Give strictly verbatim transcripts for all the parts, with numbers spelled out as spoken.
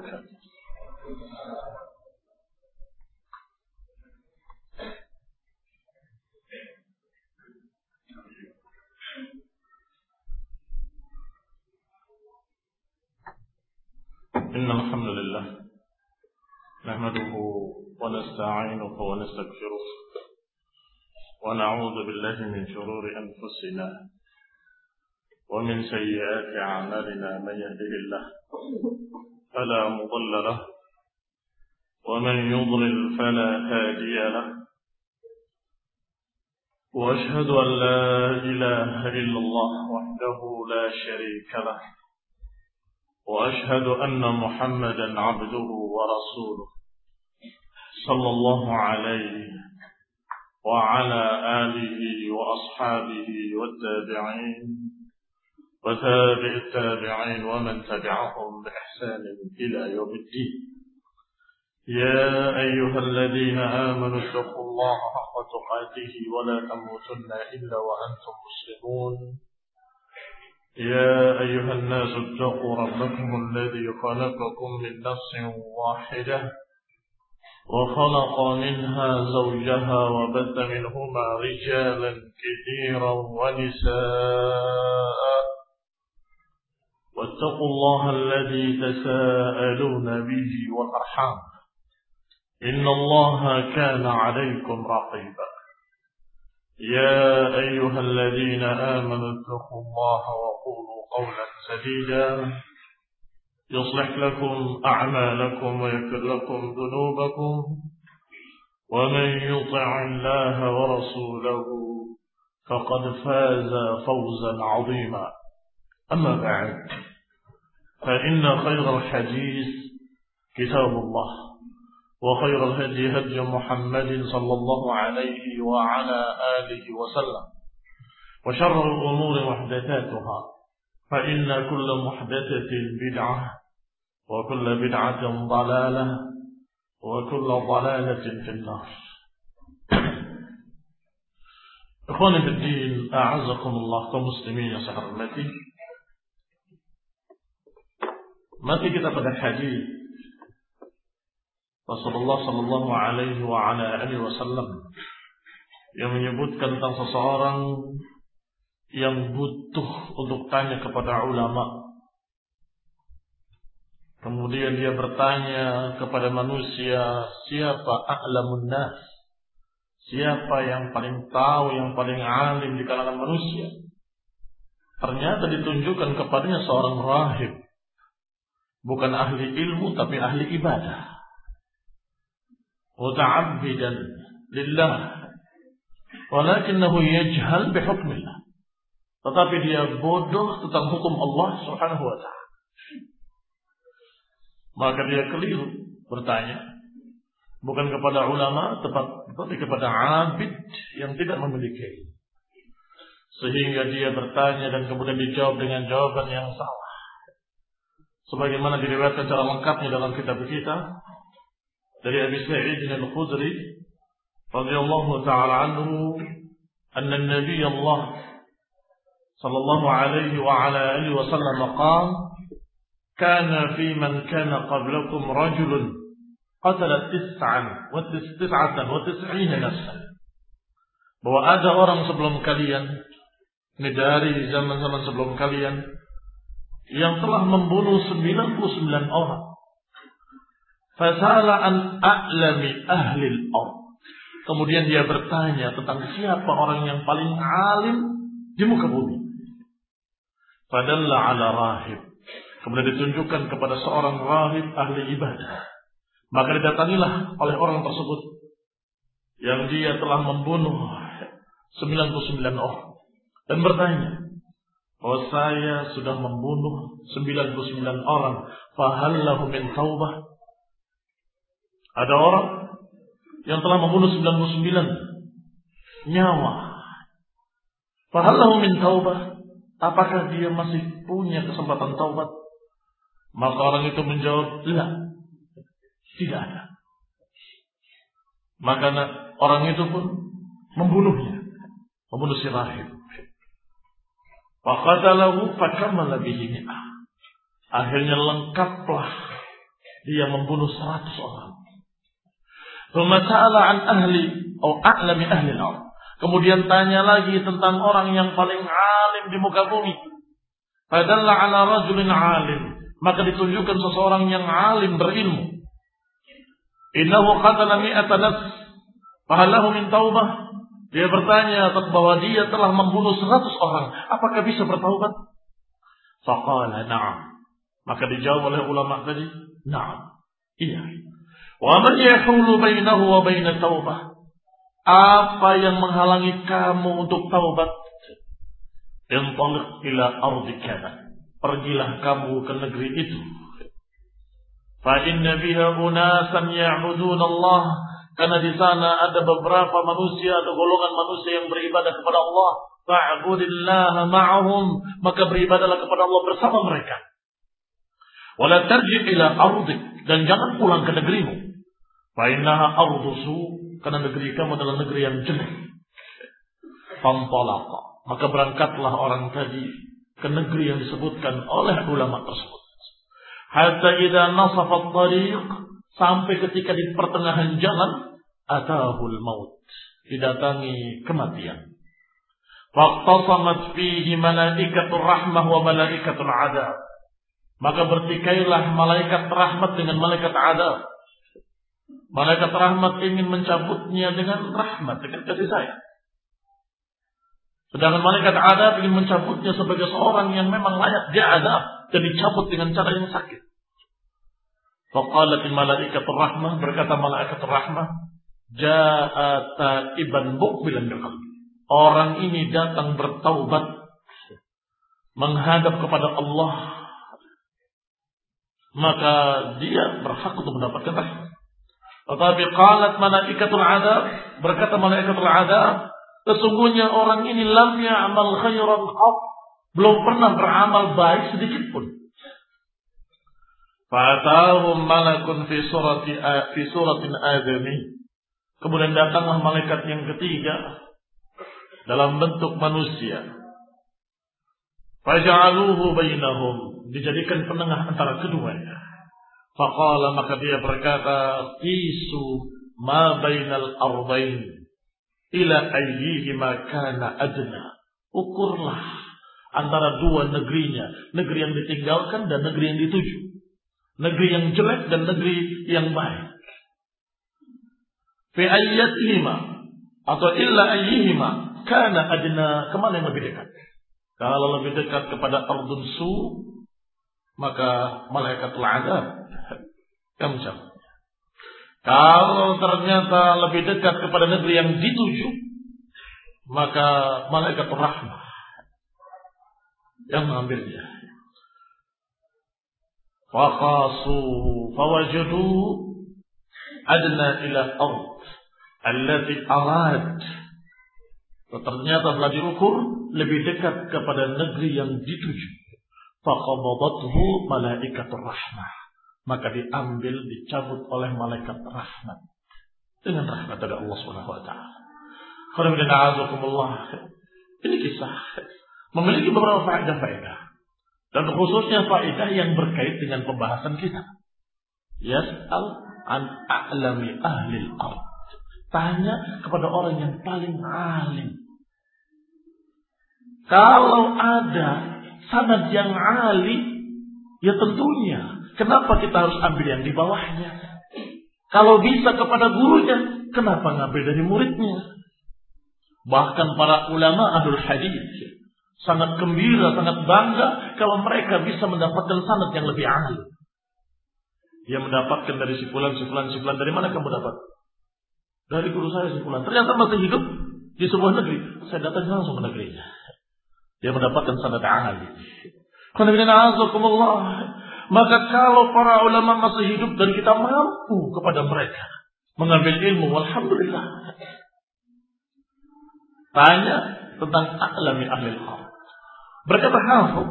وبركاته. إن الحمد لله نحمده ونستعينه ونستغفره ونعوذ بالله من شرور أنفسنا ومن سيئات أعمالنا. من يهده الله فلا مضل له ومن يضلل فلا هادي له، وأشهد أن لا إله إلا الله وحده لا شريك له، وأشهد أن محمدا عبده ورسوله صلى الله عليه وعلى آله وأصحابه والتابعين وتابع التابعين ومن تبعهم بإحسان إلى يوم الدين. يا أيها الذين آمنوا اتقوا الله حق تقاته ولا تموتن إلا وأنتم مسلمون. يا أيها الناس اتقوا ربكم الذي خلقكم من نفس واحدة وخلق منها زوجها وبث منهما رجالا كثيرا ونساء، واتقوا الله الذي تساءلون به والأرحام إن الله كان عليكم رقيبا. يا أيها الذين آمنوا اتقوا الله وقولوا قولا سديدا يصلح لكم أعمالكم ويغفر لكم ذنوبكم، ومن يطع الله ورسوله فقد فاز فوزا عظيما. أما بعد، فإن خير الحديث كتاب الله، وخير الهدي هدي محمد صلى الله عليه وعلى آله وسلم، وشر الأمور محدثاتها، فإن كل محدثة بدعة وكل بدعة ضلالة وكل ضلالة في النار. إخواني في الدين، أعزكم الله كمسلمين yang saya hormati. Mari kita pada hadis Rasulullah sallallahu alaihi wa ala alihi wasallam yang menyebutkan tentang seseorang yang butuh untuk tanya kepada ulama. Kemudian dia bertanya kepada manusia, siapa a'lamun nas? Siapa yang paling tahu, yang paling alim di kalangan manusia? Ternyata ditunjukkan kepadanya seorang rahib. Bukan ahli ilmu tapi ahli ibadah. Muta'abbidan lillah. Walakinahu yajhal bihukmillah. Tetapi dia bodoh tentang hukum Allah Subhanahu wa ta'ala. Maka dia keliru bertanya bukan kepada ulama tetapi kepada abid yang tidak memiliki. Sehingga dia bertanya dan kemudian dijawab dengan jawaban yang salah. Sebagaimana diriwayatkan secara lengkapnya dalam kitab kita dari Abi Sa'id Al-Khudri radhiyallahu ta'ala anhu, anna Nabi Allah sallallahu alaihi wa ala alihi wa sallam qala: "Kana fi man kana qablakum rajulun qatala tis'an wa tis'atan wa tis'ina nafsan." Bahwa ada orang sebelum kalian, ini dari zaman-zaman sebelum kalian, yang telah membunuh sembilan puluh sembilan orang. Fasala an a'lami ahli al-ard. Kemudian dia bertanya tentang siapa orang yang paling alim di muka bumi. Fadalla ala rahib. Kemudian ditunjukkan kepada seorang rahib ahli ibadah. Maka didatangilah oleh orang tersebut yang dia telah membunuh sembilan puluh sembilan orang dan bertanya, "Oh, saya sudah membunuh sembilan puluh sembilan orang, fahal lahu min taubah?" Ada orang yang telah membunuh sembilan puluh sembilan nyawa. Fahal lahu min taubah? Apakah dia masih punya kesempatan taubat? Maka orang itu menjawab, "La, tidak ada." Maka orang itu pun membunuhnya, membunuh si rahib. Faqatalahu fakamala bihi. Akhirnya lengkaplah dia membunuh seratus orang. Thumma sa'ala an ahli atau a'lami ahli al-ard. Kemudian tanya lagi tentang orang yang paling alim di muka bumi. Fadalla ala rajulin alim. Maka ditunjukkan seseorang yang alim berilmu. Innahu qatala mi'ata nafs. Fahalahu min taubah. Dia bertanya bahwa dia telah membunuh seratus orang. Apakah bisa bertaubat? Faqala na'am. Maka dijawab oleh ulama tadi, na'am. Iya. Wa man yahulu bainahu wa baina taubah. Apa yang menghalangi kamu untuk taubat? Intaliq ila ardi kana. Pergilah kamu ke negeri itu. Fa inna biha unasan ya'budun Allah. Karena di sana ada beberapa manusia atau golongan manusia yang beribadah kepada Allah. Fa'budillaha ma'ahum. Maka beribadahlah kepada Allah bersama mereka. Wala tarji' ila ardik. Dan jangan pulang ke negerimu. Fa innaha ardu su'. Karena negeri kamu adalah negeri yang jelek. Fantalaqa. Maka berangkatlah orang tadi ke negeri yang disebutkan oleh ulama tersebut. Hatta idza nasafa at-tariq, sampai ketika di pertengahan jalan, atahul maut, didatangi kematian. Faqtasamat fihi malaikatur rahmah wa malaikatul adab. Maka bertikailah malaikat rahmat dengan malaikat adab. Malaikat rahmat ingin mencabutnya dengan rahmat, dengan kasih sayang. Sedangkan malaikat adab ingin mencabutnya sebagai seorang yang memang layak diadab dan dicabut dengan cara yang sakit. Faqalatil malaikatur rahmah, berkata malaikat rahmah, jaa taiban muqbilan biqalbi. Orang ini datang bertaubat, menghadap kepada Allah, maka dia berhak untuk mendapatkan rahmat. Tetapi qalat malaikatul adab, berkata malaikatul adab, sesungguhnya orang ini lam ya'mal khairan qat, belum pernah beramal baik sedikit pun. Fa'atahum malakun fi surati fi suratin adami. Kemudian datanglah malaikat yang ketiga dalam bentuk manusia. Faja'aluhu bainahum, dijadikan penengah antara keduanya. Faqala, maka dia berkata, qisu ma bainal ardain ila ayyihima kana adna. Ukurlah antara dua negerinya, negeri yang ditinggalkan dan negeri yang dituju, negeri yang jelek dan negeri yang baik. Fi ayyatihima atau illa ayyihima kana adna, kemana yang lebih dekat? Kalau lebih dekat kepada ardun su, maka malaikatul adab yang menjawab. Kalau ternyata lebih dekat kepada negeri yang dituju, maka malaikat rahmah yang mengambilnya. Faqasu fawajadu adna ila ard allati arad. Ternyata telah diukur lebih dekat kepada negeri yang dituju. Faqabadathu malaikatur rahmah. Maka diambil, dicabut oleh malaikat rahmat dengan rahmat dari Allah Subhanahu wa taala. Ini kisah memiliki beberapa faedah-faedah, dan khususnya faedah yang berkait dengan pembahasan kita. Yas'al an a'lami ahli al-ard. Tanya kepada orang yang paling alim. Kalau ada sanad yang ali, ya tentunya kenapa kita harus ambil yang di bawahnya? Kalau bisa kepada gurunya, kenapa ngambil dari muridnya? Bahkan para ulama ahlul hadis sangat gembira, sangat bangga kalau mereka bisa mendapatkan sanad yang lebih ahli. Dia mendapatkan dari si fulan, si fulan, si fulan. Dari mana kamu dapat? Dari guru saya si fulan. Ternyata masih hidup di sebuah negeri. Saya datang langsung ke negerinya. Dia mendapatkan sanad ahli. Maka kalau para ulama masih hidup dan kita mampu kepada mereka mengambil ilmu, alhamdulillah. Tanya tentang a'lami ahli al-ard. Berkata Hafidz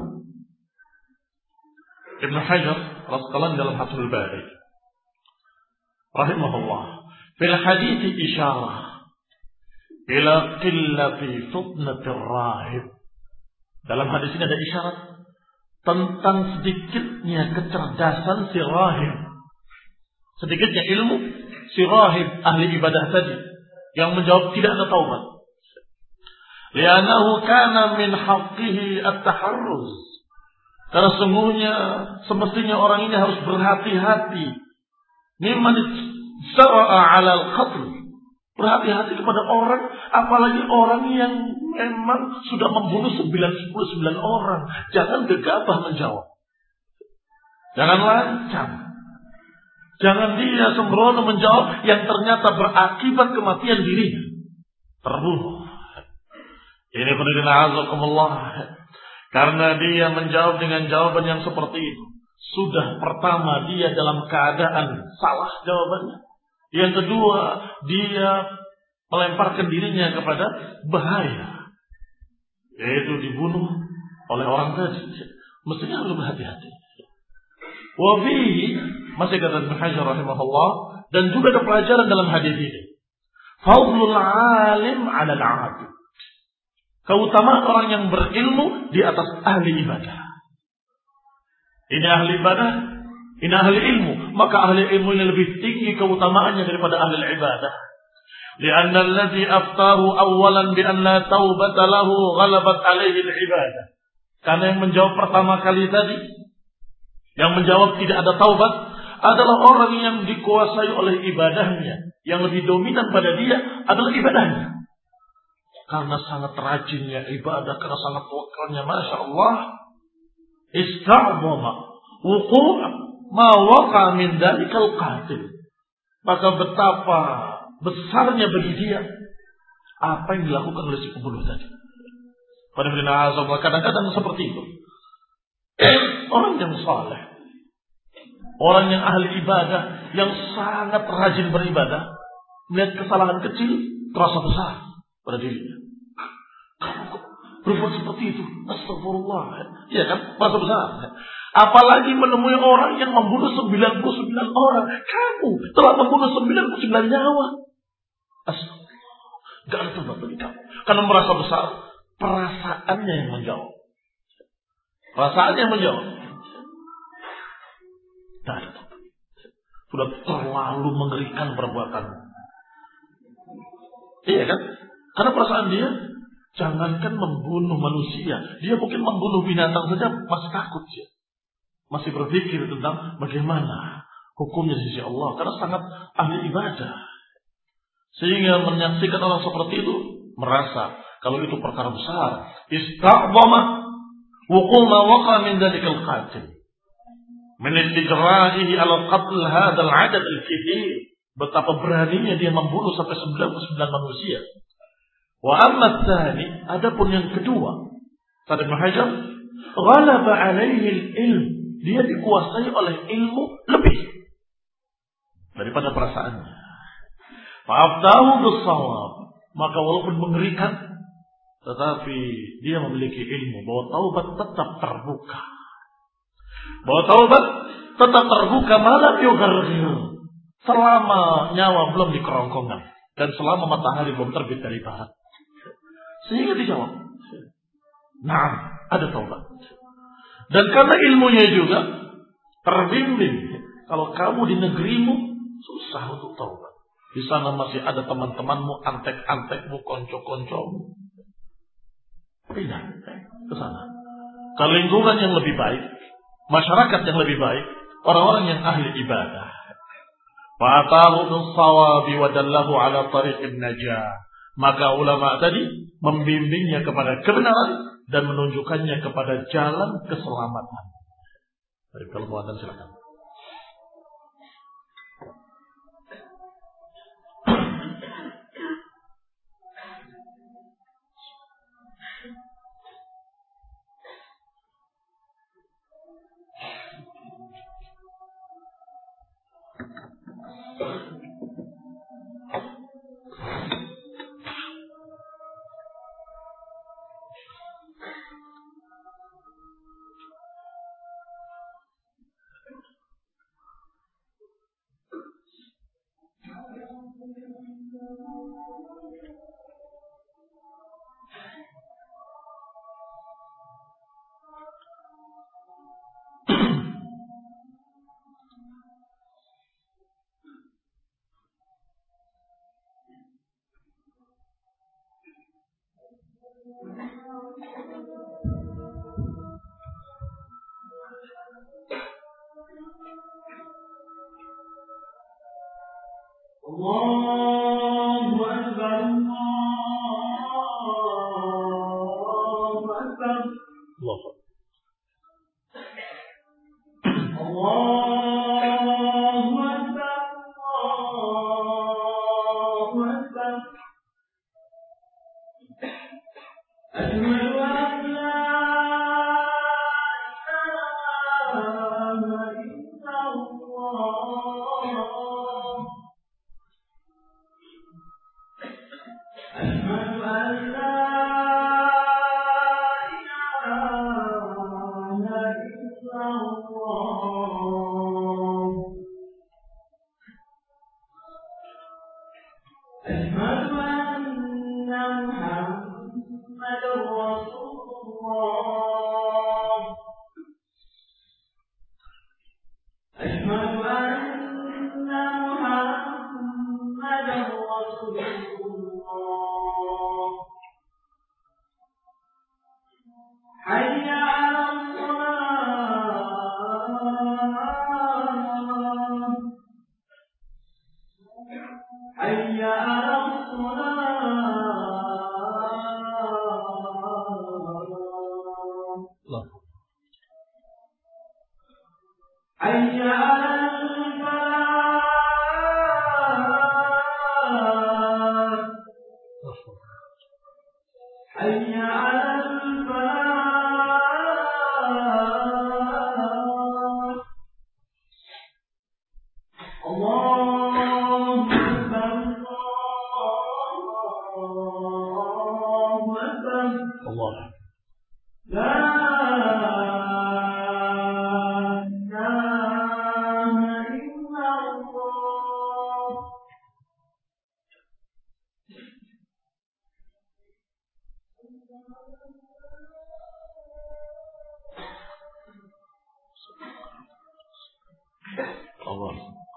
Ibn Hajar Al-Asqalani dalam Fathul Bari rahimahullah, fil hadits isyarah ila qillati fitnatir rahib. Dalam hadis ini ada isyarat tentang sedikitnya kecerdasan si rahib, sedikitnya ilmu si rahib ahli ibadah tadi yang menjawab tidak ada taubat. Li'annahu kana min haqqihi at-taharruz. Karena sungguhnya semestinya orang ini harus berhati-hati. Mimman sara'a 'ala al-qatl. Berhati-hati kepada orang, apalagi orang yang memang sudah membunuh sembilan puluh sembilan orang. Jangan gegabah menjawab. Jangan lancang. Jangan dia sembrono menjawab yang ternyata berakibat kematian dirinya. Terbunuh. Ini pendidikan azakumullah. Karena dia menjawab dengan jawaban yang seperti itu. Sudah pertama dia dalam keadaan salah jawabannya. Yang kedua, dia melemparkan dirinya kepada bahaya. Yaitu dibunuh oleh orang tadi. Mestinya harus berhati-hati. Wafihi, masih kata Ibnu Hajar rahimahullah, dan juga ada pelajaran dalam hadis ini. Fadlul alim 'ala al-'abid. Keutamaan orang yang berilmu di atas ahli ibadah. Ini ahli ibadah, ini ahli ilmu. Maka ahli ilmu ini lebih tinggi keutamaannya daripada ahli ibadah. Lianna alladhi aftahu awalan bi an la taubata lahu ghalabat alaihi al-ibadah. Karena yang menjawab pertama kali tadi, yang menjawab tidak ada taubat, adalah orang yang dikuasai oleh ibadahnya. Yang lebih dominan pada dia adalah ibadahnya. Karena sangat rajinnya ibadah, karena sangat tawakalnya, Masya Allah. Ista'zama wuqu' ma waqa min dalikal qatil. Maka betapa besarnya bagi dia apa yang dilakukan oleh si pembunuh tadi. Padahal kadang-kadang seperti itu. Orang yang saleh, orang yang ahli ibadah, yang sangat rajin beribadah, melihat kesalahan kecil terasa besar pada dirinya. Kamu berbuat seperti itu, astagfirullah. Ya kan, merasa besar. Apalagi menemui orang yang membunuh sembilan puluh sembilan orang. Kamu telah membunuh sembilan puluh sembilan nyawa. Astagfirullah. Gak ada tempat bagi kamu. Karena merasa besar, perasaannya yang menjawab. Perasaannya yang menjawab. Gak ada tempat. Sudah terlalu mengerikan perbuatanmu. Iya kan? Karena perasaan dia, jangankan membunuh manusia, dia mungkin membunuh binatang saja masih takut ya. Masih berpikir tentang bagaimana hukumnya di sisi Allah, karena sangat ahli ibadah. Sehingga menyaksikan orang seperti itu merasa kalau itu perkara besar. Ista'zama wuqu' ma waqa min dhalikal qatil. Min istijra'ihi ala qatl hadzal 'adad al-katsir. Betapa beraninya dia membunuh sampai sembilan puluh sembilan manusia. Wa amma tsani, adapun yang kedua, kata Ibnu Hajar, ghalaba 'alaihi al-ilm. Dia dikuasai oleh ilmu lebih daripada perasaannya. Fa'aftahu bis-shawab. Maka walaupun mengerikan, tetapi dia memiliki ilmu bahwa taubat tetap terbuka. Bahwa taubat tetap terbuka malam yugharghir. Selama nyawa belum di kerongkongan dan selama matahari belum terbit dari barat. Sehingga dijawab, nah, ada taubat. Dan karena ilmunya juga terbimbing. Kalau kamu di negerimu susah untuk taubat. Di sana masih ada teman-temanmu, antek-antekmu, konco-koncomu. Pindah ke sana. Ke lingkungan yang lebih baik, masyarakat yang lebih baik, orang-orang yang ahli ibadah. Fa'atahu bis-shawabi wa dallahu ala tariqin najah. Maka ulama tadi membimbingnya kepada kebenaran dan menunjukkannya kepada jalan keselamatan. Baik, kalau mau adzan silakan. Allahu Akbar, Allahu Akbar, Allahu Akbar, Allahu Akbar, Allahu Akbar. Asyhadu an la ilaha illallah. Asyhadu an la ilaha illallah. Asyhadu anna Muhammadar Rasulullah. Asyhadu anna Muhammadar Rasulullah. Hayya 'alas shalah. Hayya 'alas shalah. Hayya 'alal falah. Hayya 'alal falah. Allahu Akbar, Allahu Akbar, Allah. La ilaha illallah. Allah.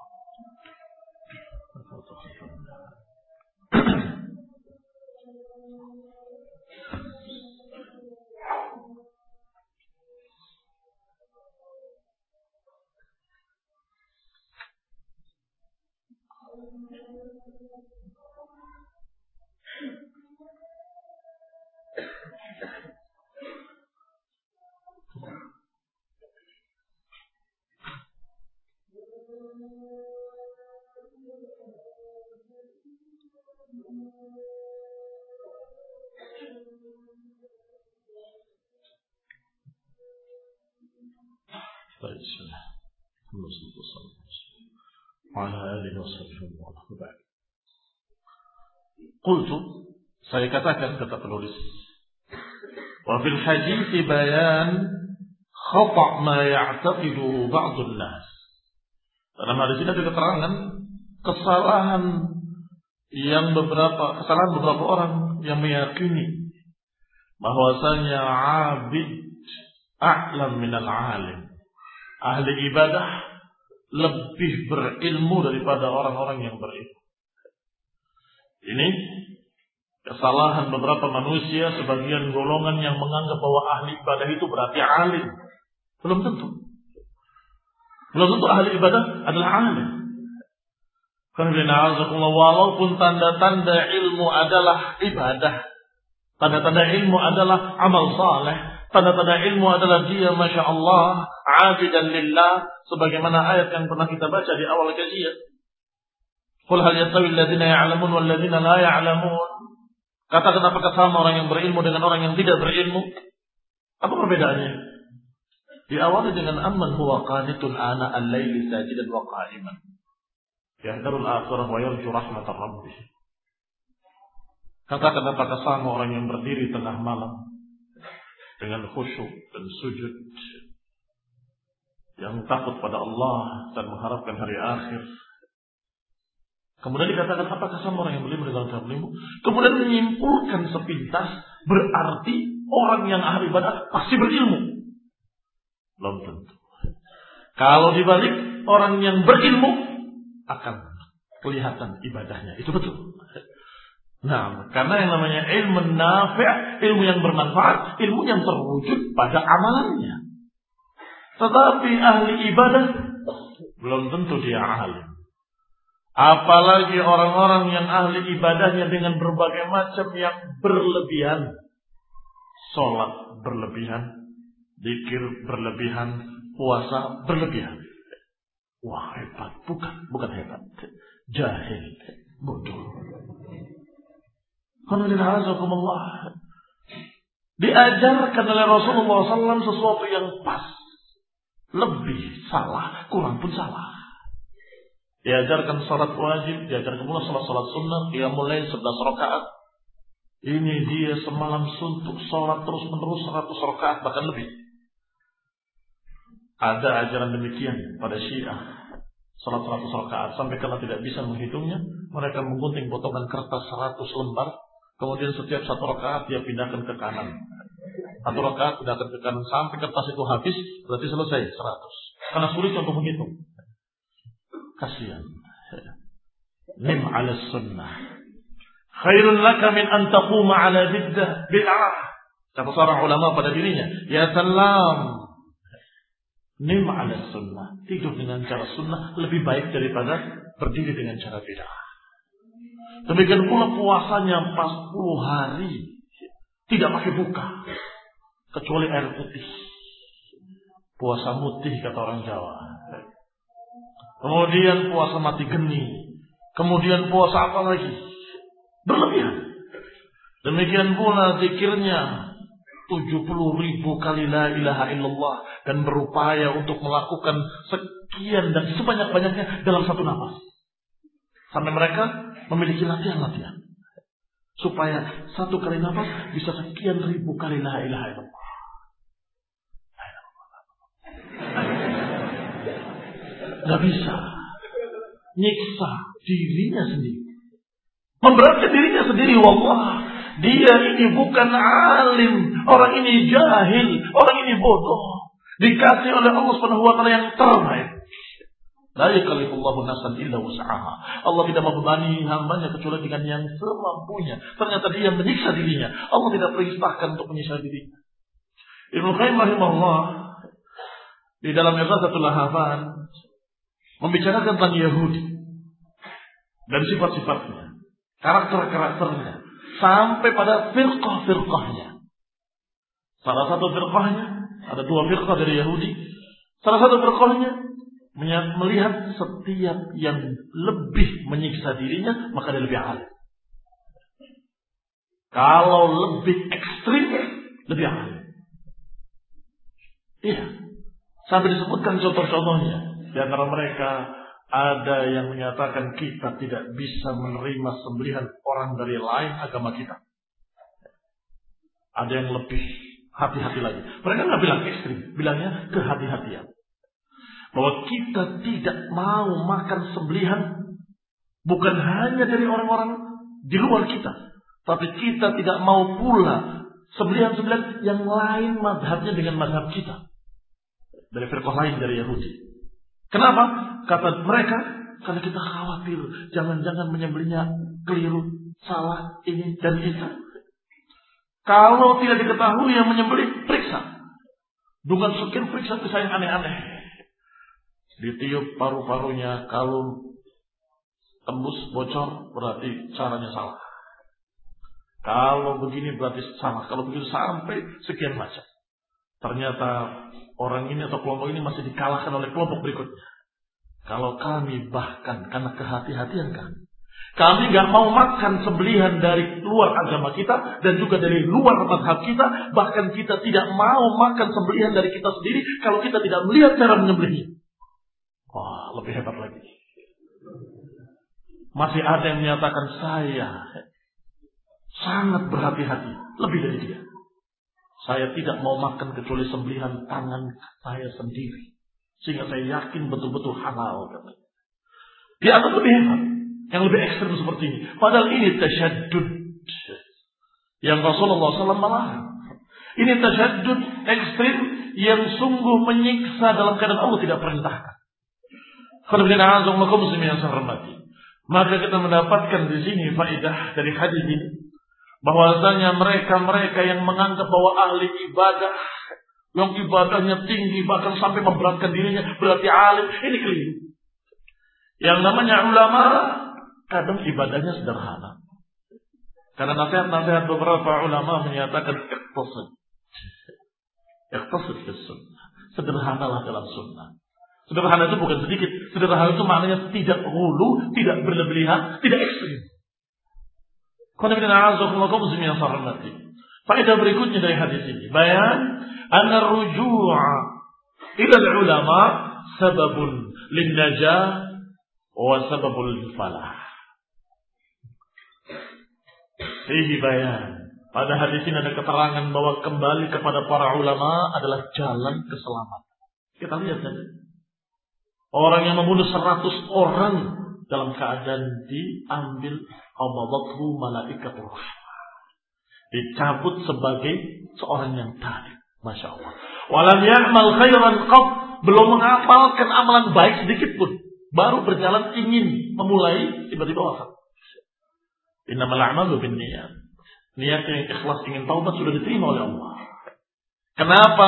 Qultu, saya katakan, kata penulis, wa fil hadits bayan khata' ma ya'taqidu ba'dun nas. Dalam hadis ini ada keterangan kesalahan yang beberapa kesalahan beberapa orang yang meyakini bahwasanya abid a'lam minal alim. Ahli ibadah lebih berilmu daripada orang-orang yang berilmu. Ini kesalahan beberapa manusia, sebagian golongan yang menganggap bahwa ahli ibadah itu berarti alim. Belum tentu. Belum tentu ahli ibadah adalah alim. Walaupun tanda-tanda ilmu adalah ibadah, tanda-tanda ilmu adalah amal saleh, tanda-tanda ilmu adalah dia Masya Allah abidan lillah, sebagaimana ayat yang pernah kita baca di awal kajian. Qul hal yastawi alladziina ya'lamun wal ladziina la ya'lamun. Katakan, apakah sama orang yang berilmu dengan orang yang tidak berilmu? Apa perbedaannya? Diawali dengan amman huwa qanitun ana al-laili sajidan wa qa'iman yahdharul akhirah wa yarju rahmatar rabbih. Katakan, apakah sama orang yang berdiri tengah malam dengan khusyuk dan sujud, yang takut pada Allah dan mengharapkan hari akhir. Kemudian dikatakan, apakah sama orang yang berilmu dengan orang yang berilmu? Kemudian menyimpulkan sepintas, berarti orang yang ahli ibadah pasti berilmu. Belum tentu. Kalau dibalik, orang yang berilmu akan kelihatan ibadahnya. Itu betul. Nah, karena yang namanya ilmu nafi', ilmu yang bermanfaat, ilmu yang terwujud pada amalannya. Tetapi ahli ibadah belum tentu dia ahli. Apalagi orang-orang yang ahli ibadahnya dengan berbagai macam yang berlebihan. Sholat berlebihan, zikir berlebihan, puasa berlebihan. Wah, hebat. Bukan, bukan hebat. Jahil, bodoh. Alhamdulillah. Diajarkan oleh Rasulullah shallallahu alaihi wasallam sesuatu yang pas. Lebih salah, kurang pun salah. Diajarkan salat wajib, diajarkan pula salat-salat sunnah, dia mulai sebelas rakaat. Ini dia semalam suntuk salat terus menerus seratus rakaat bahkan lebih. Ada ajaran demikian pada Syiah. Salat seratus rakaat sampai karena tidak bisa menghitungnya, mereka menggunting potongan kertas seratus lembar, kemudian setiap satu rakaat dia pindahkan ke kanan. Satu rakaat pindahkan ke kanan sampai kertas itu habis, berarti selesai seratus. Karena sulit untuk menghitung. Kasihan. Nim ala sunnah. Khairun laka min an taquma ala bid'ah. Bid'ah. Kata seorang ulama pada dirinya, ya salam. Nim ala sunnah. Tidur dengan cara sunnah lebih baik daripada berdiri dengan cara bid'ah. Demikian pula puasanya empat puluh hari. Tidak pakai buka. Kecuali air putih. Puasa mutih kata orang Jawa. Kemudian puasa mati geni. Kemudian puasa apa lagi? Berlebihan. Demikian pula zikirnya tujuh puluh ribu kali la ilaha illallah. Dan berupaya untuk melakukan sekian dan sebanyak-banyaknya dalam satu nafas. Sampai mereka memiliki latihan-latihan. Supaya satu kali nafas bisa sekian ribu kali la ilaha illallah. Gak bisa. Nyiksa dirinya sendiri. Memberatkan dirinya sendiri. Wallah. Dia ini bukan alim. Orang ini jahil. Orang ini bodoh. Dikasih oleh Allah subhanahu wa taala yang terbaik. La yakallifullahu nafsan illa wus'aha. Allah tidak membebani hambanya kecuali dengan yang semampunya. Ternyata dia menyiksa dirinya. Allah tidak perintahkan untuk menyiksa dirinya. Ibnu Qayyim rahimahullah di dalam Ighatsatul Lahafan membicarakan tentang Yahudi dan sifat-sifatnya, karakter-karakternya, sampai pada firqah-firqahnya. Salah satu firqahnya, ada dua firqah dari Yahudi. Salah satu firqahnya melihat setiap yang lebih menyiksa dirinya, maka dia lebih alim. Kalau lebih ekstrim, lebih alim. Iya. Sampai disebutkan contoh-contohnya. Di antara mereka ada yang menyatakan kita tidak bisa menerima sembelihan orang dari lain agama kita. Ada yang lebih hati-hati lagi. Mereka nggak bilang ekstrim, bilangnya kehati-hatian. Bahwa kita tidak mau makan sembelihan bukan hanya dari orang-orang di luar kita, tapi kita tidak mau pula sembelihan-sembelihan yang lain madhabnya dengan madhab kita. Dari firqah lain dari Yahudi. Kenapa? Kata mereka, karena kita khawatir jangan-jangan menyembelihnya keliru, salah, ini dan itu. Kalau tidak diketahui yang menyembelih, periksa. Dengan sekian periksa bisa yang aneh-aneh. Ditiup paru-parunya, kalau tembus bocor berarti caranya salah. Kalau begini berarti salah. Kalau begitu sampai sekian macam. Ternyata orang ini atau kelompok ini masih dikalahkan oleh kelompok berikutnya. Kalau kami bahkan karena kehati-hatian kami, kami gak mau makan sembelihan dari luar agama kita dan juga dari luar mazhab kita. Bahkan kita tidak mau makan sembelihan dari kita sendiri kalau kita tidak melihat cara menyembelihnya. Wah, lebih hebat lagi. Masih ada yang menyatakan saya sangat berhati-hati, lebih dari dia. Saya tidak mau makan kecuali sembelihan tangan saya sendiri. Sehingga saya yakin betul-betul halal. Dia akan lebih hebat. Yang lebih ekstrem seperti ini. Padahal ini tasyaddud. Yang Rasulullah shallallahu alaihi wasallam melarang. Ini tasyaddud ekstrem yang sungguh menyiksa dalam keadaan Allah tidak perintahkan. Maka kita mendapatkan di sini faedah dari hadis ini, bahwasanya mereka-mereka yang menganggap bahwa ahli ibadah, yang ibadahnya tinggi bahkan sampai memberatkan dirinya berarti alim, ini keliru. Yang namanya ulama kadang ibadahnya sederhana. Karena nasihat-nasihat beberapa ulama menyatakan iqtasid. Iqtasid fis sunnah. Sederhanalah dalam sunnah. Sederhana itu bukan sedikit. Sederhana itu maknanya tidak hulu, tidak berlebihan, tidak ekstrim. Faedah berikutnya dari hadis ini, bayan anna ruju'a ila ulama sababun lin najah wa sababul falah. Fihi bayan. Pada hadis ini ada keterangan bahwa kembali kepada para ulama adalah jalan keselamatan. Kita lihat saja. Orang yang membunuh seratus orang dalam keadaan diambil qabadathu malaikatur rahmah. Dicabut sebagai seorang yang tarik. Masya Allah. Walam ya'mal khairan qab. Belum mengamalkan amalan baik sedikit pun. Baru berjalan ingin memulai, tiba-tiba wafat. Innamal a'malu binniyat. Niat yang ikhlas ingin taubat sudah diterima oleh Allah. Kenapa?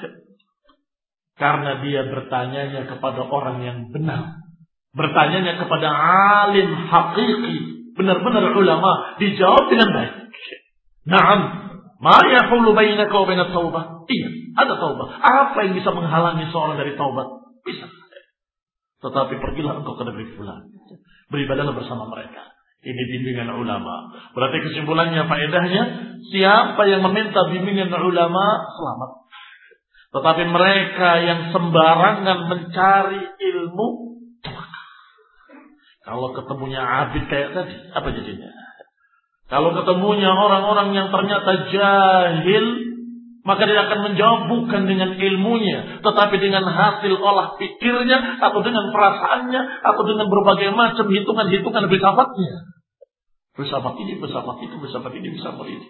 Karena dia bertanyanya kepada orang yang benar. Bertanyanya kepada alim hakiki. Benar-benar ulama. Dijawab dengan baik. Naam. Ma yahulu bainaka wa bainat taubah. Iya, ada taubah. Apa yang bisa menghalangi seorang dari taubat? Bisa. Tetapi pergilah engkau ke negeri fulan. Beribadahlah bersama mereka. Ini bimbingan ulama. Berarti kesimpulannya, faedahnya, siapa yang meminta bimbingan ulama, selamat. Tetapi mereka yang sembarangan mencari ilmu, celaka. Kalau ketemunya abid kayak tadi, apa jadinya? Kalau ketemunya orang-orang yang ternyata jahil, maka dia akan menjawab bukan dengan ilmunya, tetapi dengan hasil olah pikirnya, atau dengan perasaannya, atau dengan berbagai macam hitungan-hitungan filsafatnya. Filsafat ini, filsafat itu, filsafat ini, filsafat ini.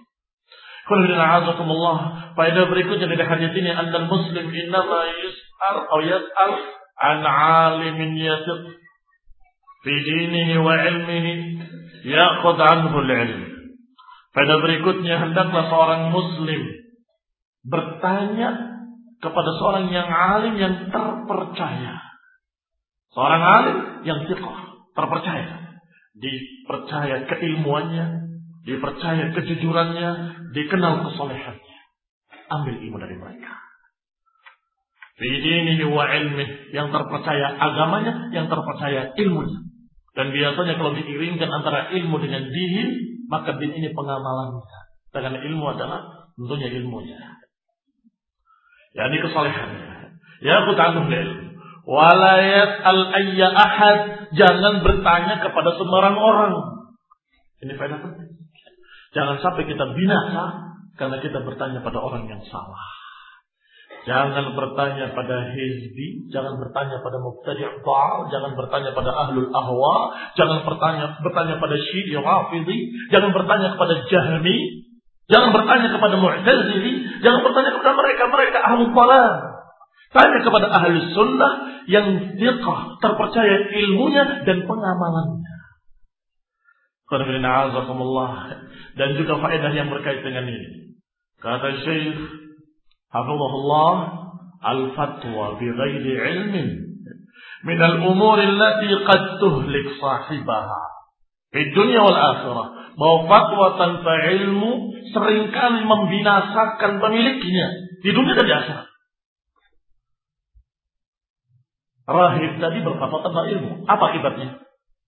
Faedah berikutnya dari hadis ini, annal muslim innama yus'al atau yas'al an 'alimin yasiq fi dinihi wa ilmihi ya'khudh 'anhu al-'ilm. Faedah berikutnya, hendaklah seorang muslim bertanya kepada seorang yang alim yang terpercaya. Seorang alim yang thiqah, terpercaya. Dipercaya keilmuannya, dipercaya kejujurannya, dikenal kesolehannya. Ambil ilmu dari mereka. Fi dinihi wa ilmihi, yang terpercaya agamanya, yang terpercaya ilmunya. Dan biasanya kalau diiringkan antara ilmu dengan din, maka din ini pengamalannya. Karena ilmu adalah tentunya ilmunya. Yani kesolehannya. Ya khud'anul ilm. Wala yas'al ayya ahad. Jangan bertanya kepada sembarang orang. Ini faedah penting. Jangan sampai kita binasa karena kita bertanya pada orang yang salah. Jangan bertanya pada hizbi, jangan bertanya pada mubtadi' dhal, jangan bertanya pada ahlul ahwa, jangan bertanya bertanya pada syi'i rafidhi, jangan bertanya kepada jahmi, jangan bertanya kepada mu'tazili, jangan bertanya kepada mereka-mereka ahlul dhalal. Tanya kepada ahli sunnah yang thiqah, terpercaya ilmunya dan pengamalannya. Dan juga faedah yang berkait dengan ini. Kata Syekh hafizahullah, al-fatwa bi ghairi ilmin min al-umur allati qad tuhlik sahibaha di dunia wal akhirah. Bahwa fatwa tanpa ilmu seringkali membinasakan pemiliknya di dunia dan di akhirat. Rahib tadi berfatwa tanpa ilmu. Apa akibatnya?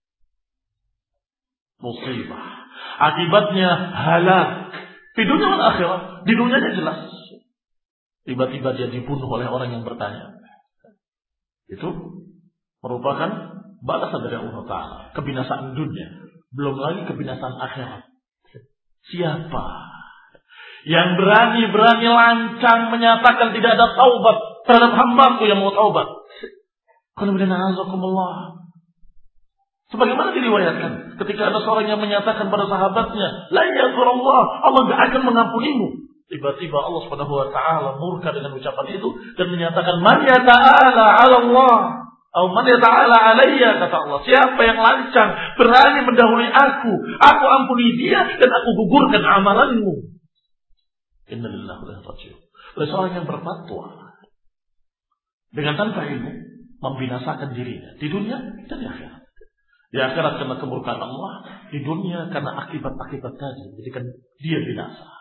Musibah. Akibatnya halak. Di dunia dan akhirat. Di dunianya jelas. Tiba-tiba dia dibunuh oleh orang yang bertanya. Itu merupakan balasan dari Allah Ta'ala. Kebinasaan dunia. Belum lagi kebinasaan akhirat. Siapa yang berani-berani lancang menyatakan tidak ada taubat terhadap hambaku yang mau taubat? Sebagaimana diriwayatkan ketika ada seorang yang menyatakan pada sahabatnya, la yaghfirullah, Allah tidak akan mengampunimu. Tiba-tiba Allah Subhanahu wa taala murka dengan ucapan itu dan menyatakan, man yata'ala 'ala Allah, Au man yata'ala alayya, kata Allah. Siapa yang lancang, berani mendahului aku, aku ampuni dia dan aku gugurkan amalanmu. Innalillahi wa inna ilaihi raji'un. Oleh seorang yang berfatwa dengan tanpa ilmu membinasakan dirinya di dunia dan di akhirat. Di akhirat karena kemurkaan Allah, di dunia karena akibat-akibat tadi menjadikan dia binasa.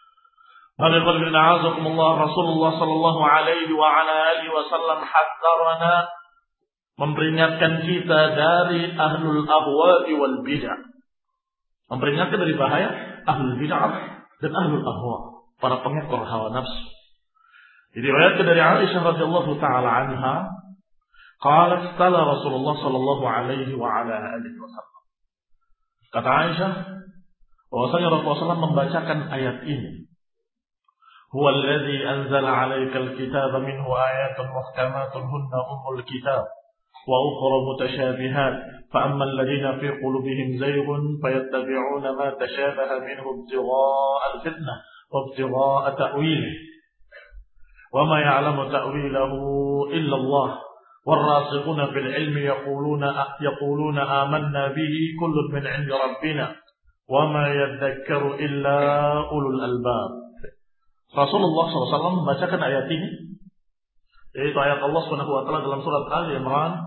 Rasulullah sallallahu alaihi wa ala alihi wasallam hadzarana, memperingatkan kita dari ahlul ahwa'i wal bid'ah. Memperingatkan dari bahaya ahlul bid'ah dan ahlul ahwa', para pengekor hawa nafsu. Diriwayatkan dari Aisyah radhiyallahu taala anha, qalat qala Rasulullah sallallahu alaihi wa ala alihi wasallam. Kata Aisyah, bahwasanya Rasulullah sallallahu alaihi wasallam membacakan ayat ini. Huwa alladhi anzala 'alaikal kitaba minhu ayatun muhkamatun hunna ummul kitab wa ukhra mutashabihat fa ammal ladina fi qulubihim zayghun fayattabi'una ma tashabaha minhu ibtigha'a al-fitnah wa ibtigha'a ta'wilihi wa ma ya'lamu ta'wilahu illa Allah. والراسخون في العلم يقولون يقولون آمنا به كل من عند ربنا وما يذكر إلا أولو الألباب. Rasulullah shallallahu alaihi wasallam membacakan ayat ini, yaitu ayat Allah subhanahu wa taala dalam surat Ali Imran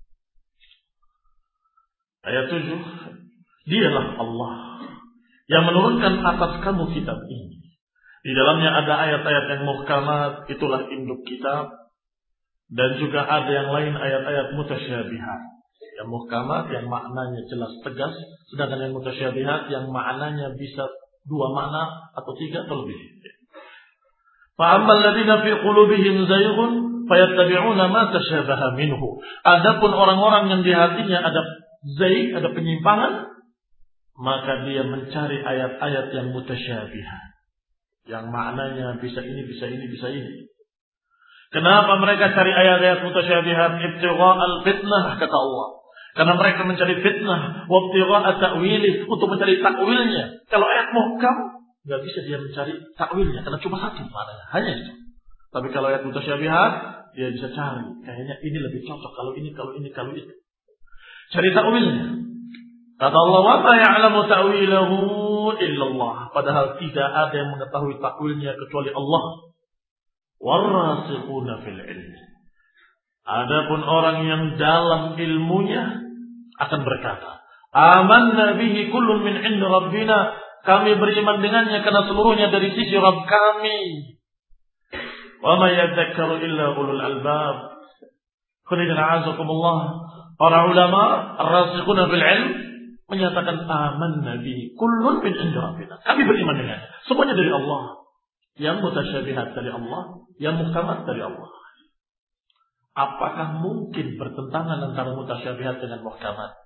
ayat tujuh. Dialah Allah yang menurunkan atas kamu kitab ini. Di dalamnya ada ayat-ayat yang muhkamat, itulah induk kitab. Dan juga ada yang lain ayat-ayat mutasyabihat. Yang muhkamat, yang maknanya jelas tegas. Sedangkan yang mutasyabihat, yang maknanya bisa dua makna atau tiga atau lebih. Fa'ammal ladina fi qulubihim zayghun fayattabi'una ma tashabaha minhu. Adapun orang-orang yang di hatinya ada zaygh, ada penyimpangan, maka dia mencari ayat-ayat yang mutasyabihat. Yang maknanya bisa ini, bisa ini, bisa ini. Kenapa mereka cari ayat-ayat mutasyabihat? Ibtigha' al-fitnah, kata Allah. Karena mereka mencari fitnah, wa ibtigha' ta'wilih, untuk mencari takwilnya. Kalau ayat muhkam, nggak bisa dia mencari takwilnya, karena cuma satu maknanya, hanya itu. Tapi kalau ayat mutasyabihat, dia bisa cari. Kayaknya ini lebih cocok kalau ini, kalau ini, kalau itu. Cari takwilnya. Kata Allah, wa ma ya'lamu ta'wilahu illallah. Padahal tidak ada yang mengetahui takwilnya kecuali Allah. Warasikhuna fil ilmi. Adapun orang yang dalam ilmunya akan berkata, amanna bihi kullun min 'indi rabbina. Kami beriman dengannya karena seluruhnya dari sisi Rabb kami. Wa ma yadhakkaru illa ulul albab. Khudina a'azakumullah. Para ulama ar-rasikhuna fil ilm menyatakan amanna bihi kullun min 'indi rabbina. Kami beriman dengannya. Semuanya dari Allah. Yang mutasyabihat dari Allah, yang muhkamat dari Allah. Apakah mungkin bertentangan antara mutasyabihat dengan muhkamat?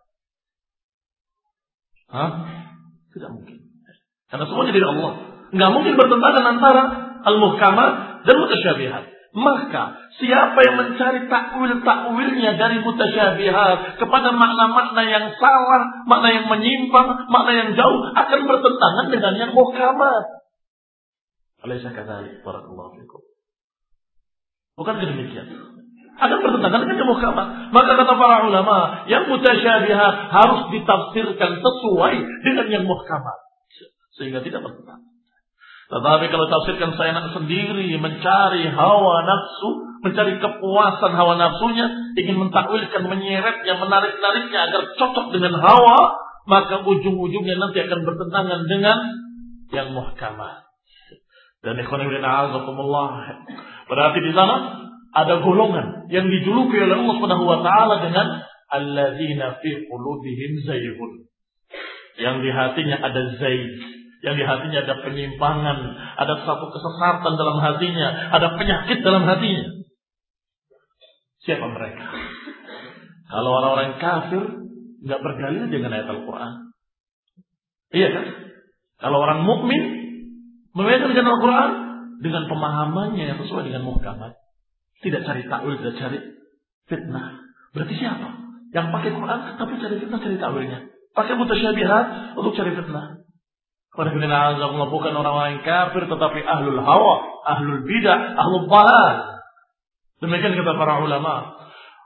Hah? Tidak mungkin. Karena semuanya dari Allah. Enggak mungkin bertentangan antara al-muhkamat dan mutasyabihat. Maka siapa yang mencari takwil-takwilnya dari mutasyabihat kepada makna-makna yang salah, makna yang menyimpang, makna yang jauh, akan bertentangan dengan yang muhkamat. Alaysa kadzalik, barakallahu fikum. Bukan demikian. Ada pertentangan dengan yang muhkamat. Maka kata para ulama, yang mutasyabihat harus ditafsirkan sesuai dengan yang muhkamat, sehingga tidak bertentangan. Tetapi kalau tafsirkan seenak sendiri, mencari hawa nafsu, mencari kepuasan hawa nafsunya, ingin mentakwilkan, menyeretnya, menarik-nariknya agar cocok dengan hawa, maka ujung-ujungnya nanti akan bertentangan dengan yang muhkamat. Dan ikhwan fillah a'azakumullah, berarti di sana ada golongan yang dijuluki oleh Allah Subhanahu wa taala dengan alladzina fi qulubihim zayghun. Yang di hatinya ada zaygh, yang di hatinya ada penyimpangan, ada satu kesesatan dalam hatinya, ada penyakit dalam hatinya. Siapa mereka? Kalau orang-orang kafir enggak berdalil dengan ayat Al-Qur'an. Iya kan? Kalau orang mukmin memegang dengan Al-Quran dengan pemahamannya yang sesuai dengan muhkamat. Tidak cari takwil, tidak cari fitnah. Berarti siapa? Yang pakai Quran tapi cari fitnah, cari takwilnya. Pakai mutasyabihat untuk cari fitnah. Bukan orang-orang kafir tetapi ahlul hawa, ahlul bidah, ahlul dhalal. Demikian kata para ulama.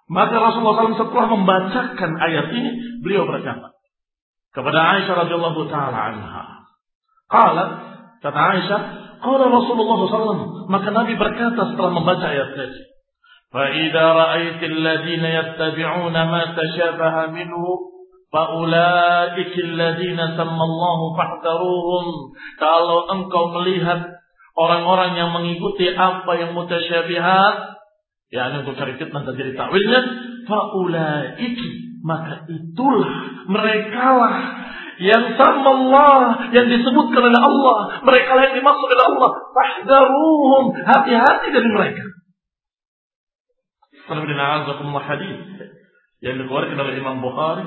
Maka Rasulullah shallallahu alaihi wasallam setelah membacakan ayat ini, beliau berkata kepada Aisyah radhiyallahu taala anha, qalat, kata Aisyah, qala Rasulullah shallallahu alaihi wasallam, maka Nabi berkata setelah membaca ayat ini, fa idza ra'aitil ladzina yattabi'una ma tashabaha minhu fa ulaikal ladzina sammallahu fahdharuhum. Kalau engkau melihat orang-orang yang mengikuti apa yang mutasyabihat, yakni untuk cari fitnah dan jadi takwilnya, faulaiki, maka itulah merekalah yang sama Allah, yang disebutkan oleh Allah, mereka yang dimaksud oleh Allah. Fahdharuhum, hati-hati dari mereka. Alhamdulillah, hadis yang dikeluarkan oleh Imam Bukhari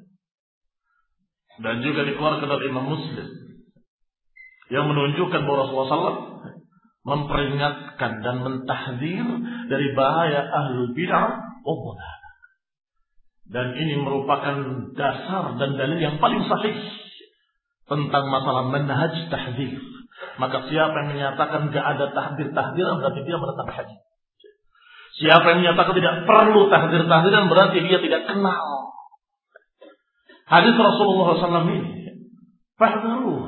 dan juga dikeluarkan oleh Imam Muslim, yang menunjukkan bahwa Rasulullah shallallahu alaihi wasallam memperingatkan dan mentahdzir dari bahaya ahlul bid'ah wa. Dan ini merupakan dasar dan dalil yang paling sahih tentang masalah manhaj tahdzir. Maka siapa yang menyatakan tidak ada tahdzir-tahdziran berarti dia menentang hadis. Siapa yang menyatakan tidak perlu tahdzir-tahdziran berarti dia tidak kenal hadis Rasulullah shallallahu alaihi wasallam ini. Fahdharuh.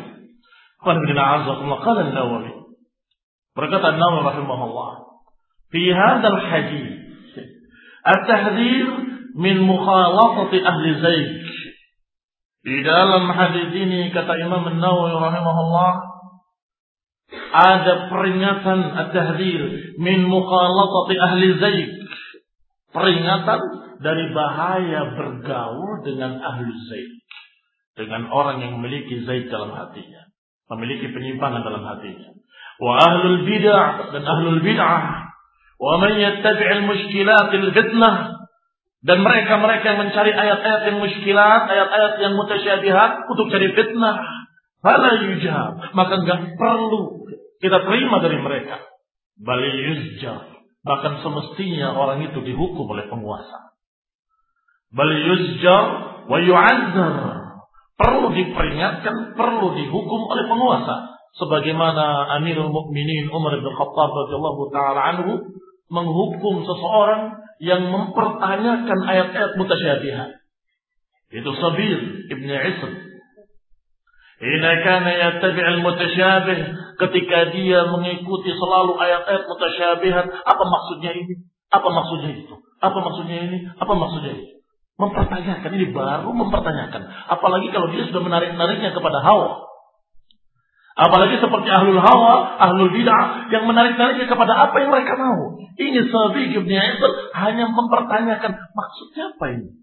Qala an-Nawawi, berkata An-Nawawi rahimahullah, fi hadzal hadits at-tahdhir min mukhalatati ahli zaik. Di dalam hadis ini, kata Imam An-Nawawi rahimahullah, ada peringatan at-tahdhir min mukhalatati ahli zaik, peringatan dari bahaya bergaul dengan ahli zaik, dengan orang yang memiliki zaik dalam hatinya, memiliki penyimpangan dalam hatinya. Wa ahlul bid'ah, dan ahlul bid'ah, wa man yattabi'il mushkilatil fitnah, dan mereka-mereka yang mencari ayat-ayat yang mushkilat, ayat-ayat yang mutasyabihat untuk cari fitnah, fala yujab, maka enggak perlu kita terima dari mereka. Bal yuzjar, bahkan semestinya orang itu dihukum oleh penguasa. Bal yuzjar wa yu'azzar, perlu diperingatkan, perlu dihukum oleh penguasa. Sebagaimana Amirul Mukminin Umar bin Khattab radhiyallahu taala anhu menghukum seseorang yang mempertanyakan ayat-ayat mutasyabihat. Itu Sabir ibn Isr. Ina kana yattabi'ul mutasyabih, ketika dia mengikuti selalu ayat-ayat mutasyabihat, apa maksudnya ini? Apa maksudnya itu? Apa maksudnya ini? Apa maksudnya itu? Mempertanyakan, ini baru mempertanyakan. Apalagi kalau dia sudah menarik-nariknya kepada hawa. Apalagi seperti ahlul hawa, ahlul bid'ah yang menarik-nariknya kepada apa yang mereka mau. Ini Sabir ibn Isr hanya mempertanyakan maksudnya apa ini.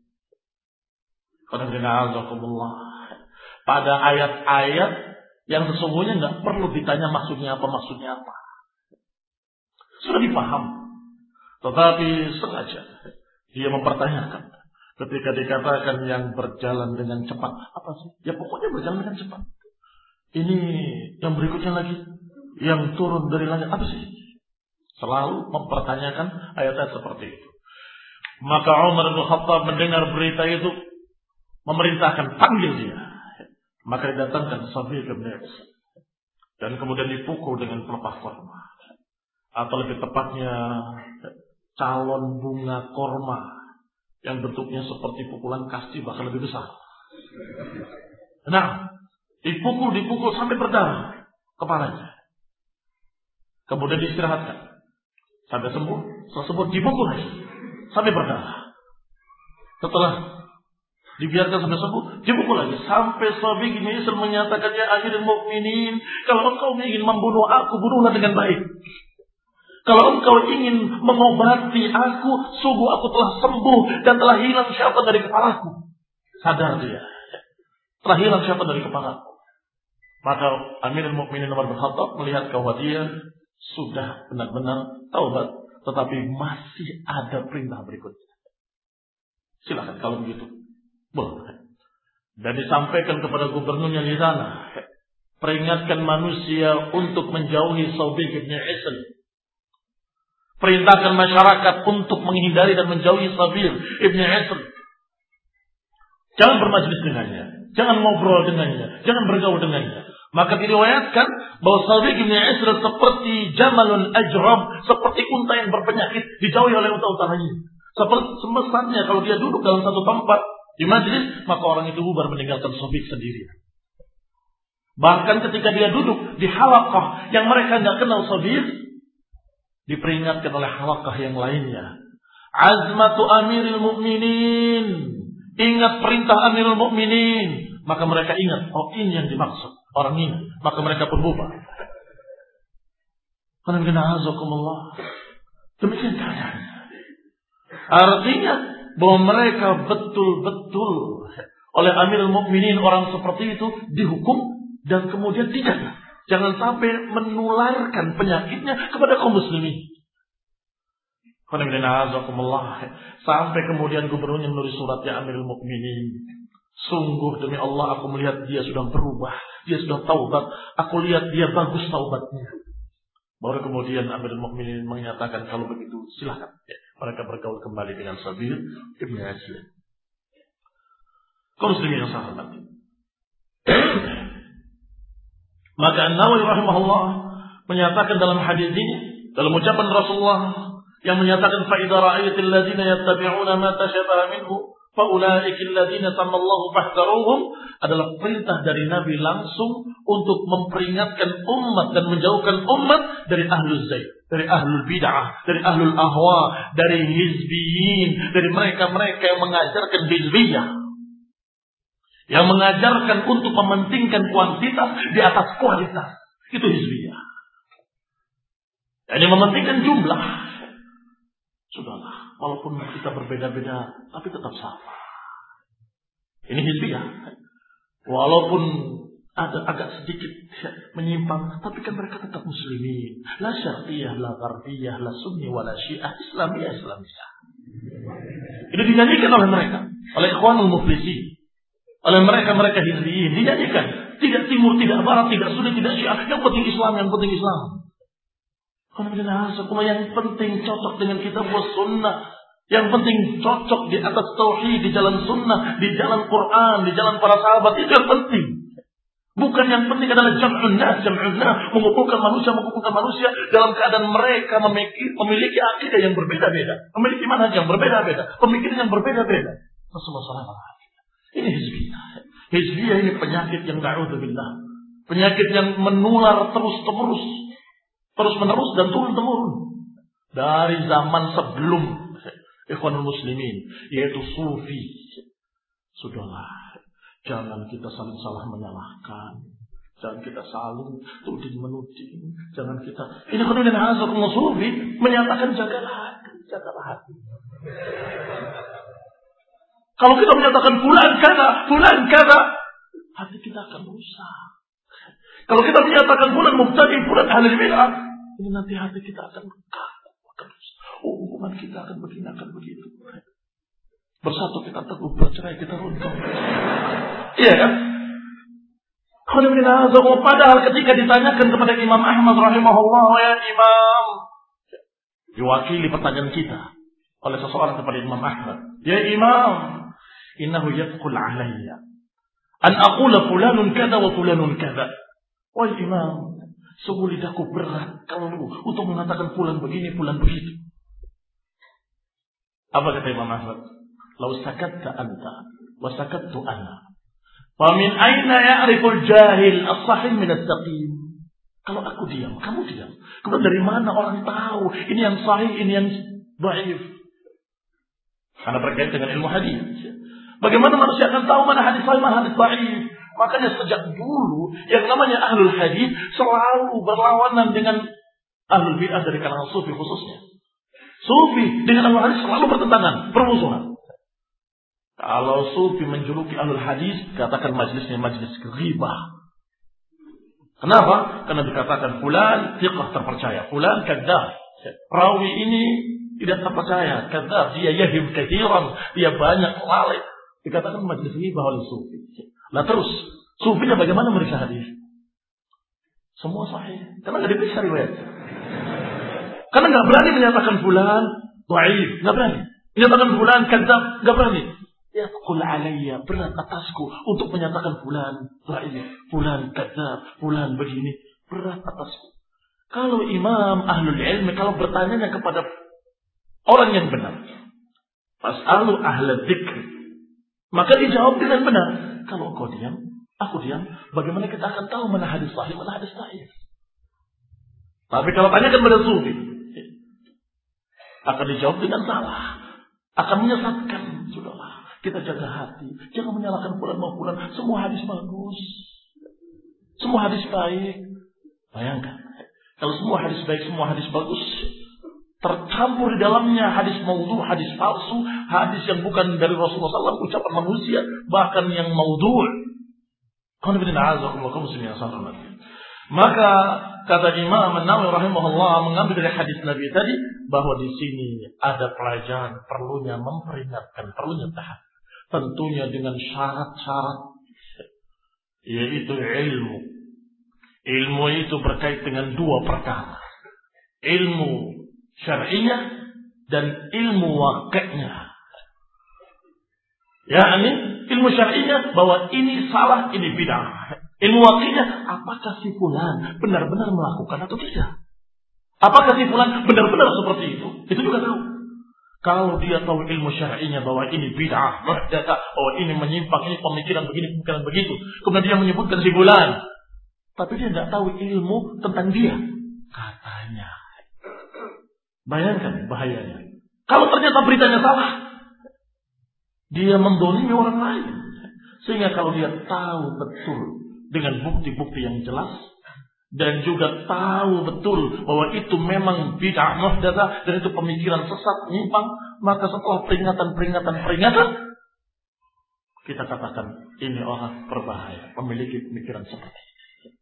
Pada ayat-ayat yang sesungguhnya nggak perlu ditanya maksudnya apa, maksudnya apa. Sudah dipaham. Tetapi sengaja dia mempertanyakan. Ketika dikatakan yang berjalan dengan cepat, apa sih? Ya pokoknya berjalan dengan cepat. Ini yang berikutnya lagi, yang turun dari langit, apa sih? Selalu mempertanyakan ayat-ayat seperti itu. Maka Umar bin Khattab mendengar berita itu, memerintahkan, panggil dia. Maka didatangkan Sabir bin Isr, dan kemudian dipukul dengan pelepah korma, atau lebih tepatnya calon bunga korma yang bentuknya seperti pukulan kasti, bahkan lebih besar. Nah, dipukul, dipukul sampai berdarah kepalanya. Kemudian diistirahatkan sampai sembuh. Setelah sembuh dipukul lagi sampai berdarah. Setelah dibiarkan sampai sembuh, dipukul lagi sampai Sabir bin Isr menyatakan, ya Amirul Mukminin, kalau engkau ingin membunuh aku, bunuhlah dengan baik. Kalau engkau ingin mengobati aku, sungguh aku telah sembuh dan telah hilang syaitan dari kepalaku. Sadar dia, telah hilang syaitan dari kepalaku. Maka Amirul Mukminin Umar bin Khattab melihat bahwa dia sudah benar-benar taubat, tetapi masih ada perintah berikutnya. Silakan kalau begitu, boleh. Dan disampaikan kepada gubernurnya di sana, peringatkan manusia untuk menjauhi Sabir bin Isr. Perintahkan masyarakat untuk menghindari dan menjauhi Sabir bin Isr. Jangan bermajlis dengannya, jangan ngobrol dengannya, jangan bergaul dengannya. Maka diriwayatkan bahwa Sabir bin Isr seperti jamalun ajrab, seperti unta yang berpenyakit, dijauhi oleh unta-unta lain. Seperti semestinya kalau dia duduk dalam satu tempat di majlis, maka orang itu bubar meninggalkan sohbih sendirian. Bahkan ketika dia duduk di halaqah yang mereka nggak kenal sohbih, diperingatkan oleh halaqah yang lainnya. Azmatu amiril mu'minin. Ingat perintah amirul mu'minin. Maka mereka ingat, oh ini yang dimaksud. Orang ini. Maka mereka pun bubar. Demikian keadaannya. Artinya bahwa mereka betul-betul oleh amirul mu'minin orang seperti itu dihukum dan kemudian tidak. Jangan sampai menularkan penyakitnya kepada kaum muslimin. Sampai kemudian gubernurnya menulis surat ya amirul mu'minin. Sungguh demi Allah aku melihat dia sudah berubah. Dia sudah taubat. Aku lihat dia bagus taubatnya. Baru kemudian amirul mu'minin menyatakan kalau begitu silakan. Ya, mereka bergaul kembali dengan Sabir Ibn Aslam. Kaum muslimin yang saya hormati. Maka An-Nawawi rahimahullah menyatakan dalam hadis ini, dalam ucapan Rasulullah yang menyatakan fa idza ra'aytal ladzina yattabi'una ma tashabaha minhu fa ulaika alladzina tamallahu fahdharuhum, adalah perintah dari Nabi langsung untuk memperingatkan umat dan menjauhkan umat dari ahlul zaid, dari ahlul bid'ah, dari ahlul ahwa, dari hizbiyin, dari mereka-mereka yang mengajarkan hizbiyah, yang mengajarkan untuk mementingkan kuantitas di atas kualitas. Itu hizbiyah. Jadi mementingkan jumlah. Sudahlah, walaupun kita berbeda-beda, tapi tetap sama. Ini hizbiyah. Walaupun ada agak sedikit menyimpang, tapi kan mereka tetap muslimin. La syarqiyah, la gharbiyah, la sunni, wa la syiah, islamiyah, islamiyah. Itu dinyanyikan oleh mereka, oleh ikhwanul muflisin, oleh mereka-mereka hizbiyin. Dinyanyikan. Tidak timur, tidak barat, tidak sunni, tidak syiah. Yang penting Islam, yang penting Islam. Yang penting cocok dengan kitab wa sunnah. Yang penting cocok di atas tauhid, di jalan sunnah, di jalan Quran, di jalan para sahabat. Itu yang penting. Bukan yang penting adalah jam'un nas, jam'un nas, mengumpulkan manusia, mengumpulkan manusia dalam keadaan mereka memiliki, memiliki akidah yang berbeda-beda, memiliki manhaj yang berbeda-beda, pemikiran yang berbeda-beda. Rasulullah shallallahu alaihi wasallam. Ini hizbiyah. Hizbiyah ini penyakit yang na'udzubillah. Penyakit yang menular terus-terus. Terus-menerus dan turun-temurun. Dari zaman sebelum ikhwanul muslimin. Yaitu sufi. Sudahlah. Jangan kita saling salah menyalahkan. Jangan kita saling tuding-menuding. Jangan kita... Ini kemudian hazakumullah sufi menyatakan jagalah hati. Jagalah hati. Kalau kita menyatakan bulan kada, bulan kada, hati kita akan rusak. Kalau kita menyatakan bulan mubtadi, bulan ahli bid'ah, ini nanti hati kita akan rusak. Oh, hubungan kita akan begini, akan begitu. Bersatu kita teguh, bercerai kita runtuh. Iya kan? Padahal ketika ditanyakan kepada Imam Ahmad rahimahullah, ya Imam, diwakili pertanyaan kita oleh seseorang kepada Imam Ahmad, ya Imam, innahu yadkhul alayya an aqula fulanun kada wa fulanun kada. Wahai Imam, sungguh lidahku berat kalau untuk mengatakan fulan begini, fulan begitu. Apa kata Imam Ahmad? Lau sakatta anta wa sakattu ana, fa min aina ya'riful jahil as-sahih min as-saqim. Kalau aku diam, kamu diam. Kemudian dari mana orang tahu ini yang sahih, ini yang dhaif? Karena berkaitan dengan ilmu hadis. Bagaimana manusia akan tahu mana hadis sahih, mana hadis dhaif? Makanya sejak dulu yang namanya ahlul hadis selalu berlawanan dengan ahlul bid'ah dari kalangan sufi khususnya. Sufi dengan ahlul hadis selalu bertentangan, bermusuhan. Kalau sufi menjuluki ahlul hadis, katakan majlisnya majlis ghibah. Kenapa? Karena dikatakan fulan thiqah terpercaya, fulan kadzdzab. Rawi ini tidak terpercaya, kadzdzab, dia yahim katsiran, dia banyak lalai. Dikatakan majlis ghibah oleh sufi. Nah terus, sufinya bagaimana meriksa hadis? Semua sahih. Karena nggak diperiksa riwayat. Karena nggak berani menyatakan fulan dhaif, nggak berani. Menyatakan fulan kadzdzab, nggak berani. Ya qul alayya, berat atasku untuk menyatakan fulan dhaif, fulan kadzdzab, fulan begini, berat atasku. Kalau imam ahlul ilmi kalau bertanya kepada orang yang benar, Fas'alu ahla dzikr. Maka dijawab dengan benar. Kalau kau diam, aku diam, bagaimana kita akan tahu mana hadis sahih, mana hadis dhaif? Tapi kalau tanyakan pada sufi, akan dijawab dengan salah, akan menyesatkan. Sudahlah, kita jaga hati, jangan menyalahkan fulan mau fulan. Semua hadis bagus, semua hadis baik. Bayangkan, kalau semua hadis baik, semua hadis bagus, tercampur di dalamnya hadis maudhu, hadis palsu, hadis yang bukan dari Rasulullah shallallahu alaihi wasallam, ucapan manusia, bahkan yang maudhu. Maka kata Imam An-Nawawi rahimahullah mengambil dari hadis Nabi tadi bahwa di sini ada pelajaran perlunya memperingatkan, perlunya tahan. Tentunya dengan syarat-syarat, yaitu ilmu. Ilmu itu berkait dengan dua perkara. Ilmu syar'iyah dan ilmu waqi'nya. yakni ilmu syar'iyah bahwa ini salah, ini bid'ah. Ilmu waqi'nya, apakah si fulan benar-benar melakukan atau tidak? Apakah si fulan benar-benar seperti itu? Itu juga tahu. Kalau dia tahu ilmu syar'inya bahwa ini bid'ah, muhdatsah, bahwa ini menyimpang, ini pemikiran begini, pemikiran begitu, kemudian dia menyebutkan si fulan, tapi dia tidak tahu ilmu tentang dia, katanya. Bayangkan bahayanya. Kalau ternyata beritanya salah, dia mendolimi orang lain. Sehingga kalau dia tahu betul dengan bukti-bukti yang jelas, dan juga tahu betul bahwa itu memang bid'ah muhdatsah dan itu pemikiran sesat menyimpang, maka setelah peringatan-peringatan-peringatan, kita katakan ini orang berbahaya, memiliki pemikiran seperti ini.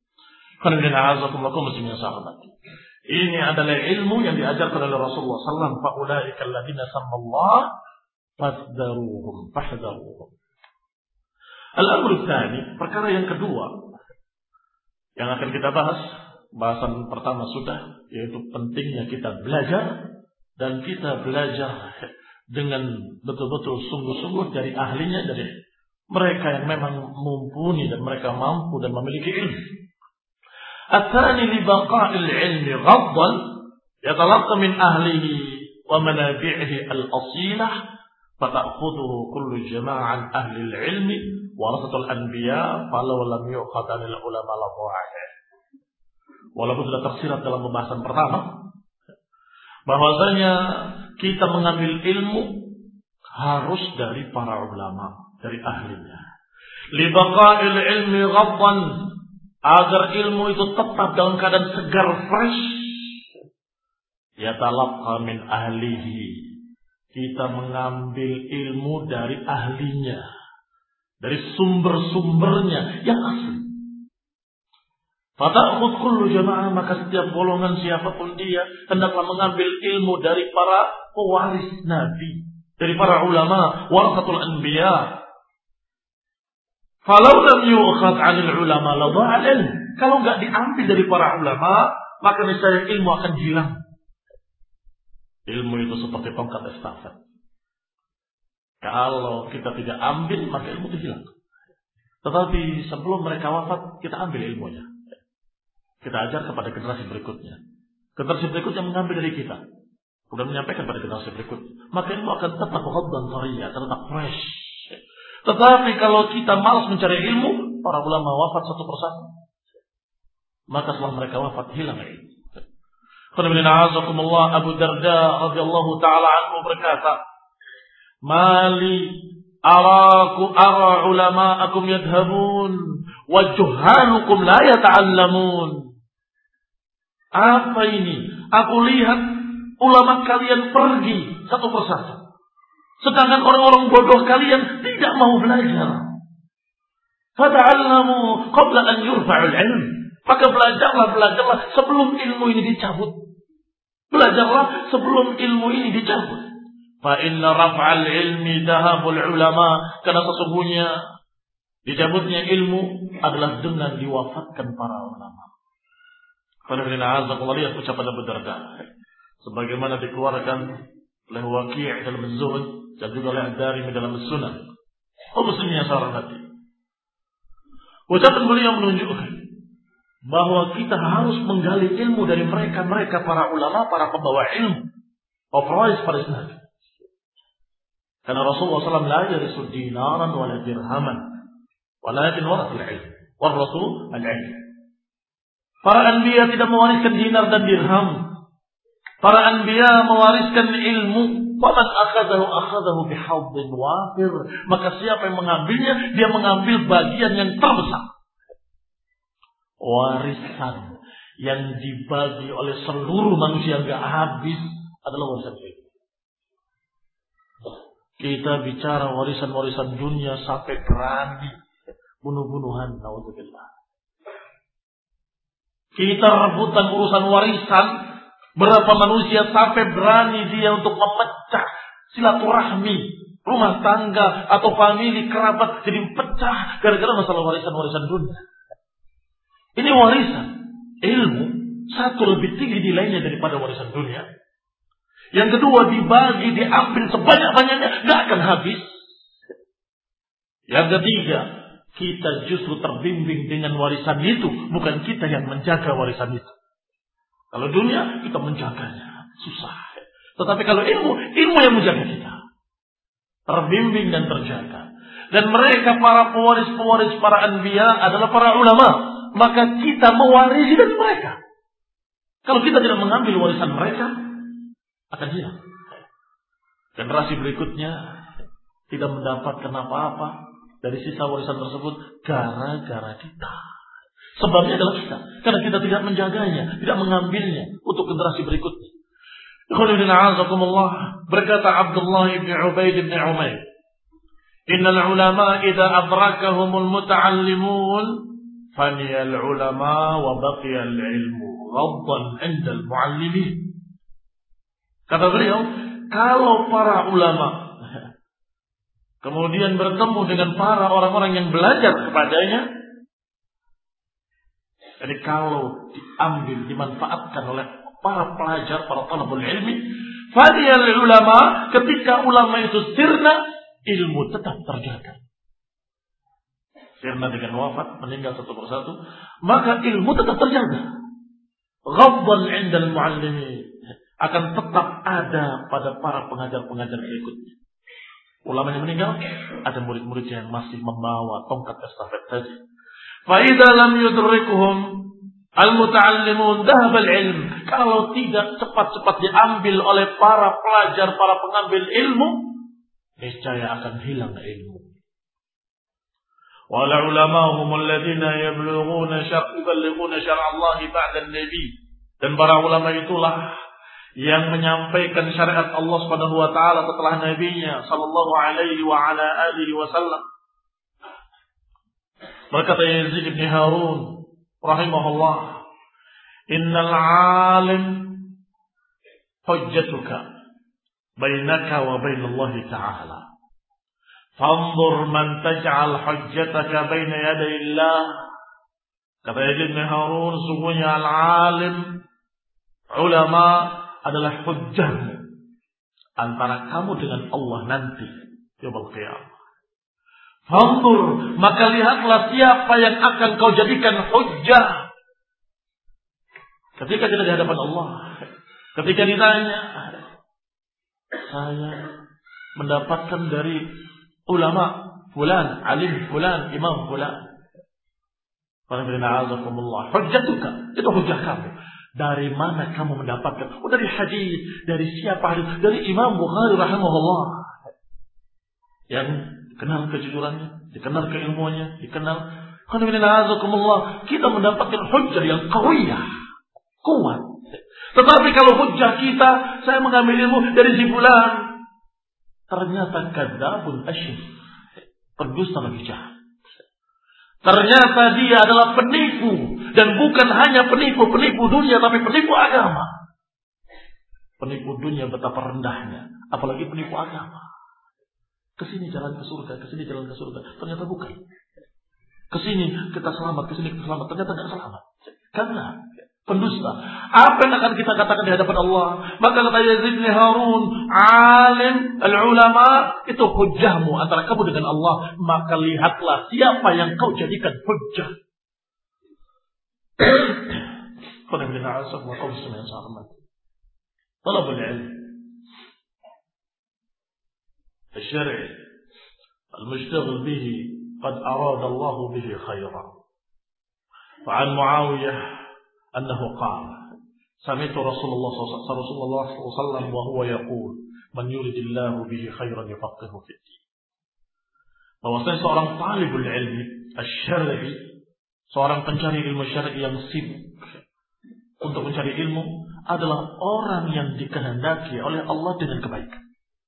Ini adalah ilmu yang diajarkan oleh Rasulullah sallallahu alaihi wasallam. Faulaika alladziina sammallah fahdaruhum fahdaruhum. Al-amru tsani, perkara yang kedua yang akan kita bahas, bahasan pertama sudah, yaitu pentingnya kita belajar, dan kita belajar dengan betul-betul sungguh-sungguh dari ahlinya, dari mereka yang memang mumpuni dan mereka mampu dan memiliki ilmu. At-tsani li baqa'il ilmi ghaddan yatalaqqa min ahlihi wa manabi'ihi al-asilah fata'khudhuhu kullu jama'an ahli al-ilmi warasatul anbiya falau lam yu'khad 'anil ulama la dha'ah. Walaupun sudah tersirat dalam pembahasan pertama bahwasanya kita mengambil ilmu harus dari para ulama, dari ahlinya. Li baqa'il ilmi ghaddan, agar ilmu itu tetap dalam keadaan segar, fresh. Yatalaqqa min ahlihi, kita mengambil ilmu dari ahlinya, dari sumber-sumbernya yang asli. Fata'khudh kullu jama'ah, maka setiap golongan siapapun dia hendaklah mengambil ilmu dari para pewaris Nabi, dari para ulama, warasatul anbiya. Falau lam yu'khadh 'anil ulama la dha'al. Kalau enggak diambil dari para ulama, maka niscaya ilmu akan hilang. Ilmu itu seperti tongkat estafet. Kalau kita tidak ambil, maka ilmu itu hilang. Tetapi sebelum mereka wafat, kita ambil ilmunya. Kita ajar kepada generasi berikutnya. Generasi berikutnya mengambil dari kita, kemudian menyampaikan pada generasi berikutnya. Maka ilmu akan tetap ghaddan thariyah, tetap fresh. Tetapi kalau kita malas mencari ilmu, para ulama wafat satu persatu, maka setelah mereka wafat hilang ilmu. Abu Darda radhiyallahu taala anhu berkata, "Mali araku ara ulama'akum yadhhabun wa juhalukum la yata'allamun." Apa ini? Aku lihat ulama kalian pergi satu persatu, sedangkan orang-orang bodoh kalian tidak mau belajar. Fata'allamu qabla an yurfa'ul ilm. Maka belajarlah, belajarlah sebelum ilmu ini dicabut. Belajarlah sebelum ilmu ini dicabut. Fa inna raf'al ilmi dahabul ulama. Karena sesungguhnya dicabutnya ilmu adalah dengan diwafatkan para ulama. Qul inna a'udzu lihat ucapan Abu Darda sebagaimana dikeluarkan oleh Waqi' dalam Az-Zuhd dan juga oleh Ad-Darimi dalam As-Sunan. Oh muslimnya seorang hati. Ucapan beliau menunjukkan bahwa kita harus menggali ilmu dari mereka-mereka para ulama, para pembawa ilmu, pewaris para Nabi. Karena Rasulullah shallallahu alaihi wasallam la yarisu dinaran wa la dirhaman, walakin warathul ilm, warathul al-ilm. Para anbiya tidak mewariskan dinar dan dirham. Para anbiya mewariskan ilmu. Faman akhadahu akhadahu bihadzin wafir. Maka siapa yang mengambilnya, dia mengambil bagian yang terbesar. Warisan yang dibagi oleh seluruh manusia enggak habis adalah warisan ilmu. Kita bicara warisan-warisan dunia sampai berani bunuh-bunuhan, naudzubillah. Kita rebutan urusan warisan, berapa manusia sampai berani dia untuk memecah silaturahmi rumah tangga atau famili kerabat jadi pecah gara-gara masalah warisan-warisan dunia. Ini warisan ilmu satu lebih tinggi nilainya daripada warisan dunia. Yang kedua, dibagi, diambil sebanyak-banyaknya, gak akan habis. Yang ketiga, kita justru terbimbing dengan warisan itu, bukan kita yang menjaga warisan itu. Kalau dunia, kita menjaganya, susah. Tetapi kalau ilmu, ilmu yang menjaga kita. Terbimbing dan terjaga. Dan mereka para pewaris-pewaris para anbiya adalah para ulama. Maka kita mewarisi dari mereka. Kalau kita tidak mengambil warisan mereka, akan hilang. Generasi berikutnya tidak mendapatkan apa-apa dari sisa warisan tersebut gara-gara kita. Sebabnya adalah kita. Karena kita tidak menjaganya, tidak mengambilnya untuk generasi berikutnya. Berkata Abdullah ibn Ubaid ibn Umair, Innal ulama idza adrakahumul muta'allimun faniyal ulama wa baqiyal ilmu ghaddan 'indal mu'allimin. Kata beliau, kalau para ulama kemudian bertemu dengan para orang-orang yang belajar kepadanya, jadi kalau diambil, dimanfaatkan oleh para pelajar, para talabul ilmi, fadiyal ulama, ketika ulama itu sirna, ilmu tetap terjaga. Sirna dengan wafat, meninggal satu persatu, maka ilmu tetap terjaga. Ghaddan 'indal mu'allimin, akan tetap ada pada para pengajar-pengajar berikutnya. Ulama yang meninggal, ada murid-muridnya yang masih membawa tongkat estafet tadi. Fa idza lam yudrikuhum al-muta'allimun dhahaba al-ilm. Kalau tidak cepat-cepat diambil oleh para pelajar, para pengambil ilmu, niscaya akan hilang ilmu. Wal ulama hum alladziina yablughuna syar'a yuballighuna syar'a Allah ba'da an-nabi. Dan para ulama itulah yang menyampaikan syariat Allah Subhanahu wa taala setelah nabinya sallallahu alaihi wa ala alihi wasallam. Berkata Yazid bin Harun rahimahullah, "Innal 'alim hujjatuka bainaka wa bainallahi ta'ala. Fanzur man taj'al hujjataka baina yaday Allah." Kata Yazid bin Harun, sungguhnya al-'alim, ulama adalah hujjahmu antara kamu dengan Allah nanti yaumul qiyamah. Fanzur, maka lihatlah siapa yang akan kau jadikan hujjah ketika kita di hadapan Allah. Ketika ditanya, saya mendapatkan dari ulama fulan, alim fulan, imam fulan. Hujjatuka, itu hujjah kamu. Dari mana kamu mendapatkan? Oh, dari hadis. Dari siapa hadis? Dari Imam Bukhari rahimahullah. Yang dikenal kejujurannya, dikenal keilmuannya, dikenal. Kita mendapatkan hujjah yang qawiyah, kuat. Tetapi kalau hujjah kita, saya mengambil ilmu dari si fulan, ternyata kadzabun asyif, berdusta lebih jahat. Ternyata dia adalah penipu. Dan bukan hanya penipu-penipu dunia, tapi penipu agama. Penipu dunia betapa rendahnya. Apalagi penipu agama. Kesini jalan ke surga, kesini jalan ke surga. Ternyata bukan. Kesini kita selamat, kesini kita selamat. Ternyata tidak selamat. Karena pendusta. Apa yang akan kita katakan di hadapan Allah? Maka kata Yazid bin Harun, alim, al-ulama, itu hujjahmu antara kamu dengan Allah. Maka lihatlah siapa yang kau jadikan hujjah. Qul inna a'udzu wa qawsu min syarri talabul ilm. الشرعي المشتغل به قد أراد الله به خيرا. وعن معاوية أنه قال سمعت رسول الله صلى الله عليه وسلم وهو يقول من يريد الله به خيرا يفقهه في الدين. Bahwasanya seorang talibul ilmi asy-syar'i, seorang pencari ilmu syar'i yang sibuk untuk mencari ilmu adalah orang yang dikehendaki oleh Allah dengan kebaikan.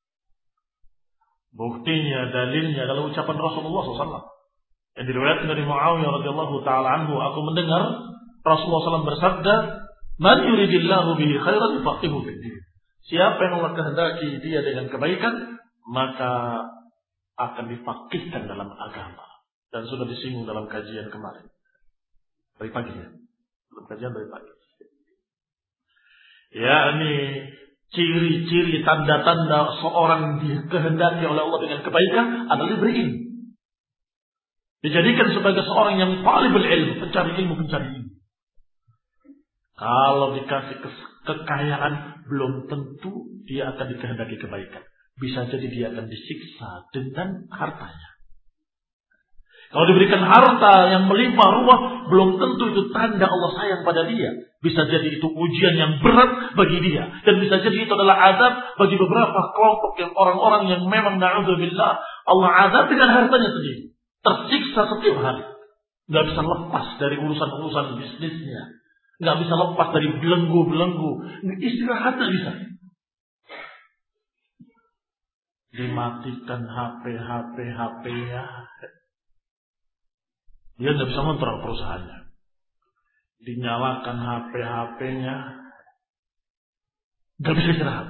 Buktinya, dalilnya adalah ucapan Rasulullah shallallahu alaihi wasallam yang diriwayatkan dari Muawiyah radhiyallahu taala anhu. Aku mendengar Rasulullah shallallahu alaihi wasallam bersabda, "Man yuridillahu bihi khairan yufaqihuhu fid din." Siapa yang Allah kehendaki dia dengan kebaikan, maka akan difaqihkan dalam agama. Dan sudah disinggung dalam kajian kemarin. Dari pagi ya. Dalam kajian dari pagi. Ya, ini ciri-ciri tanda-tanda seorang dikehendaki oleh Allah dengan kebaikan adalah diberi ilmu. Dijadikan sebagai seorang yang talibul ilmu, pencari ilmu, pencari ilmu. Kalau dikasih kekayaan, belum tentu dia akan dikehendaki kebaikan. Bisa jadi dia akan disiksa dengan hartanya. Kalau diberikan harta yang melimpah ruah, belum tentu itu tanda Allah sayang pada dia. Bisa jadi itu ujian yang berat bagi dia. Dan bisa jadi itu adalah azab bagi beberapa kelompok yang orang-orang yang memang na'udzubillah Allah azab dengan hartanya sendiri. Tersiksa setiap hari. Gak bisa lepas dari urusan-urusan bisnisnya. Gak bisa lepas dari belenggu-belenggu. Istirahat gak bisa. Dimatikan H P, H P, H P-nya. Dia gak bisa kontrol perusahaannya. Dinyalakan H P, H P-nya. Gak bisa istirahat.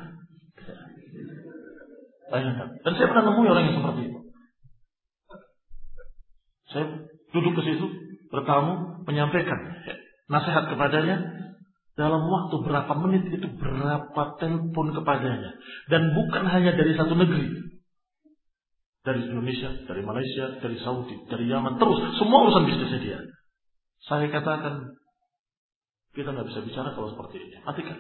Bayangkan. Dan saya pernah nemui orang yang seperti itu. Saya duduk ke situ, bertamu, menyampaikan nasihat kepadanya. Dalam waktu berapa menit itu berapa telepon kepadanya. Dan bukan hanya dari satu negeri. Dari Indonesia, dari Malaysia, dari Saudi, dari Yaman. Terus, semua urusan bisnisnya dia. Saya katakan, kita nggak bisa bicara kalau seperti ini. Matikan.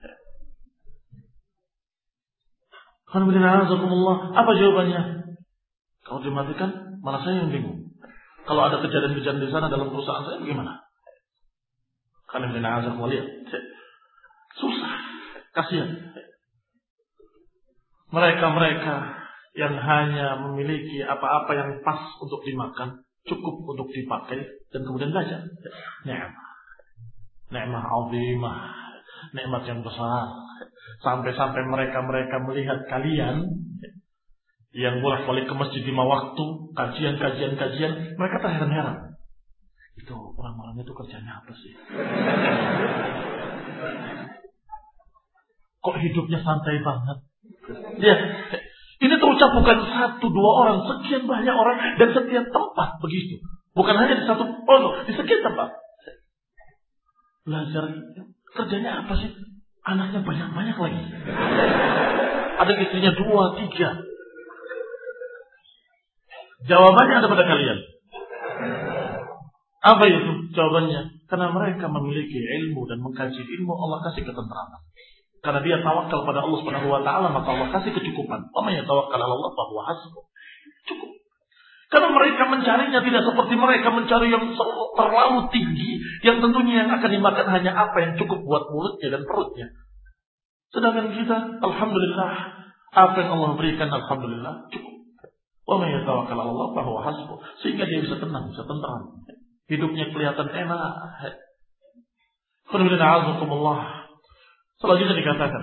Alhamdulillah, apa jawabannya? Kalau dimatikan, malah saya yang bingung. Kalau ada kejadian-kejadian di sana dalam perusahaan saya, bagaimana? Karena benar azab melihat susah, kasihan. Mereka-mereka yang hanya memiliki apa-apa yang pas untuk dimakan, cukup untuk dipakai, dan kemudian belajar. Ni'mah, ni'mah azimah, nikmat yang besar. Sampai-sampai mereka-mereka melihat kalian yang bolak-balik ke masjid lima waktu, kajian-kajian-kajian, mereka terheran-heran. Itu orang-orang itu kerjanya apa sih? Kok hidupnya santai banget? Ya, ini terucap bukan satu dua orang, sekian banyak orang dan setiap tempat begitu. Bukan hanya di satu pondok, di sekian tempat. Belajar kerjanya apa sih? Anaknya banyak-banyak lagi. Ada istrinya dua, tiga. Jawabannya ada pada kalian. Apa itu jawabannya? Karena mereka memiliki ilmu dan mengkaji ilmu, Allah kasih ketenteraman. Karena dia tawakal pada Allah Subhanahu wa taala, maka Allah kasih kecukupan. Wa may yatawakkal 'ala Allah fa huwa hasbuh. Cukup. Karena mereka mencarinya tidak seperti mereka mencari yang terlalu tinggi, yang tentunya yang akan dimakan hanya apa yang cukup buat mulutnya dan perutnya. Sedangkan kita, alhamdulillah, apa yang Allah berikan, alhamdulillah, cukup. Wa may yatawakkal 'ala Allah fa huwa hasbuh. Sehingga dia bisa tenang, bisa tentram. Hidupnya kelihatan enak. Alhamdulillah. Selanjutnya dikatakan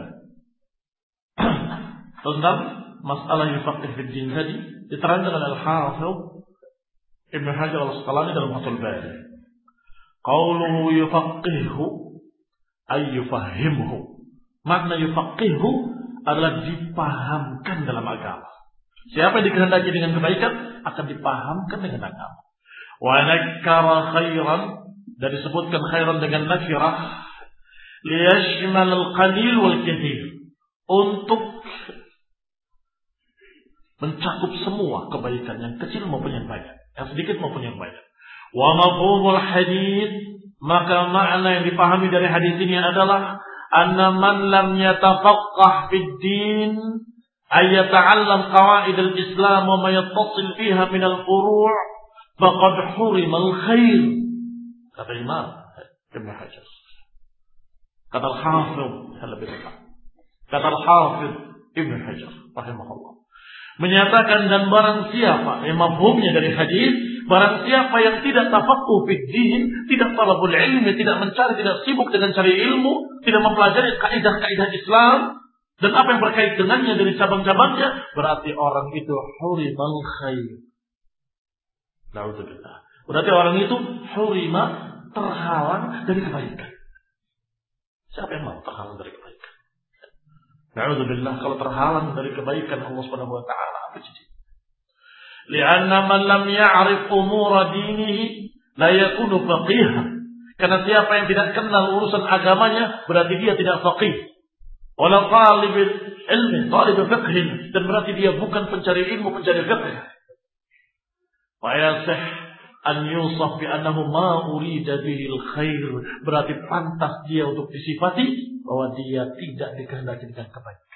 tentang masalah yufaqih fid din tadi diterangkan oleh Al-Hafidz Ibnu Hajar Al-Asqalani dalam Fathul Bari. Qauluhu yufaqihu ay yufahimhu. Makna yufaqihu adalah dipahamkan dalam agama. Siapa yang dikehendaki dengan kebaikan akan dipahamkan dengan agama. Wa nakkara khairan, dan disebutkan khairan dengan nakirah, liyashmal al-qalil wal kathir, untuk mencakup semua kebaikan yang kecil maupun yang banyak, yang sedikit maupun yang banyak. Wa mafhumul hadits, maka makna yang dipahami dari hadis ini adalah anna man lam yatafaqqah fid din ayyata'allam qawaid al-Islam wa ma yattasil fiha min al-furu' faqad hurima al-khair. Kata Imam Ibn Hajar. Kata Al-Hafidh, lebih tepat. Kata Al-Hafidh Ibn Hajar rahimahullah. Menyatakan dan barang siapa, yang mafhumnya dari hadis, barang siapa yang tidak tafaqquh fid din, tidak talabul ilmi, tidak mencari, tidak sibuk dengan cari ilmu, tidak mempelajari kaidah-kaidah Islam dan apa yang berkait dengannya dari cabang-cabangnya, berarti orang itu hurimal khair. Na'udzubillah. Berarti orang itu hurima, terhalang dari kebaikan. Siapa yang mau terhalang dari kebaikan? Na'udzubillah, kalau terhalang dari kebaikan Allah Subhanahu wa taala, apa jadi? Li'anna man lam ya'rif umura dinihi la yakunu faqihan. Karena siapa yang tidak kenal urusan agamanya, berarti dia tidak faqih. Wala talibul ilmi, talibul fiqh, dan berarti dia bukan pencari ilmu, pencari fiqh. Wa yasih an yusaf bi annahu ma urida bihi al-khair, berarti pantas dia untuk disifati bahwa dia tidak dikehendaki dengan kebaikan.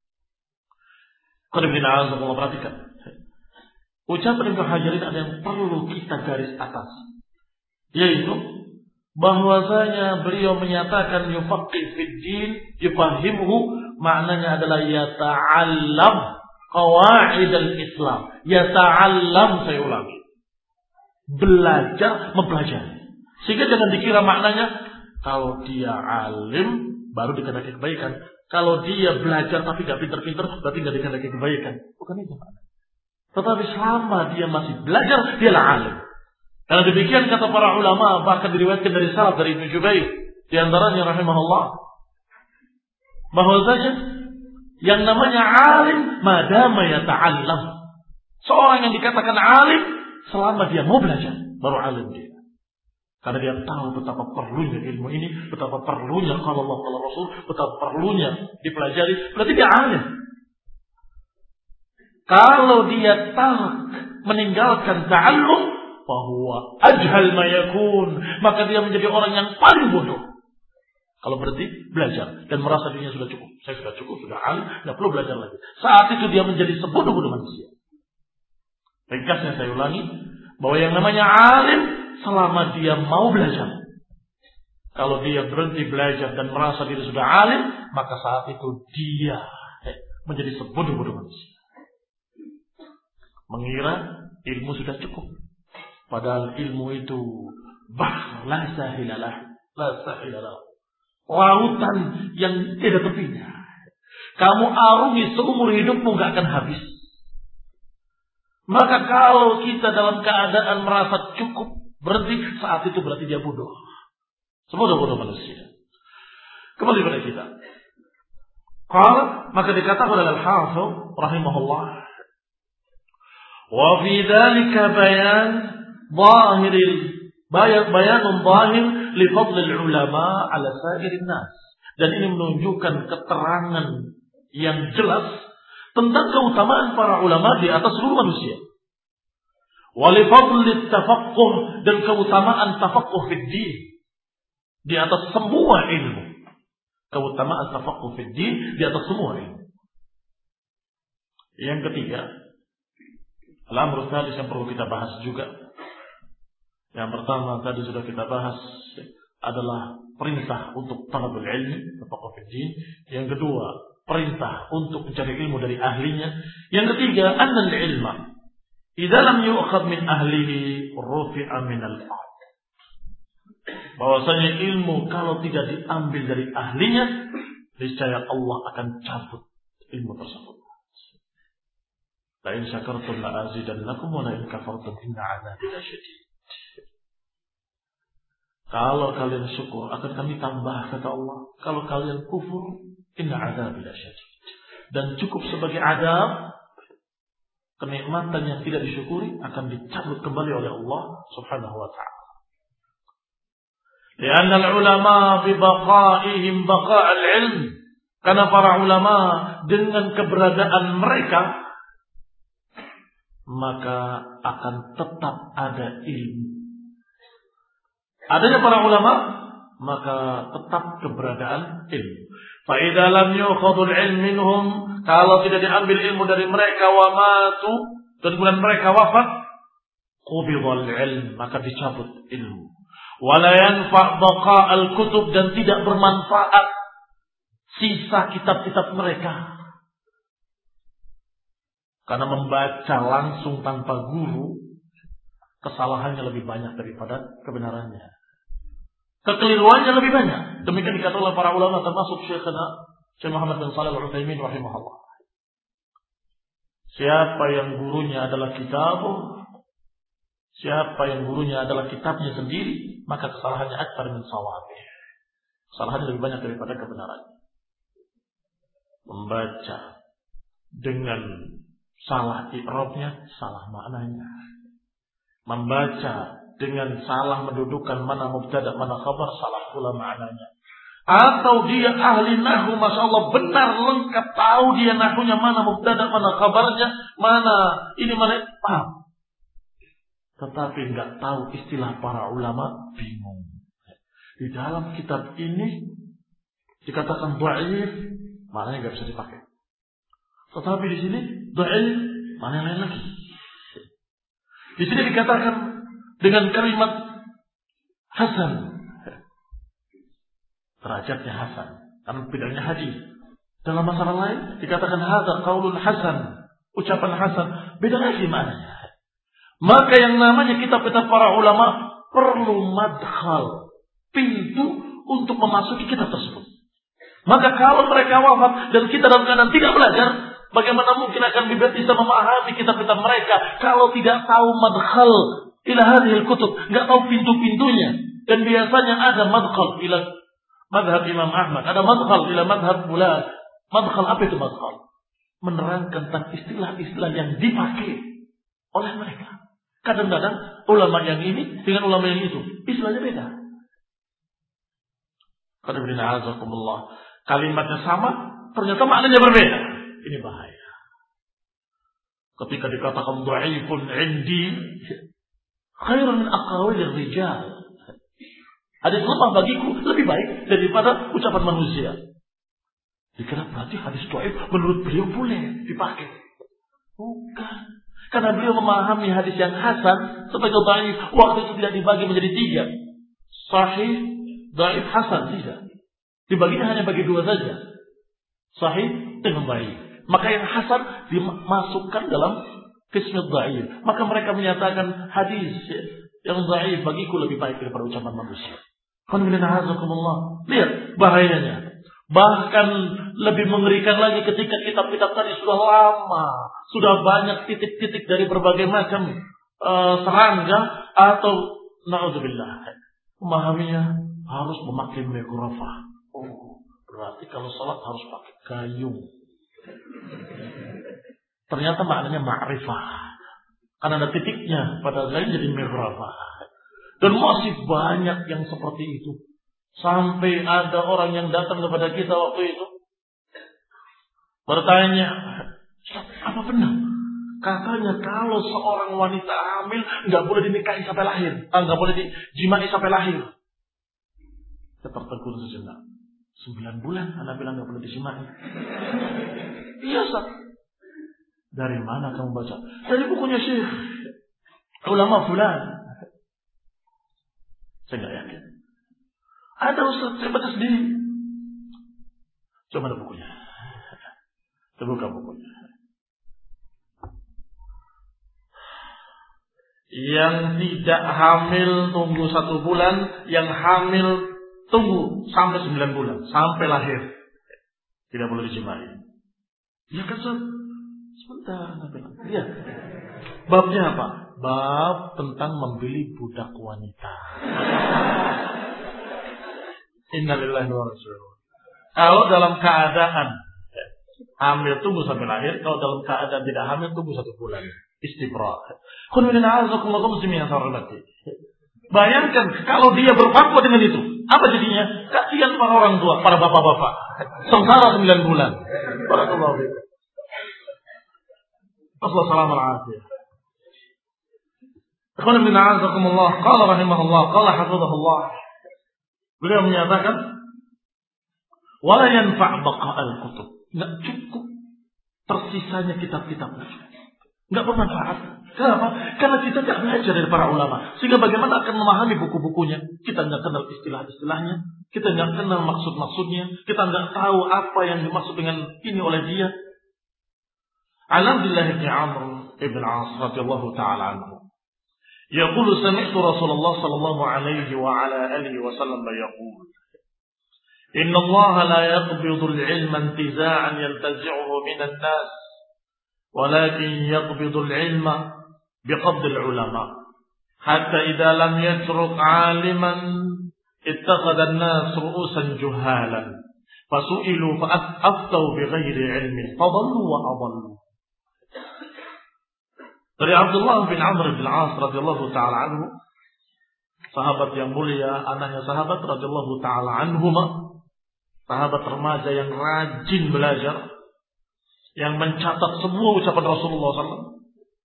Qul inna a'udzu perhatikan. Ucapan Ibnu Hajar ini ada yang perlu kita garis atas, yaitu bahwasanya beliau menyatakan yufaqih fid din, yufahimuhu, maknanya adalah yata'allam qawaid al-Islam. Yata'allam, saya ulangi. Belajar, mempelajari. Sehingga jangan dikira maknanya kalau dia alim baru dikehendaki kebaikan. Kalau dia belajar tapi gak pinter-pinter, berarti gak dikehendaki kebaikan. Bukan itu maknanya. Tetapi selama dia masih belajar, dialah alim. Karena demikian kata para ulama, bahkan diriwayatkan dari salaf, dari Ibnu Jubair, di antaranya rahimahullah, bahwasanya yang namanya alim madama yata'allam. Seorang yang dikatakan alim selama dia mau belajar, baru alim dia. Karena dia tahu betapa perlunya ilmu ini, betapa perlunya kalau Allah, kalau Rasul, betapa perlunya dipelajari, berarti dia alim. Kalau dia tarak meninggalkan ta'allum, bahwa ajhal ma yakun, maka dia menjadi orang yang paling bodoh. Kalau berhenti belajar dan merasa dirinya sudah cukup, saya sudah cukup, sudah alim, tidak perlu belajar lagi. Saat itu dia menjadi sebodoh-bodoh manusia. Ringkasnya saya ulangi, bahwa yang namanya alim selama dia mau belajar. Kalau dia berhenti belajar dan merasa diri sudah alim, maka saat itu dia menjadi sebodoh-bodoh manusia. Mengira ilmu sudah cukup. Padahal ilmu itu bahr la sahilalah, la sahilalah. Lautan yang tidak tepinya. Kamu arungi seumur hidupmu gak akan habis. Maka kalau kita dalam keadaan merasa cukup, berhenti, saat itu berarti dia bodoh. Sebodoh-bodoh manusia. Kembali pada kita. Qala, maka dikatakan oleh Al-Hafidh rahimahullah, wa fi dzalika bayan zahiril bayan bayanun zahir li fadlil ulama ala sairin nas. Dan ini menunjukkan keterangan yang jelas tentang keutamaan para ulama di atas seluruh manusia. Wa li fadlit tafaqquh, dan keutamaan tafaqquh fid din di atas semua ilmu. Keutamaan tafaqquh fid din di atas semua ilmu. Yang ketiga, al-amru tsadis yang perlu kita bahas juga. Yang pertama tadi sudah kita bahas adalah perintah untuk talabul ilmi, tafaqquh fid din. Yang kedua, perintah untuk mencari ilmu dari ahlinya. Yang ketiga, annal ilma idza lam yu'khad min ahlihi rufi'a min al-ard. Bahwasanya ilmu kalau tidak diambil dari ahlinya, niscaya Allah akan cabut ilmu tersebut. La in syakartum la azidannakum wa la in kafartum inna 'adzabi lasyadid. Kalau kalian syukur akan kami tambah, kata Allah. Kalau kalian kufur, inna 'adzabi lasyadid. Dan cukup sebagai adab, kenikmatan yang tidak disyukuri akan dicabut kembali oleh Allah Subhanahu wa taala. Lianna al-ulama bi baqaihim baqa' al-ilm. Karena para ulama dengan keberadaan mereka maka akan tetap ada ilmu. Adanya para ulama, maka tetap keberadaan ilmu. Fa idza lam yu'khadul ilm minhum, kalau tidak diambil ilmu dari mereka, wa matu, dan kemudian mereka wafat, qubidhal ilm, maka dicabut ilmu. Wala yanfa' baqa al-kutub, dan tidak bermanfaat sisa kitab-kitab mereka. Karena membaca langsung tanpa guru, kesalahannya lebih banyak daripada kebenarannya. Kekeliruannya lebih banyak. Demikian dikatakan oleh para ulama, termasuk Syekhana Syekh Muhammad bin Shalih Al-Utsaimin rahimahullah. Siapa yang gurunya adalah kitab, siapa yang gurunya adalah kitabnya sendiri, maka kesalahannya akbar min shawabih. Kesalahannya lebih banyak daripada kebenarannya. Membaca dengan salah i'rabnya, salah maknanya. Membaca dengan salah mendudukan mana mubtada, mana khabar, salah pula maknanya. Atau dia ahli nahwu, masya Allah, benar lengkap, tahu dia nahwunya mana mubtada, mana khabarnya, mana ini mana paham. Tetapi nggak tahu istilah para ulama, bingung. Di dalam kitab ini dikatakan dhaif, maknanya nggak bisa dipakai. Tetapi di sini dhaif, mana lain lagi. Di sini dikatakan dengan kalimat hasan, derajatnya hasan, karena bedanya hadis. Dalam masalah lain dikatakan hadza qaulun hasan, ucapan hasan, beda lagi maknanya. Maka yang namanya kitab-kitab para ulama perlu madkhal, pintu untuk memasuki kitab tersebut. Maka kalau mereka wafat dan kita dalam keadaan tidak belajar, bagaimana mungkin akan bisa memahami kitab-kitab mereka kalau tidak tahu madkhal ila hadhil kutub, enggak tahu pintu-pintunya. Dan biasanya ada madkhal ila madhab Imam Ahmad, ada madkhal ila madhab fulan. Madkhal, apa itu madkhal? Menerangkan tentang istilah-istilah yang dipakai oleh mereka. Kadang-kadang ulama yang ini dengan ulama yang itu istilahnya beda. Qadibina kalimatnya sama, ternyata maknanya berbeda. Ini bahaya. Ketika dikatakan dhaifun indi khairun min aqwalir rijal. Hadis lemah bagiku lebih baik daripada ucapan manusia. Dikira berarti hadis dhaif menurut beliau boleh dipakai. Bukan. Karena beliau memahami hadis yang hasan sebagai dhaif. Waktu itu tidak dibagi menjadi tiga. Sahih, dhaif, hasan, tidak. Dibaginya hanya bagi dua saja. Sahih dengan baik. Maka yang hasan dimasukkan dalam qismul dhaif. Maka mereka menyatakan hadis yang dhaif bagiku lebih baik daripada ucapan manusia. Lihat bahayanya. Bahkan lebih mengerikan lagi ketika kitab-kitab tadi sudah lama, sudah banyak titik-titik dari berbagai macam uh, serangga atau naudzubillah. Memahaminya harus memakai mikrofon. Oh, berarti kalau sholat harus pakai gayung. Ternyata maknanya ma'rifah. Karena ada titiknya pada gayung jadi mikrofon. Dan masih banyak yang seperti itu. Sampai ada orang yang datang kepada kita waktu itu bertanya, apa benar? Katanya kalau seorang wanita hamil nggak boleh dinikahi sampai lahir, nggak boleh dijimai sampai lahir. Saya tertegun sejenak. Sembilan bulan anak bilang nggak boleh dijimai. Iya, Ustaz. Dari mana kamu baca? Dari bukunya Syekh ulama fulan. Saya nggak yakin. Ada Ustaz, saya baca sendiri. Coba ada bukunya. Saya buka bukunya. Yang tidak hamil tunggu satu bulan, yang hamil tunggu sampai sembilan bulan, sampai lahir. Tidak boleh dijimai. Ya kan, Ustaz? Sebentar, ya. Babnya apa? Bab tentang membeli budak wanita. Innalillahi wa inna ilaihi raji'un. Kalau dalam keadaan hamil tunggu sampai lahir, kalau dalam keadaan tidak hamil tunggu satu bulan. Istibra. Bayangkan kalau dia berfatwa dengan itu, apa jadinya? Kasihan para orang tua, para bapak-bapak. Sengsara sembilan bulan. Barakallahu fiik. Wassalamu alaikum. Ikhwan bin a'azakumullah, qala rahimahullah, qala hafizahullah. Beliau menyatakan, Wala yanfa' baqa'al kutub. Enggak cukup tersisanya kitab-kitab. Enggak bermanfaat. Kenapa? Karena kita tidak belajar dari para ulama. Sehingga bagaimana akan memahami buku-bukunya? Kita enggak kenal istilah-istilahnya. Kita enggak kenal maksud-maksudnya. Kita enggak tahu apa yang dimaksud dengan ini oleh dia. Alhamdulillah ibn Amr ibn al-As radhiyallahu ta'ala anhu. Yaqulu sami'tu Rasulullah sallallahu alaihi wa ala alihi wa sallam yaqul. Inna Allah la yaqbidu al-'ilma intiza'an yantazi'uhu min an-nas, walakin yaqbidu al-'ilma biqabd al-'ulama. Hatta idza lam yatruk 'aliman ittakhadha an-nas ru'usan juhalan, fasu'ilu fa'aftau bighairi 'ilmin fadallu wa adallu. Dari Abdullah bin Amr bin al-As radhiyallahu ta'ala anhu, sahabat yang mulia, anaknya sahabat radhiyallahu ta'ala anhuma, sahabat remaja yang rajin belajar, yang mencatat semua ucapan Rasulullah shallallahu alaihi wasallam,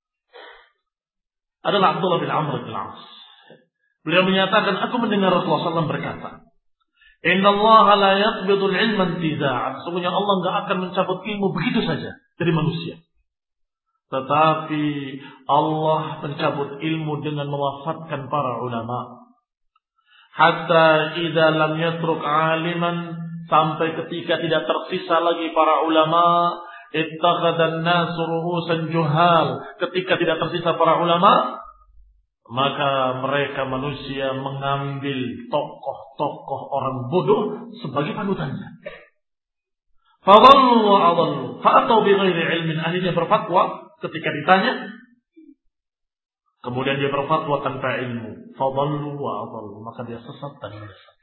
adalah Abdullah bin Amr bin al-As. Beliau menyatakan, aku mendengar Rasulullah shallallahu alaihi wasallam berkata, Inna Allah la yaqbidul ilma intiza'an. Sesungguhnya Allah enggak akan mencabut ilmu begitu saja dari manusia. Tetapi Allah mencabut ilmu dengan mewafatkan para ulama. Hatta idza lam yatruk 'aliman, sampai ketika tidak tersisa lagi para ulama, ittakhadhan nasu ru'usan juhal, ketika tidak tersisa para ulama, maka mereka manusia mengambil tokoh-tokoh orang bodoh sebagai panutannya. Fadallu wa adallu, fa'atau bighairi ilmin, akhirnya berfatwa ketika ditanya, kemudian dia berfatwa tanpa ilmu. Fadallu wa adallu, maka dia sesat dan menyesatkan.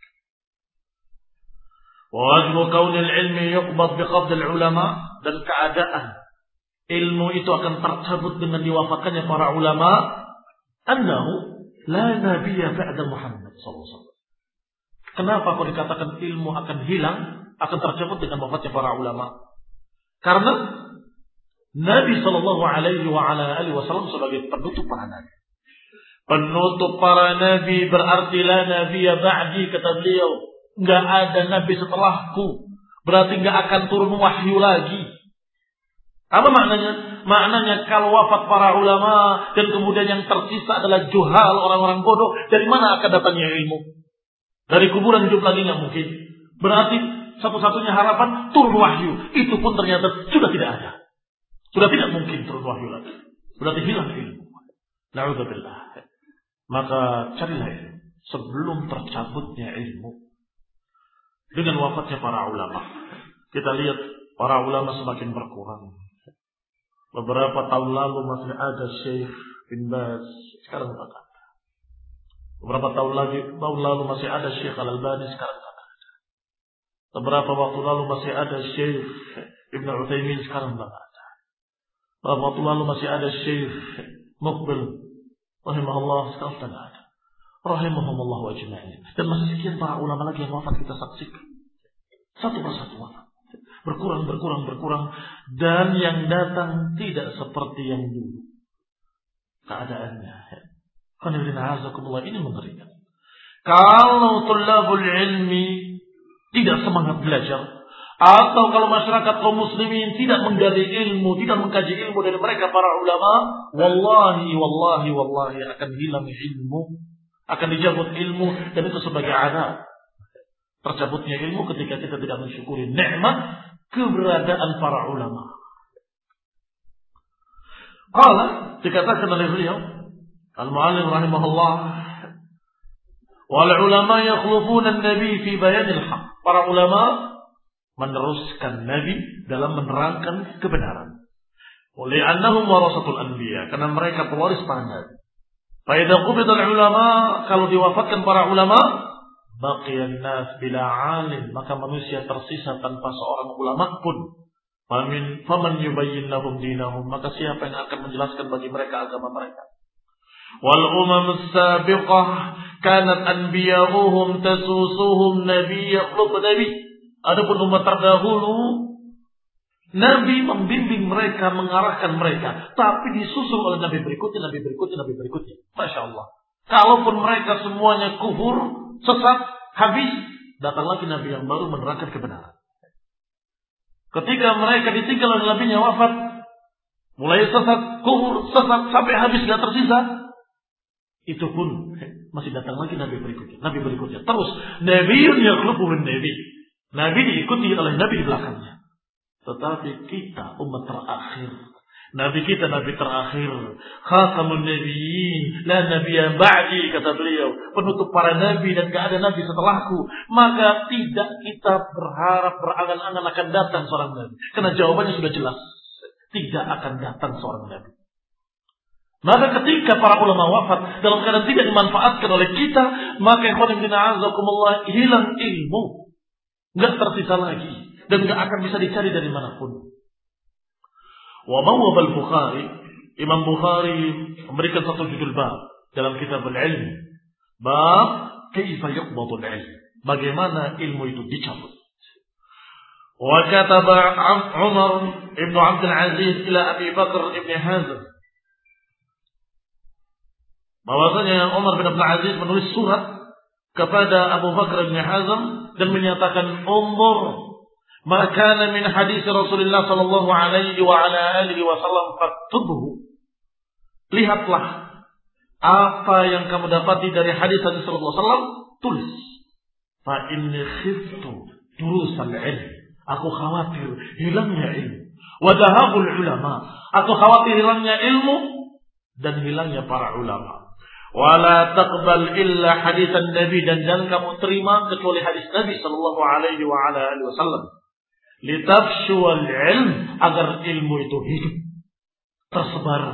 Wa wajhu kaunil ilmi yuqbad biqabd al-ulama, dan keadaan ilmu itu akan tercabut dengan diwafatkannya para ulama, annahu la nabiyya ba'da Muhammad sallallahu alaihi wasallam. Kenapa kok dikatakan ilmu akan hilang, akan tercabut dengan wafatnya para ulama? Karena Nabi sallallahu alaihi wa ala alihi wasallam sebagai penutup para nabi. Penutup para nabi berarti la nabiyya ba'di, kata beliau. Enggak ada nabi setelahku. Berarti enggak akan turun wahyu lagi. Apa maknanya? Maknanya kalau wafat para ulama dan kemudian yang tersisa adalah juhal, orang-orang bodoh, dari mana akan datangnya ilmu? Dari kuburan hidup lagi nggak mungkin. Berarti satu-satunya harapan turun wahyu. Itu pun ternyata sudah tidak ada. Sudah tidak mungkin turun wahyu lagi. Berarti hilang ilmu. Na'udzubillah. Maka carilah ilmu sebelum tercabutnya ilmu. Dengan wafatnya para ulama, kita lihat para ulama semakin berkurang. Beberapa tahun lalu masih ada Syekh bin Baz, sekarang tidak ada. Beberapa tahun lagi, tahun lalu masih ada Syekh Al-Albani, sekarang tidak ada. Beberapa waktu lalu masih ada Syekh Ibn Utsaimin, sekarang tidak ada. Beberapa waktu lalu masih ada Syekh Muqbil rahimahullah, sekarang tidak ada. Rahimahumullah wa ajma'in. Dan masih sekian para ulama lagi yang wafat kita saksikan. Satu persatu wafat. Berkurang, berkurang, berkurang. Dan yang datang tidak seperti yang dulu keadaannya. Ini mengerikan. Kalau tulabul ilmi tidak semangat belajar, atau kalau masyarakat kaum muslimin tidak menggali ilmu, tidak mengkaji ilmu dari mereka para ulama, wallahi, wallahi, wallahi akan hilang ilmu, akan dicabut ilmu, dan itu sebagai azab. Tercabutnya ilmu ketika kita tidak mensyukuri nikmat keberadaan para ulama. Qala, dikatakan oleh beliau Al-Mu'allim rahimahullah, wal ulama yakhlufuna an-nabi fi bayanil haq. Para ulama meneruskan nabi dalam menerangkan kebenaran. Oleh annahum warasatul anbiya, karena mereka pewaris para nabi. Fa idza qubida al-ulama, kalau diwafatkan para ulama, baqiyan nas bila alim, maka manusia tersisa tanpa seorang ulama pun. Famin faman yubayyin lahum dinahum, maka siapa yang akan menjelaskan bagi mereka agama mereka? Wal umam as-sabiqah kanat anbiya'uhum tasusuhum nabiyya qulub nabi. Adapun umat terdahulu, nabi membimbing mereka, mengarahkan mereka, tapi disusul oleh nabi berikutnya, nabi berikutnya, nabi berikutnya. Masya Allah. Kalaupun mereka semuanya kufur, sesat, habis, datang lagi nabi yang baru menerangkan kebenaran. Ketika mereka ditinggal oleh nabinya wafat, mulai sesat, kufur, sesat sampai habis tidak tersisa, itu pun masih datang lagi nabi berikutnya, nabi berikutnya. Terus nabiun yakhlufu min nabi. Nabi diikuti oleh nabi di belakangnya. Tetapi kita umat terakhir, nabi kita nabi terakhir, khatamun nabiyyin, la nabiyyan ba'di, kata beliau, penutup para nabi dan tidak ada nabi setelahku. Maka tidak kita berharap berangan-angan akan datang seorang nabi, karena jawabannya sudah jelas, tidak akan datang seorang nabi. Maka ketika para ulama wafat dalam keadaan tidak dimanfaatkan oleh kita, maka ikhwan fillah azakumullah, hilang ilmu, enggak tersisa lagi dan enggak akan bisa dicari dari manapun. Wa bawwab al-Bukhari, Imam Bukhari memberikan satu judul bab dalam kitab al-ilm, bab kaifa yuqbadu al-ilm, bagaimana ilmu itu dicabut. Wa kataba Umar ibn Abdul Aziz ila Abi Bakar ibn Hazm, bahwasanya Umar bin Abdul Aziz menulis surat kepada Abu Bakar bin Hazm dan menyatakan, "Unzur ma kana min hadis Rasulullah sallallahu alaihi wa ala alihi wasallam faktubhu." Lihatlah apa yang kamu dapati dari hadis-hadis Rasulullah sallallahu alaihi wasallam, tulis. Fa inni khiftu durusal ilm. Aku khawatir hilangnya ilmu. Wa dhahabul ulama. Aku khawatir hilangnya ilmu dan hilangnya para ulama. Wala taqbal illa hadisan Nabi, dan jangan kamu terima kecuali hadis Nabi sallallahu alaihi wa ala alihi wasallam. Litafshu al-ilm, agar ilmu itu hidup, tersebar.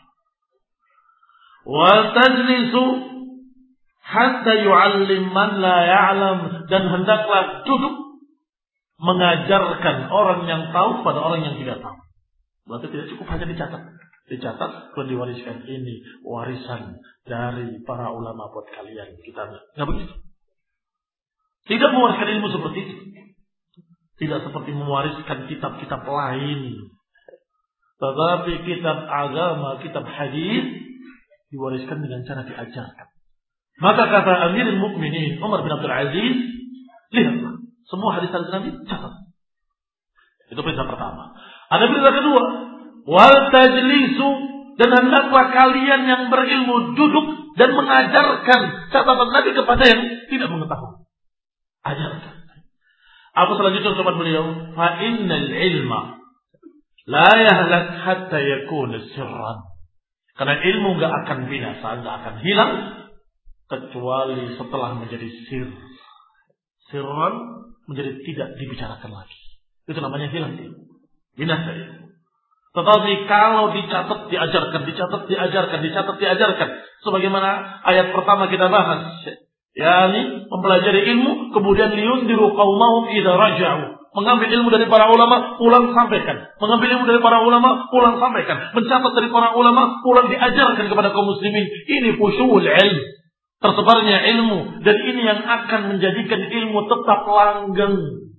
Wa tajlisu hatta yu'allim man la ya'lam, dan hendaklah duduk mengajarkan orang yang tahu pada orang yang tidak tahu. Berarti tidak cukup hanya dicatat. Dicatat, kemudian diwariskan, ini warisan dari para ulama buat kalian. Kita nggak begitu. Tidak mewariskan ilmu seperti itu. Tidak seperti mewariskan kitab-kitab lain. Tetapi kitab agama, kitab hadis diwariskan dengan cara diajarkan. Maka kata Amirul Mukminin Umar bin Abdul Aziz, lihatlah semua hadis-hadis Nabi catat. Itu perintah pertama. Ada perintah kedua, wal tajlisu, dan hendaklah kalian yang berilmu duduk dan mengajarkan catatan Nabi kepada yang tidak mengetahui. Ajarkan. Apa selanjutnya sobat beliau? Fa innal ilma la yahlak hatta yakuna sirran. Karena ilmu enggak akan binasa, enggak akan hilang kecuali setelah menjadi sir. Sirran menjadi tidak dibicarakan lagi. Itu namanya hilang ilmu. Binasa ilmu. Tetapi kalau dicatat, diajarkan, dicatat, diajarkan, dicatat, diajarkan. Sebagaimana ayat pertama kita bahas. yakni mempelajari ilmu, kemudian liyundiru qaumahum idza raja'u. Mengambil ilmu dari para ulama, pulang sampaikan. Mengambil ilmu dari para ulama, pulang sampaikan. Mencatat dari para ulama, pulang diajarkan kepada kaum muslimin. Ini fusyul ilm. Tersebarnya ilmu. Dan ini yang akan menjadikan ilmu tetap langgeng.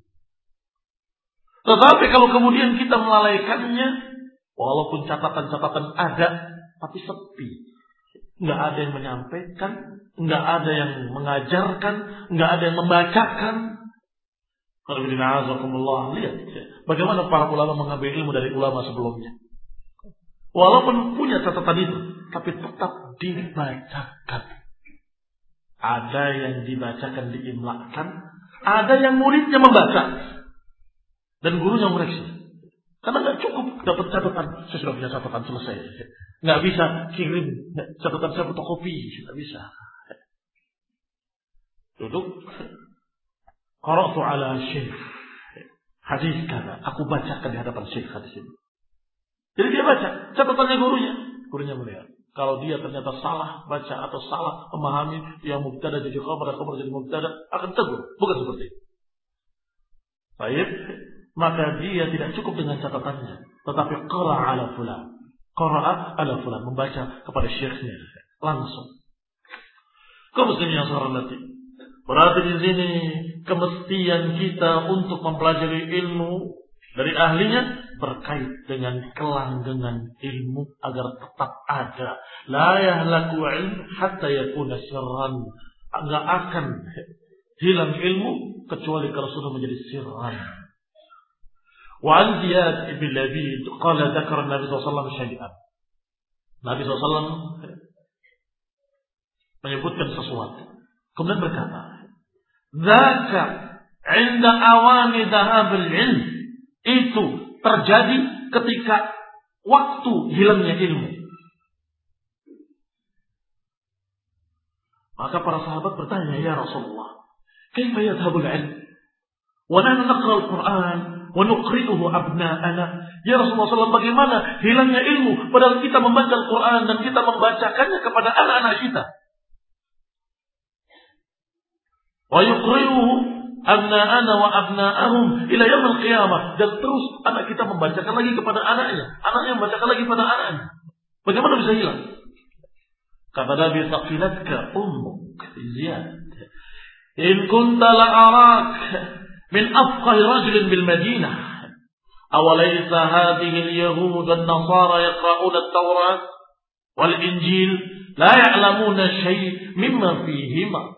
Tetapi kalau kemudian kita melalaikannya, walaupun catatan-catatan ada, tapi sepi. Enggak ada yang menyampaikan, enggak ada yang mengajarkan, enggak ada yang membacakan. Kalau bina'azakumullah, lihat bagaimana para ulama mengambil ilmu dari ulama sebelumnya. Walaupun punya catatan itu, tapi tetap dibacakan. Ada yang dibacakan, diimlakkan, ada yang muridnya membaca dan gurunya memeriksa. Karena nggak cukup dapat catatan, saya sudah punya catatan selesai. Nggak bisa kirim catatan saya fotokopi, nggak bisa. Duduk, qara'tu ala syekh hadis kada, aku bacakan di hadapan syekh hadis ini. Jadi dia baca catatannya gurunya, gurunya melihat. Kalau dia ternyata salah baca atau salah memahami, yang mubtada jadi khabar, khabar jadi mubtada, akan tegur. Bukan seperti itu. Baik. Maka dia tidak cukup dengan catatannya, tetapi qara'a ala fulan, qara'a ala fulan, membaca kepada syekhnya langsung. Kaum muslimin yang hormati, berarti di sini kemestian kita untuk mempelajari ilmu dari ahlinya berkait dengan kelanggengan ilmu agar tetap ada. La yahlaku ilm hatta yakuna sirran. Enggak akan hilang ilmu kecuali kalau sudah menjadi sirran. Wa an Ziyad ibn Labid qala dzakara Nabi sallallahu alaihi wasallam syai'an. Nabi sallallahu alaihi wasallam menyebutkan sesuatu. Kemudian berkata, "Dzaka 'inda awani dhahabil 'ilm." Itu terjadi ketika waktu hilangnya ilmu. Maka para sahabat bertanya, "Ya Rasulullah, kaifa yadhhabul 'ilm? Wa nahnu naqra al-Qur'an wa nuqri'uhu abna'ana." Ya Rasulullah sallallahu alaihi wasallam, bagaimana hilangnya ilmu padahal kita membaca Al-Qur'an dan kita membacakannya kepada anak-anak kita. Wa yuqri'uhu abna'ana wa abna'ahum ila yaum al-qiyamah, dan terus anak kita membacakan lagi kepada anaknya, anaknya membacakan lagi kepada anaknya. Bagaimana bisa hilang? Kata Nabi, "Taqilatka ummuk Ziyad. In kunta la'arak min afqahi rajulin bil Madinah. Awalaysa hadhihi al-yahud wan-nasara yaqra'una at-Taurat wal-Injil la ya'lamuna shay' mimma fihima."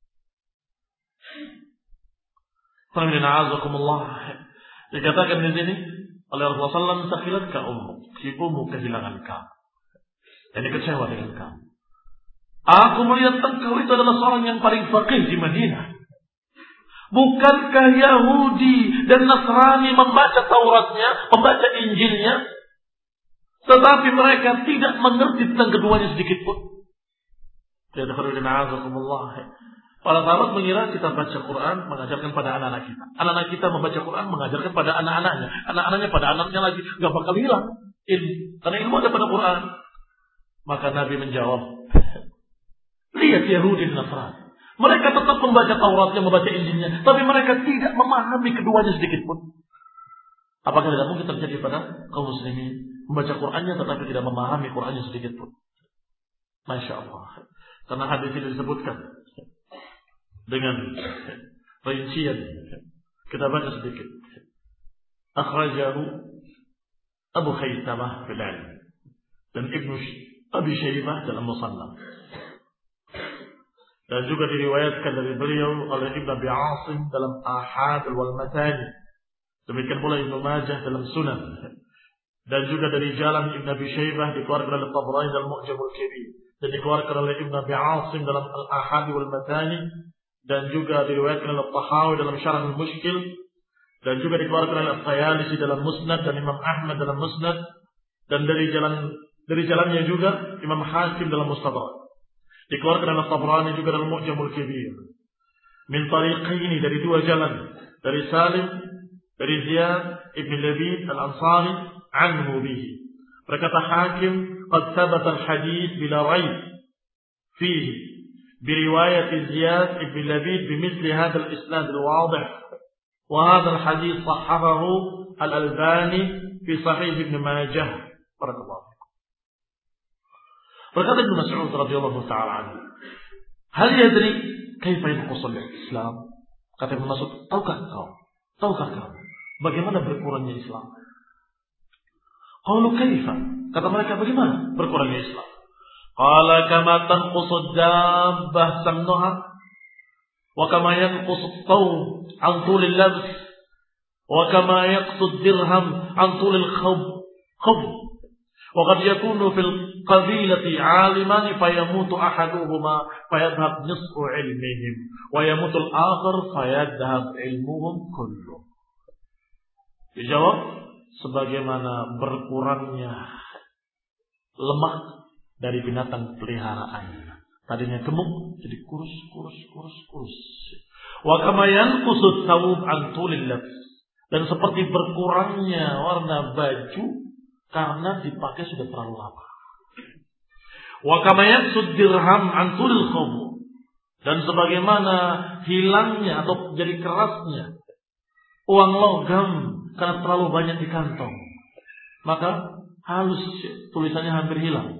Dikatakan di sini oleh Rasulullah sallallahu alaihi wasallam, "Taqilatka ummuk." Ibumu kehilangan kamu. Jadi kecewa dengan kamu. Aku melihat engkau itu adalah seorang yang paling faqih di Madinah. Bukankah Yahudi dan Nasrani membaca Tauratnya, membaca Injilnya, tetapi mereka tidak mengerti tentang keduanya sedikit pun? Para sahabat mengira kita baca Quran mengajarkan pada anak-anak kita. Anak-anak kita membaca Quran mengajarkan pada anak-anaknya. Anak-anaknya pada anaknya lagi. Gak bakal hilang ilmu. Karena ilmu ada pada Quran. Maka Nabi menjawab, lihat Yahudi dan Nasrani. Mereka tetap membaca Tauratnya, membaca Injilnya, tapi mereka tidak memahami keduanya sedikit pun. Apakah tidak mungkin terjadi pada kaum muslimin membaca Qurannya tetapi tidak memahami Qurannya sedikit pun? Masya Allah. Karena hadis ini disebutkan dengan rincian. Kita baca sedikit. Akhrajahu Abu Khaytamah fil Ilm dan Ibnu Abi Syaibah dalam Musannaf. Dan juga diriwayatkan dari beliau oleh Ibnu Abi Asim dalam Ahad wal Matani. Demikian pula Ibnu Majah dalam Sunan. Dan juga dari jalan Ibnu Abi Syaibah dikeluarkan oleh Tabrani dalam Mu'jamul Kabir. Dan dikeluarkan oleh Ibnu Abi Asim dalam Al-Ahad wal Matani. Dan juga diriwayatkan oleh Tahawi dalam Syarah Al-Mushkil. Dan juga dikeluarkan oleh At-Tayalisi dalam Musnad dan Imam Ahmad dalam Musnad. Dan dari jalan dari jalannya juga Imam Hakim dalam Mustadrak. Dikeluarkan oleh Tabrani juga dalam Mu'jamul Kabir. Min tariqaini, dari dua jalan, dari Salim, dari Ziyad ibn Labid al-Ansari anhu bihi. Berkata Hakim, qad thabata al-hadith bila raib fihi biriwayat Ziyad ibn Labid bimithli hadha al-isnad al-wadih. Wa hadha al-hadith sahhahahu al-Albani fi Sahih Ibn Majah. Barakallahu. Berkata Ibnu Mas'ud radhiyallahu ta'ala anhu, "Hal yadri kaifa yanqusul Islam?" Kata Ibnu Mas'ud, "Tahukah kau? Tahukah kau bagaimana berkurangnya Islam?" Qalu kaifa? Kata mereka, bagaimana berkurangnya Islam? Qala kama tanqusu dabbah samnuha wa kama yanqusu thawb an tulil labs wa kama yaqsu dirham an tulil khawb khawb wa qad yakunu fil qabilati aliman fayamutu ahaduhuma fayadhhab nisfu ilmihim wa yamutu al-akhar fayadhhab ilmuhum kulluh. Dijawab, sebagaimana berkurangnya lemak dari binatang peliharaan. Tadinya gemuk jadi kurus kurus kurus kurus. Wa kama yanqusu thawb an tulil labs, dan seperti berkurangnya warna baju karena dipakai sudah terlalu lama. Wa kama yaksud dirham an tulil khawb, dan sebagaimana hilangnya atau jadi kerasnya uang logam karena terlalu banyak di kantong, maka halus tulisannya hampir hilang.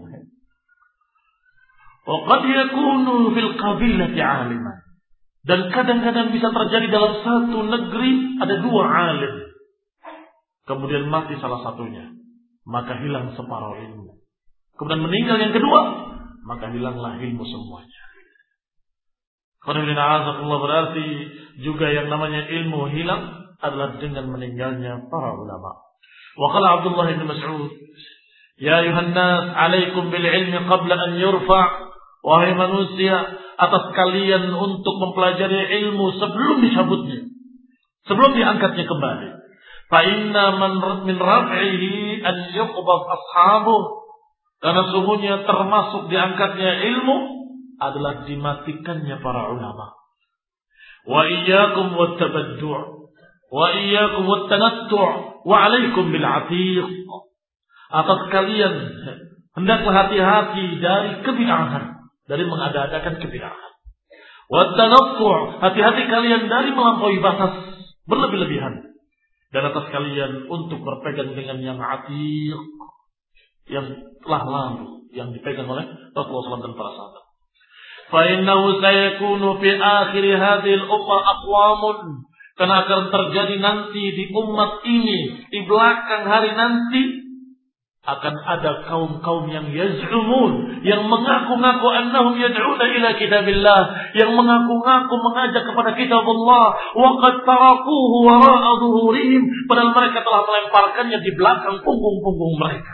Wa qad yakunu fil qabilati aliman, dan kadang-kadang bisa terjadi dalam satu negeri ada dua alim, kemudian mati salah satunya, maka hilang separuh ilmu. Kemudian meninggal yang kedua, maka hilanglah ilmu semuanya. Karena berarti juga yang namanya ilmu hilang adalah dengan meninggalnya para ulama. Wa qala Abdullah bin Mas'ud, "Ya ayuhan nas, 'alaikum bil ilmi qabla an yurfa'." Wahai manusia, atas kalian untuk mempelajari ilmu sebelum dicabutnya, sebelum diangkatnya kembali. Fa inna man min raf'ihi an yuqbad ashabuh. Karena sungguhnya termasuk diangkatnya ilmu adalah dimatikannya para ulama. Wa iyyakum wat-tabaddu', wa iyyakum wat-tanattu', wa 'alaikum bil 'atiq. Atas kalian hendaklah hati-hati dari kebid'ahan, dari mengada-adakan kebid'ahan. Wat-tanattu', hati-hati kalian dari melampaui batas, berlebih-lebihan. Dan atas kalian untuk berpegang dengan yang 'atiq, yang telah lalu, yang dipegang oleh Rasulullah shallallahu alaihi wasallam dan para sahabat. فَإِنَّهُ سَيَكُونُ فِي آخِرِ هَذِهِ الْأُمَّةِ أَقْوَامٌ. Karena akan terjadi nanti di umat ini, di belakang hari nanti, akan ada kaum-kaum yang yaz'umun, yang mengaku-ngaku annahum yad'una ila kitabillah, yang mengaku-ngaku mengajak kepada kitab Allah, wa qad tarakuhu wara'a dhuhurihim, padahal mereka telah melemparkannya di belakang punggung-punggung mereka.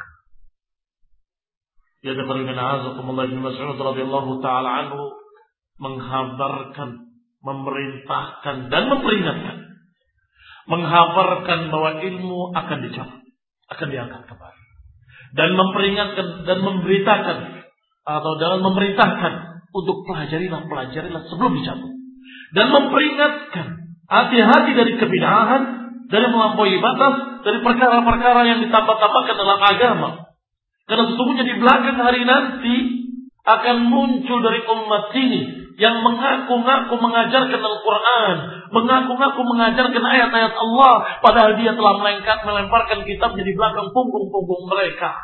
Ya Ibnu Mas'ud radhiyallahu taala anhu menghabarkan, memerintahkan dan memperingatkan, menghabarkan bahwa ilmu akan dicabut, akan diangkat kembali, dan memperingatkan dan memberitakan atau dalam memerintahkan untuk pelajarilah, pelajarilah sebelum dicabut, dan memperingatkan hati-hati dari kebid'ahan, dari melampaui batas, dari perkara-perkara yang ditambah-tambahkan dalam agama. Karena sesungguhnya di belakang hari nanti akan muncul dari umat ini yang mengaku-ngaku mengajarkan Al-Quran, mengaku-ngaku mengajarkan ayat-ayat Allah, padahal dia telah melemparkan kitabnya di belakang punggung-punggung mereka.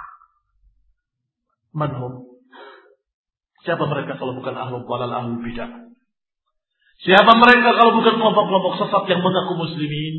Manhum? Siapa mereka kalau bukan ahlul dhalal, ahlul bidah? Siapa mereka kalau bukan kelompok-kelompok sesat yang mengaku muslimin?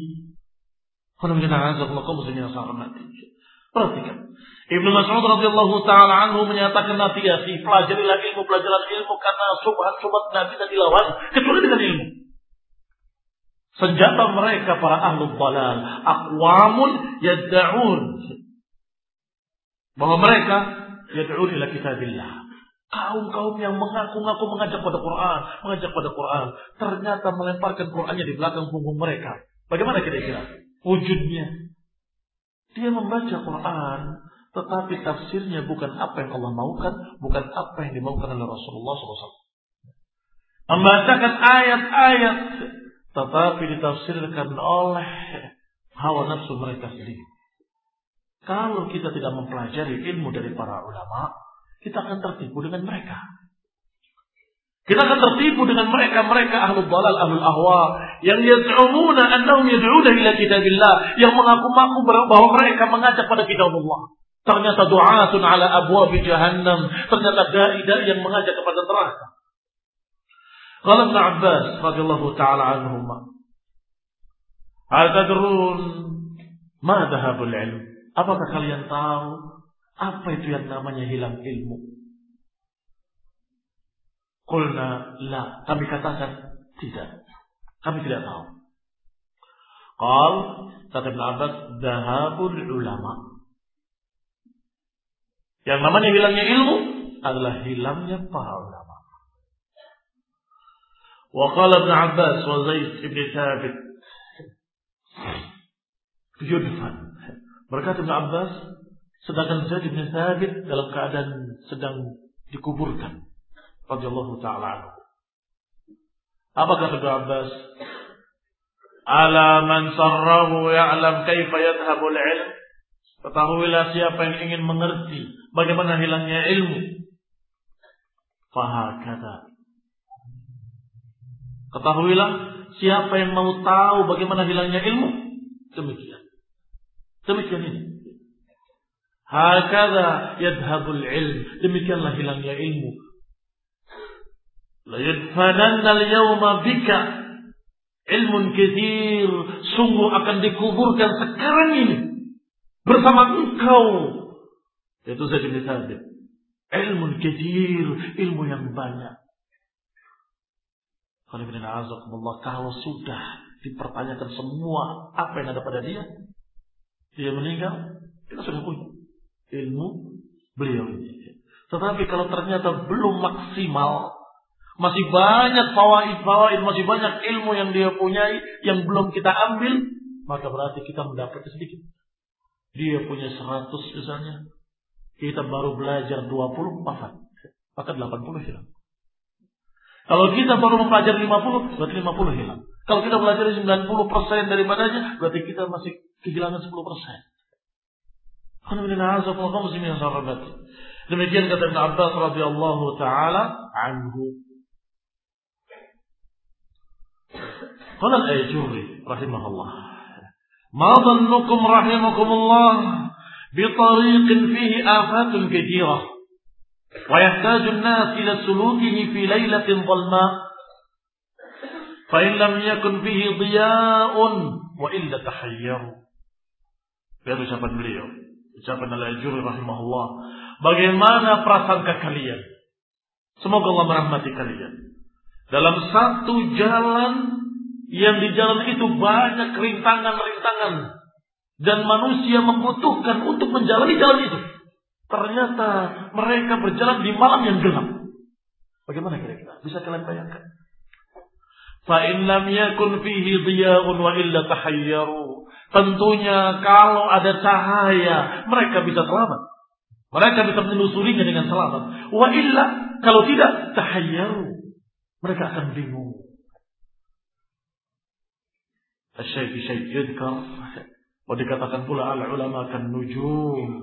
Perhatikan, Ibnu Mas'ud radhiyallahu taala anhu menyatakan nasihat, pelajarilah ilmu, pelajaran ilmu, karena subhat-subhat Nabi tidak dilawan kecuali dengan ilmu. Senjata mereka para ahlul dhalal, aqwamun yad'un, bahwa mereka yad'un ila kitabillah. Kaum-kaum yang mengaku-ngaku mengajak pada Quran, mengajak pada Quran, ternyata melemparkan Qurannya di belakang punggung mereka. Bagaimana kira-kira wujudnya? Dia membaca Quran, tetapi tafsirnya bukan apa yang Allah maukan, bukan apa yang dimaukan oleh Rasulullah shallallahu alaihi wasallam. Membacakan ayat-ayat, tetapi ditafsirkan oleh hawa nafsu mereka sendiri. Kalau kita tidak mempelajari ilmu dari para ulama, kita akan tertipu dengan mereka. Kita akan tertipu dengan mereka-mereka ahlul dhalal, ahlul ahwa, yang yaz'umuna annahum yad'una ila kitabillah, yang mengaku-ngaku bahwa mereka mengajak pada kitab Allah. Ternyata du'atun ala abwabi jahannam, ternyata dai-dai yang mengajak kepada neraka. Qala Ibnu Abbas radhiyallahu taala anhuma, "Hal tadrun ma dhahabul ilm?" Apakah kalian tahu apa itu yang namanya hilang ilmu? Qulna la, kami katakan tidak. Kami tidak tahu. Qal, kata Ibnu Abbas, dhahabul ulama. Yang namanya hilangnya ilmu adalah hilangnya para ulama. Wa qala Ibnu Abbas wa Zaid ibn Thabit yudfan. Berkata Ibnu Abbas, sedangkan Zaid ibn Thabit dalam keadaan sedang dikuburkan, radhiyallahu ta'ala anhu. Apa kata Ibnu Abbas? Ala man sarrahu ya'lam kaifa yadhhabul ilm. Ketahuilah siapa yang ingin mengerti bagaimana hilangnya ilmu. Fahakata. Ketahuilah siapa yang mau tahu bagaimana hilangnya ilmu. Demikian. Demikian ini. Hakada yadhhabul ilm. Demikianlah hilangnya ilmu. La yadfananna al-yawma bika ilmun katsir, sungguh akan dikuburkan sekarang ini bersama engkau, yaitu Zaid bin Thabit, ilmun katsir, ilmu yang banyak. Kalau sudah dipertanyakan semua apa yang ada pada dia. Dia meninggal, kita sudah punya ilmu beliau ini. Tetapi kalau ternyata belum maksimal, masih banyak fawaid-fawaid, masih banyak ilmu yang dia punyai yang belum kita ambil, maka berarti kita mendapat sedikit. Dia punya seratus misalnya, kita baru belajar dua puluh, wafat. Maka delapan puluh hilang. Kalau kita baru mempelajari lima puluh, berarti lima puluh hilang. Kalau kita belajar sembilan puluh persen daripadanya, berarti kita masih kehilangan sepuluh persen. Demikian kata Ibn Abbas radhiyallahu taala anhu. Qala al-Ajurri rahimahullah. Ma dhannukum rahimakumullah bi tariqin fihi afatun katsirah wa yahtaju an-nas ila sulukihi fi lailatin dhalma fa in lam yakun fihi diya'un wa illa tahayyaru. Dari ucapan beliau, ucapan al-Ajurri rahimahullah, bagaimana prasangka kalian? Semoga Allah merahmati kalian. Dalam satu jalan yang di jalan itu banyak rintangan-rintangan dan manusia membutuhkan untuk menjalani jalan itu. Ternyata mereka berjalan di malam yang gelap. Bagaimana kira-kira? Bisa kalian bayangkan? Fa in lam yakun fihi diya'un wa illa tahayyaru. Tentunya kalau ada cahaya, mereka bisa selamat. Mereka bisa menelusurinya dengan selamat. Wa illa, kalau tidak, tahayyaru. Mereka akan bingung. Asyai fi syai yudkar. Oh, dikatakan pula al-ulama kan nujum.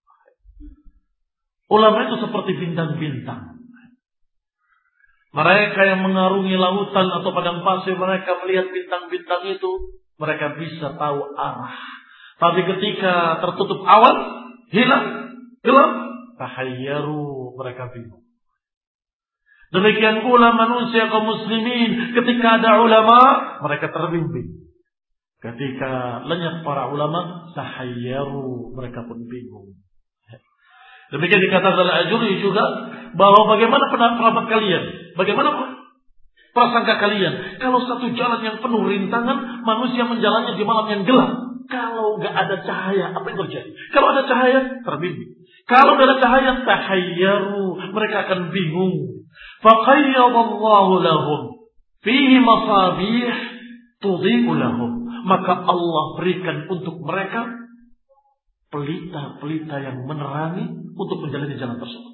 Ulama itu seperti bintang-bintang. Mereka yang mengarungi lautan atau padang pasir, mereka melihat bintang-bintang itu, mereka bisa tahu arah. Tapi ketika tertutup awan, hilang, gelap, tahayyaru, mereka bingung. Demikian pula manusia kaum muslimin, ketika ada ulama, mereka terbimbing. Ketika lenyap para ulama, tahayyaru, mereka pun bingung. Demikian dikatakan al-Ajurri juga bahwa bagaimana pendapat kalian, bagaimana prasangka kalian kalau satu jalan yang penuh rintangan, manusia menjalannya di malam yang gelap. Kalau nggak ada cahaya, apa yang terjadi? Kalau ada cahaya, terbimbing. Kalau nggak ada cahaya, tahayyaru, mereka akan bingung. Faqayyadallahu lahum fihi masabih tudhi'u lahum. Maka Allah berikan untuk mereka pelita-pelita yang menerangi untuk menjalani jalan tersebut,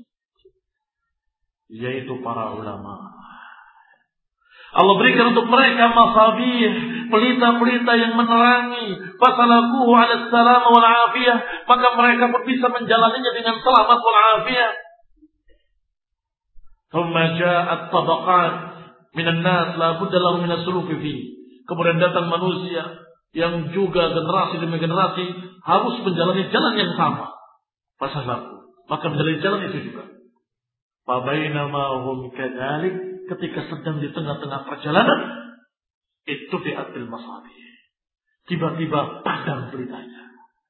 yaitu para ulama. Allah berikan untuk mereka masabih, pelita-pelita yang menerangi, fasalakuhu ala salam wal afiyah, maka mereka pun bisa menjalaninya dengan selamat wal afiyah. Thumma ja'at tabaqat minan nas la budda lahum min as-suluki fi. Kemudian datang manusia yang juga generasi demi generasi harus menjalani jalan yang sama. Fasalaku, maka menjalani jalan itu juga. Fa bainama hum kadzalik, ketika sedang di tengah-tengah perjalanan, itu diatil masabih. Tiba-tiba padam pelitanya.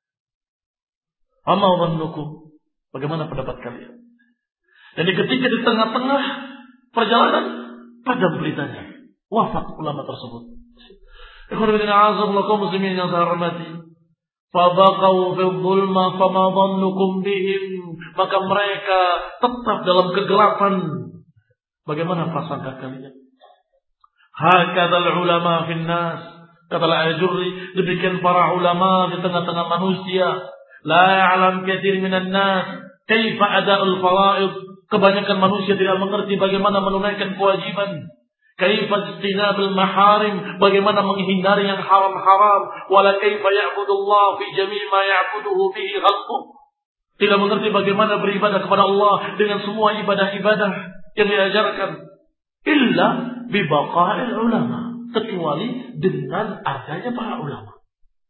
Amma dhannukum, bagaimana pendapat kalian? Jadi ketika di tengah-tengah perjalanan, padam pelitanya. Wafat ulama tersebut. Ikhwan fillah muslimin yang saya hormati. Fabaqau fi dhulma fama dhannukum bihim. Maka mereka tetap dalam kegelapan. Bagaimana prasangka kalian? Hakadzal ulama fin nas. Kata al-Ajurri, demikian para ulama di tengah-tengah manusia. La ya'lam katsir minan nas kaifa ada'ul faraid. Kebanyakan manusia tidak mengerti bagaimana menunaikan kewajiban. Kaifa ijtinabul maharim, bagaimana menghindari yang haram-haram, wala kaifa ya'budullah fi jami' ma ya'buduhu bihi khalquh. Tidak mengerti bagaimana beribadah kepada Allah dengan semua ibadah-ibadah yang diajarkan, illa bi baqa'il ulama, kecuali dengan adanya para ulama.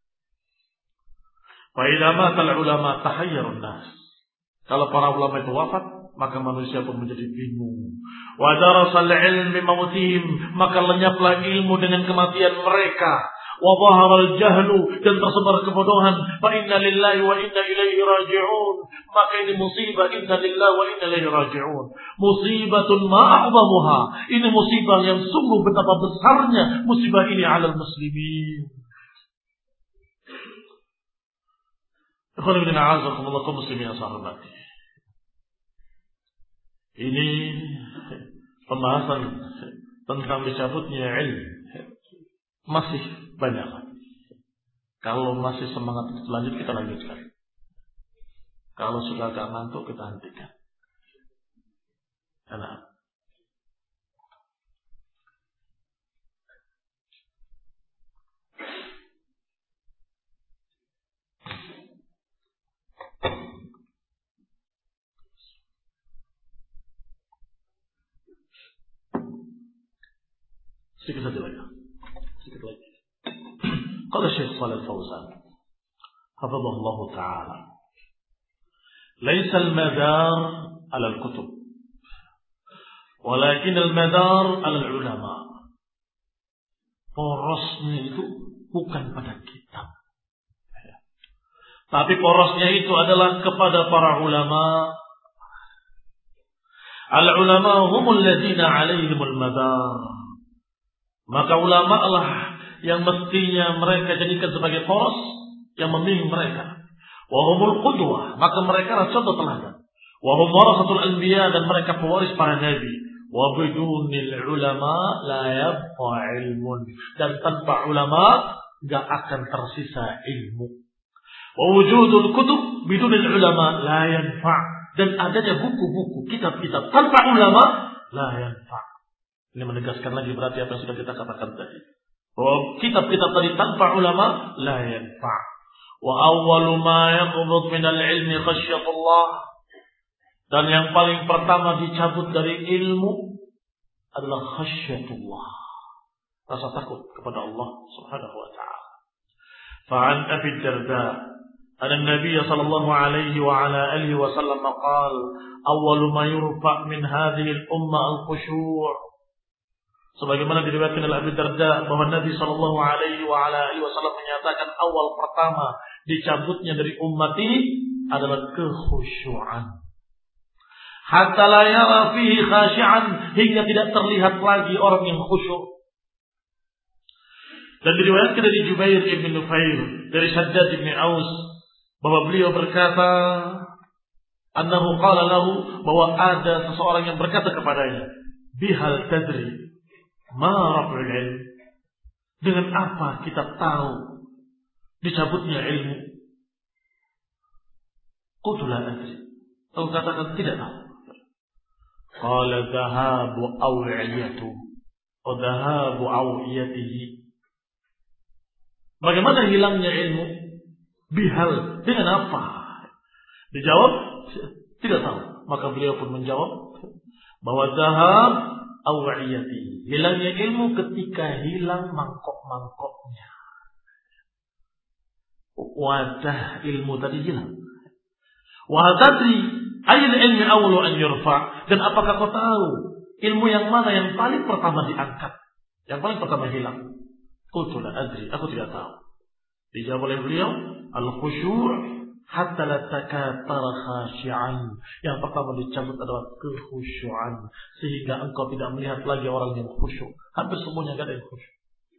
Fa idza matal ulama tahayyarun nas. Kalau para ulama itu wafat, maka manusia pun menjadi bingung. Wa darasal ilmi mautihim, maka lenyaplah ilmu dengan kematian mereka. wa dhahara al-jahlu, dan tersebar kebodohan, fa inna lillahi wa inna ilaihi raji'un. Maka ini musibah, inna lillahi wa inna ilaihi raji'un. Musibatun ma a'zamuha. Ini musibah yang sungguh betapa besarnya musibah ini 'alal muslimin. Ikhwan fillah, a'azakumullah, kaum muslimin yang saya hormati. Ini pembahasan tentang dicabutnya ilmu masih banyak. Kalau masih semangat lanjut, kita lanjutkan. Kalau sudah agak ngantuk, kita hentikan. Enak. Sedikit saja lagi. Sedikit lagi. Qala Syekh Shalih Al-Fauzan, hafizahullah ta'ala, "Laisa al-madar 'ala al-kutub, walakin al-madar 'ala al-ulama." Porosnya itu bukan pada kitab, tapi porosnya itu adalah kepada para ulama. Al-ulama humul ladzina 'alaihimul madar. Maka ulama lah yang mestinya mereka jadikan sebagai poros yang membimbing mereka. Wa humul qudwah, maka mereka adalah contoh teladan. Wa hum warasatul anbiya, dan mereka pewaris para nabi. Wa bidunil ulama la yabqa ilmun, dan tanpa ulama enggak akan tersisa ilmu. Wa wujudul kutub bidunil ulama la yanfa, dan adanya buku-buku, kitab-kitab tanpa ulama la yanfa. Ini menegaskan lagi berarti apa yang sudah kita katakan tadi, bahwa kitab-kitab tadi tanpa ulama la yanfa. Wa awwalu ma yaqbud min al-ilmi khasyatullah, dan yang paling pertama dicabut dari ilmu adalah khasyatullah, rasa takut kepada Allah Subhanahu wa taala. Fa an Abi Darda anna an-nabiy sallallahu alaihi wa ala alihi wa sallam qala awwalu ma yurfa min hadhihi al-umma al-khushu'. Sebagaimana diriwayatkan oleh Abu Darda bahwa Nabi sallallahu alaihi wa ala alihi wasallam menyatakan awal pertama dicabutnya dari umat ini adalah kekhusyuan. Hatta la yara fihi khashi'an, hingga tidak terlihat lagi orang yang khusyuk. Dan diriwayatkan dari Jubair bin Nufair dari Shaddad bin Aus bahwa beliau berkata, annahu qala lahu, bahwa ada seseorang yang berkata kepadanya, bihal tadri ma raf'ul ilm, dengan apa kita tahu dicabutnya ilmu? Qultu la adri, aku katakan tidak tahu. Qala dhahabu aw'iyatu wa dhahabu aw'iyatihi, bagaimana hilangnya ilmu? Bihal, dengan apa? Dijawab tidak tahu. Maka beliau pun menjawab bahwa dhahab aw'iyati, hilangnya ilmu ketika hilang mangkok-mangkoknya. Wadah ilmu tadi hilang. Wa tadri ayil ilmi awwalu an yurfa, dan apakah kau tahu ilmu yang mana yang paling pertama diangkat, yang paling pertama hilang? Qultu la adri, aku tidak tahu. Dijawab oleh beliau, al-khusyu' hatta la takatara khashi'an, yang pertama dicabut adalah kekhusyuan, sehingga engkau tidak melihat lagi orang yang khusyuk. Hampir semuanya tidak ada yang khusyuk.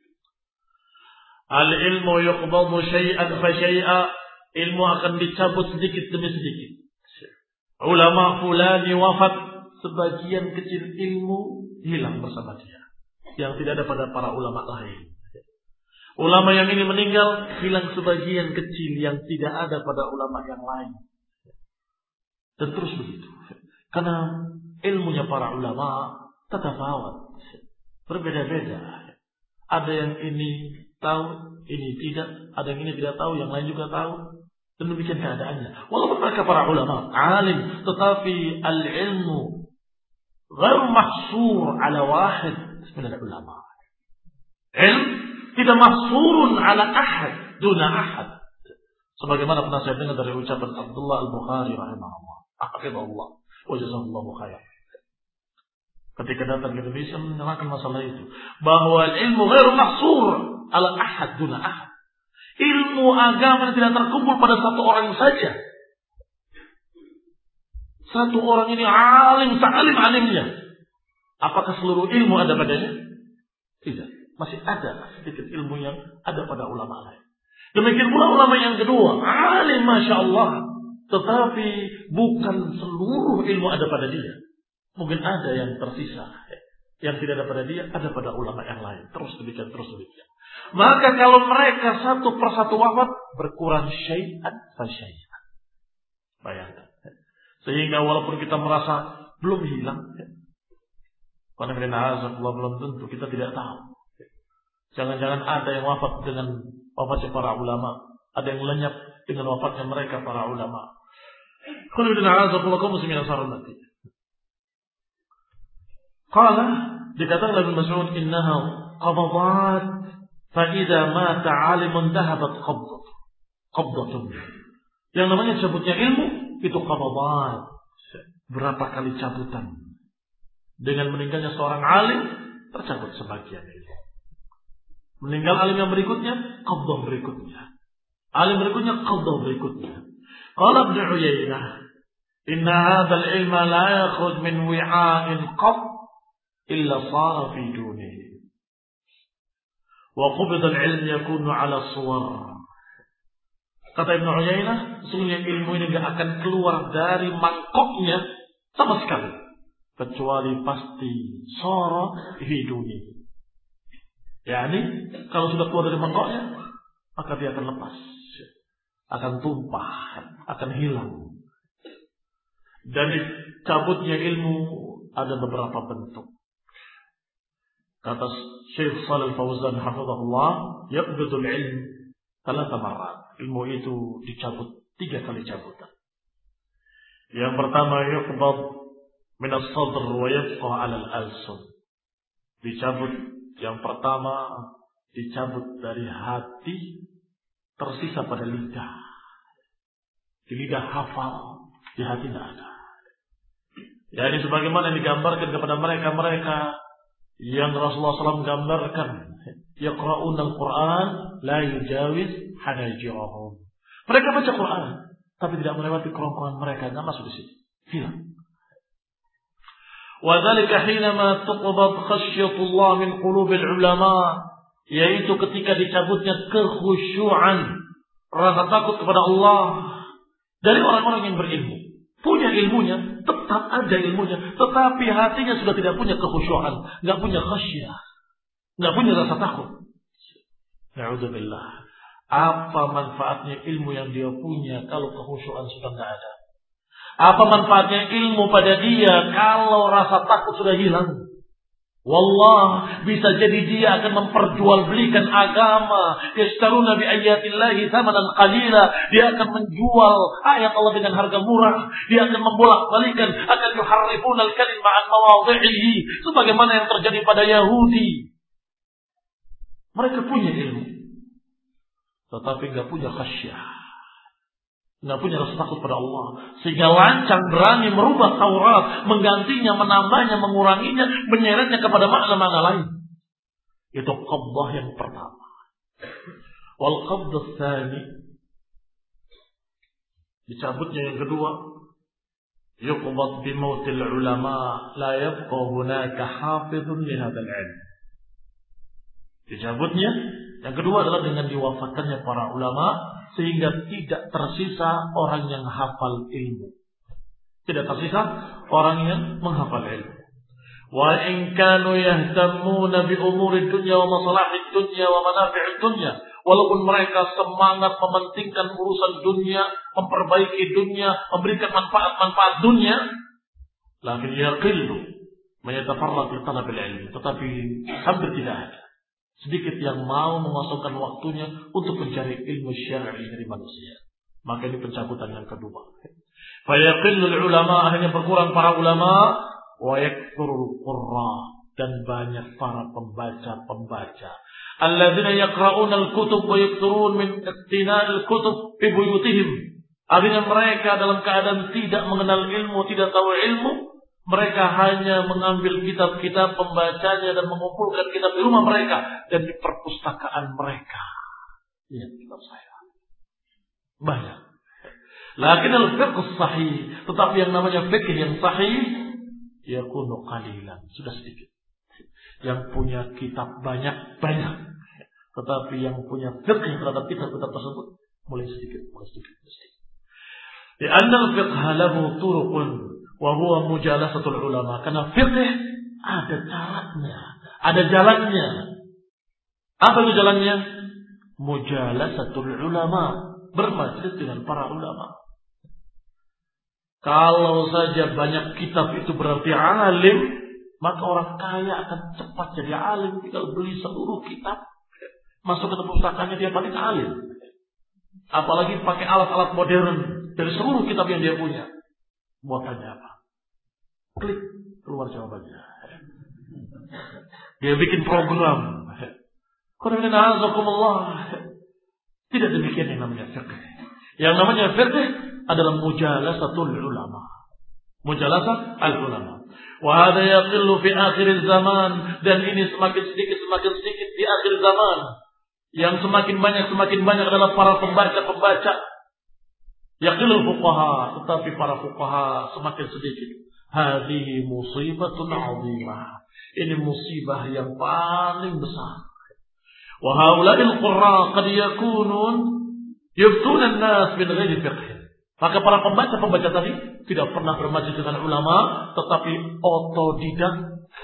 Al-ilmu yuqbadu syai'an fa syai'a, ilmu akan dicabut sedikit demi sedikit. Ulama fulani wafat, sebagian kecil ilmu hilang bersama dia, yang tidak ada pada para ulama lain. Ulama yang ini meninggal, hilang sebagian kecil yang tidak ada pada ulama yang lain. Dan terus begitu. Karena ilmunya para ulama tatafawat, berbeda-beda. Ada yang ini tahu, ini tidak. Ada yang ini tidak tahu, yang lain juga tahu. Dan demikian keadaannya. Walaupun mereka para ulama, alim, tetapi al-ilmu ghairu mahsur ala wahid min ulama. Ilmu tidak mahsurun ala ahad duna ahad, sebagaimana pernah saya dengar dari ucapan Abdullah Al-Bukhari rahimahullah, hafizahullah wa jazahullahu khairan. ketika datang ke Indonesia menerangkan masalah itu. Bahwa ilmu ghairu mahsur ala ahad duna ahad. Ilmu agama tidak terkumpul pada satu orang saja. Satu orang ini alim, salim alimnya. Apakah seluruh ilmu ada padanya? Tidak. Masih ada sedikit ilmu yang ada pada ulama lain. Demikian pula ulama yang kedua. Alim Masya Allah. Tetapi bukan seluruh ilmu ada pada dia. Mungkin ada yang tersisa. Yang tidak ada pada dia, ada pada ulama yang lain. Terus demikian, terus demikian. Maka kalau mereka satu persatu wafat, berkurang syai'an fa syai'an. Bayangkan. Sehingga walaupun kita merasa belum hilang, karena Allah belum tentu, kita tidak tahu. Jangan-jangan ada yang wafat dengan wafatnya para ulama, ada yang lenyap dengan wafatnya mereka para ulama. Qul Qala dikatakan Ibnu Mas'ud innaha qabadat fa idza mata 'alimun dhahabat qabdat qabdatun. Yang namanya cabutnya ilmu itu qabadat. Berapa kali cabutan. Dengan meninggalnya seorang alim tercabut sebagian ilmu. Meninggal alim yang berikutnya, qabdah berikutnya. Alim berikutnya, qabdah berikutnya. Qala Ibnu Uyainah, inna hadzal ilma la yakhruj min wi'a'in qat illa sara fi dunihi. Wa qubida al-ilm yakunu 'ala suwar. Kata Ibnu Uyainah, sesungguhnya ilmu ini tidak akan keluar dari mangkoknya sama sekali, kecuali pasti sara fi dunihi. Yani kalau sudah keluar dari mangkoknya, maka dia akan lepas, akan tumpah, akan hilang. Dan cabutnya ilmu ada beberapa bentuk. Kata Syekh Shalih Fauzan hafizahullah, yaqbidul ilm thalatha marrat. Ilmu itu dicabut tiga kali cabutan. Yang pertama yuqbad min as-sadr wa yabqa 'ala al-alsun. Dicabut yang pertama dicabut dari hati, tersisa pada lidah. Di lidah hafal, di hati tidak ada. Ya, ini sebagaimana yang digambarkan kepada mereka-mereka yang Rasulullah shallallahu alaihi wasallam gambarkan. Yaqra'un al-Quran la yujawiz hanajirahum. Mereka baca Quran, tapi tidak melewati kerongkongan mereka, tidak masuk di situ. Hilang. وَذَلِكَ حِينَمَا تُقْبَضْ خَشْيَةُ اللَّهِ مِنْ قُلُوبِ الْعُلَمَاءِ, yaitu ketika dicabutnya kekhusyuan, rasa takut kepada Allah dari orang-orang yang berilmu. Punya ilmunya, tetap ada ilmunya, tetapi hatinya sudah tidak punya kekhusyuan, enggak punya khasyah, enggak punya rasa takut. Na'udzubillah. Apa manfaatnya ilmu yang dia punya kalau kekhusyuan sudah enggak ada? Apa manfaatnya ilmu pada dia kalau rasa takut sudah hilang? Wallah, bisa jadi dia akan memperjualbelikan agama. Yashtaruna bi ayatillahi thamanan qalila. Dia akan menjual ayat Allah dengan harga murah. Dia akan membolak-balikan, akan yuharrifuna al-kalima an mawadhi'ihi, sebagaimana yang terjadi pada Yahudi. Mereka punya ilmu, tetapi enggak punya khasyah. Tidak punya rasa takut pada Allah, sehingga lancang berani merubah Taurat, menggantinya, menambahnya, menguranginya, menyeretnya kepada makna-makna lain. Itu qabdah yang pertama. Wal qabdah tsani, dicabutnya yang kedua, yuqbad bi mautil ulama la yabqa hunaka hafizun li hadzal ilm. Dicabutnya yang kedua adalah dengan diwafatkannya para ulama, sehingga tidak tersisa orang yang hafal ilmu. Tidak tersisa orang yang menghafal ilmu. Wa in kanu yahtammuna bi umuri dunya wa masalahid dunya wa manafi'id dunya. Walaupun mereka semangat mementingkan urusan dunia, memperbaiki dunia, memberikan manfaat-manfaat dunia, lakin yaqillu man yatafarraq li talabil ilmi. Tetapi hampir tidak ada sedikit yang mau mengosongkan waktunya untuk mencari ilmu syar'i dari manusia. Maka ini pencabutan yang kedua. Fa yaqillul ulama, akhirnya berkurang para ulama, wa yakthurul qurra, dan banyak para pembaca-pembaca. Alladzina yaqra'una al-kutub wa yakthurun min iqtina'il kutub fi buyutihim. Artinya mereka dalam keadaan tidak mengenal ilmu, tidak tahu ilmu, Mereka hanya mengambil kitab-kitab pembacanya dan mengumpulkan kitab di rumah mereka dan di perpustakaan mereka. Iya, kitab saya. Banyak. Lakin al-fiqh sahih, tetapi yang namanya fikih yang sahih yakunu qalilan, sudah sedikit. Yang punya kitab banyak-banyak, tetapi yang punya fikih terhadap kitab-kitab tersebut mulai sedikit, mulai sedikit, mulai sedikit. Di anna al-fiqh lahu turuqun wa huwa mujalasatul ulama. Karena fikih ada caranya, ada jalannya. Apa itu jalannya? Mujalasatul ulama, bermajlis dengan para ulama. Kalau saja banyak kitab itu berarti alim, maka orang kaya akan cepat jadi alim. Tinggal beli seluruh kitab, masuk ke perpustakaannya, dia paling alim. Apalagi pakai alat-alat modern dari seluruh kitab yang dia punya. Buatannya apa? Klik, keluar jawabannya. Dia bikin program. Tidak demikian yang namanya fiqh. Yang namanya fiqh adalah mujalasatul ulama. Mujalasah al-ulama. Wa hadha yaqillu fi akhir zaman, dan ini semakin sedikit semakin sedikit di akhir zaman. Yang semakin banyak semakin banyak adalah para pembaca-pembaca. Yaqillul fuqaha, tetapi para fuqaha semakin sedikit. Hadhihi musibatun 'azimah. Ini musibah yang paling besar. Wa haula'il qurra qad yakunun yuftuna an-nas min ghairi fiqh. Maka para pembaca-pembaca tadi tidak pernah bermajlis dengan ulama, tetapi otodidak.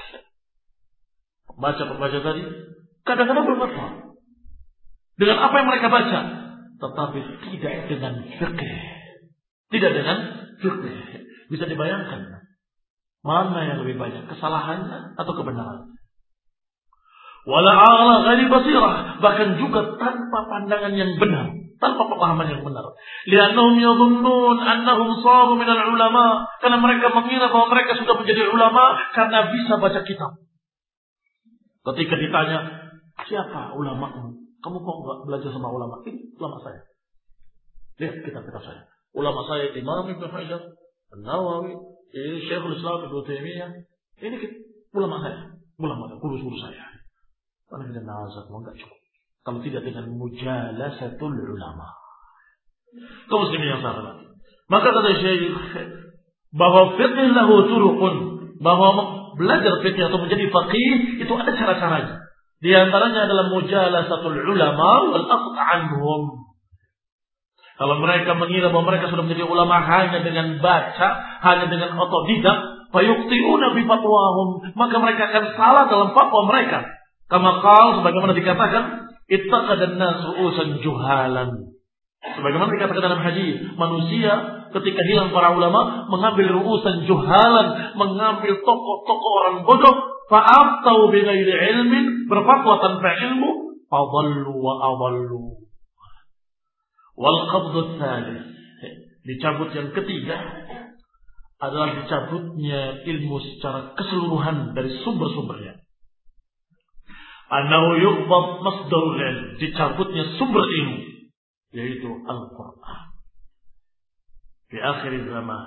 Pembaca-pembaca tadi kadang-kadang berfatwa dengan apa yang mereka baca, tetapi tidak dengan fikih. Tidak dengan fikih. Bisa dibayangkan mana yang lebih banyak, kesalahannya atau kebenaran? Wala ala ghairi basirah, bahkan juga tanpa pandangan yang benar, tanpa pemahaman yang benar. Li'annahum yadhunnun annahum saru minal ulama, karena mereka mengira bahwa mereka sudah menjadi ulama karena bisa baca kitab. Ketika ditanya, siapa ulamamu? Kamu kok enggak belajar sama ulama? Ini ulama saya. Lihat kitab-kitab saya. Ulama saya Imam Ibn Hajar, An-Nawawi, ini Syekhul Islam Ibnu Taimiyah. Ini ulama saya, ulama saya, guru-guru saya. Karena kita nazar mau enggak cukup kalau tidak dengan mujalasatul ulama. Kaum muslimin yang sahabat. Maka kata Syekh bahwa fiqh lahu turuqun, bahwa belajar fiqh atau menjadi faqih itu ada cara-caranya. Di antaranya adalah mujalasatul ulama wal aqd anhum. Kalau mereka mengira bahwa mereka sudah menjadi ulama hanya dengan baca, hanya dengan otodidak, fayuqti'una bi fatwahum, maka mereka akan salah dalam fatwa mereka. Kama qala, sebagaimana dikatakan, ittaqadan nas ru'usan juhalan. Sebagaimana dikatakan dalam hadis, manusia ketika hilang para ulama mengambil ru'usan juhalan, mengambil tokoh-tokoh orang bodoh, fa'aftau bi ghairi ilmin, berfatwa tanpa ilmu, fadallu wa adallu. Wal qabdu tsalits, dicabut yang ketiga adalah dicabutnya ilmu secara keseluruhan dari sumber-sumbernya. Annahu yuqbad masdarul ilm, dicabutnya sumber ilmu, yaitu Al-Quran. Di akhir zaman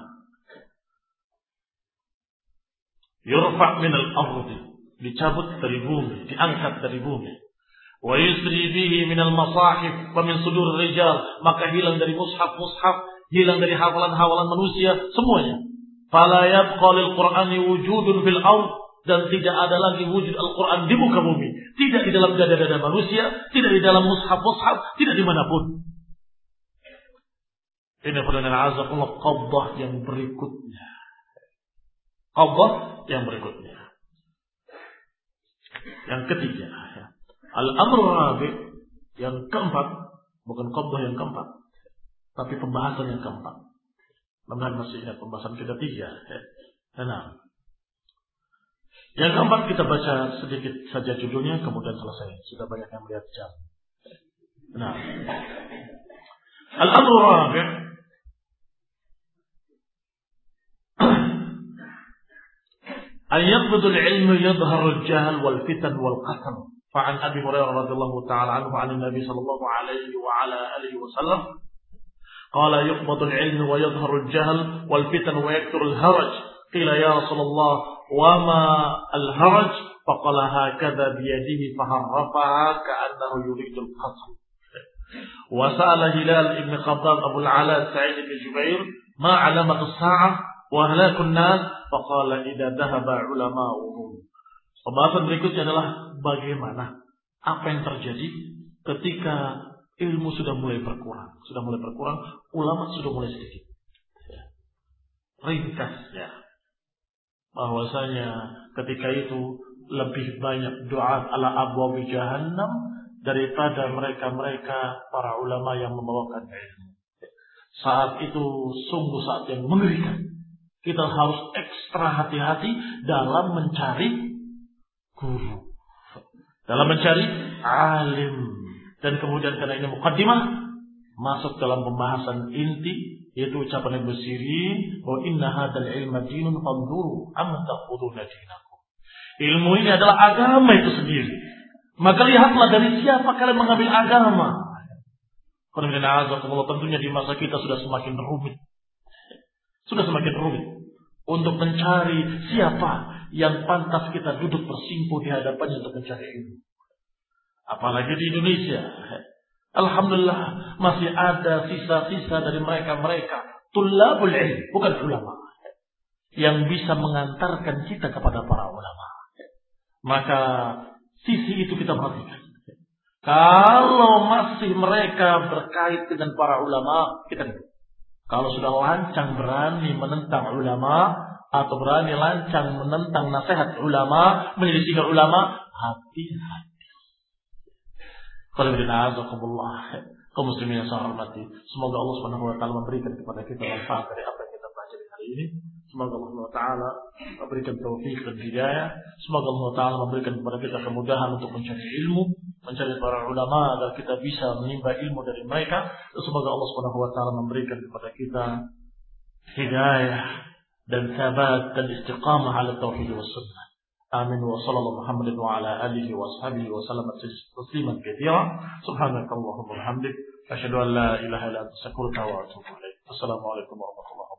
yurfa' min al-ardi, dicabut dari bumi, diangkat dari bumi. Wa yusri bihi min al-masahif wa min sudur rijal, maka hilang dari mushaf-mushaf, hilang dari hafalan-hafalan manusia, semuanya. Fala yabqa lil Qur'ani wujudun fil ardh, dan tidak ada lagi wujud Al-Quran di muka bumi. Tidak di dalam dada-dada manusia, tidak di dalam mushaf-mushaf, tidak dimanapun. Ini adalah azakullah qabdah yang berikutnya. Qabdah yang berikutnya. Yang ketiga, al-amru rabi', yang keempat, bukan qabdah yang keempat, tapi pembahasan yang keempat. Teman masih ingat pembahasan kita tiga. Nah, yang keempat kita baca sedikit saja judulnya, kemudian selesai. Sudah banyak yang melihat jam. Nah, al-amru rabi' an yaqbid al-ilm yadhhar al-jahl wal fitan wal qatl. Fa'an Abi Hurairah radhiyallahu ta'ala anhu 'an an-nabi sallallahu alaihi wa ala alihi wa sallam qala yuqbad al-ilm wa yadhhar al-jahl wal fitan wa yakthur al-haraj Qila ya Rasulullah, wa ma al-haraj? Faqala hakadha biyadihi faharrafaha ka'annahu yuridul qatl. Wa sa'ala Hilal ibn Khattab Abu al-Ala Sa'id ibn Jubair, ma alamatu as-sa'ah wa halakun nas? Faqala idza dhahaba ulama'uhum. Pembahasan berikutnya adalah bagaimana, apa yang terjadi ketika ilmu sudah mulai berkurang. Sudah mulai berkurang, ulama sudah mulai sedikit. Ringkasnya, bahwasanya ketika itu lebih banyak doa ala abwab jahannam daripada mereka-mereka para ulama yang membawakan ilmu. Saat itu sungguh saat yang mengerikan. Kita harus ekstra hati-hati dalam mencari guru, dalam mencari alim. Dan kemudian karena ini muqaddimah, masuk dalam pembahasan inti, yaitu ucapan Ibnu Sirin bahwa inna hadzal ilma dinun fanzuru am taquduna dinakum. Ilmu ini adalah agama itu sendiri. Maka lihatlah dari siapa kalian mengambil agama. Karena tentunya di masa kita sudah semakin rumit. Sudah semakin rumit untuk mencari siapa yang pantas kita duduk bersimpuh di hadapannya untuk mencari ilmu. Apalagi di Indonesia. Alhamdulillah masih ada sisa-sisa dari mereka-mereka tullabul ilm, bukan ulama, yang bisa mengantarkan kita kepada para ulama. Maka sisi itu kita perhatikan. Kalau masih mereka berkait dengan para ulama, kita duduk. Kalau sudah lancang berani menentang ulama atau berani lancang menentang nasihat ulama, menyelisih ulama, hati-hati. Kalau binazakumullah, kaum muslimin yang saya hormati, semoga Allah Subhanahu wa taala memberikan kepada kita manfaat dari apa yang kita pelajari hari ini. Semoga Allah Subhanahu wa taala memberikan taufik dan hidayah. Semoga Allah Subhanahu wa taala memberikan kepada kita kemudahan untuk mencari ilmu, mencari para ulama agar kita bisa menimba ilmu dari mereka. Dan semoga Allah Subhanahu wa taala memberikan kepada kita hidayah dan sabat dan istiqamah ala tauhid was sunnah. Amin wa sallallahu Muhammadin wa ala alihi wa ashabihi wa sallam tasliman katsira. Subhanakallahumma wa bihamdik, asyhadu an la ilaha illa anta astaghfiruka wa atubu ilaik. Assalamualaikum warahmatullahi wabarakatuh.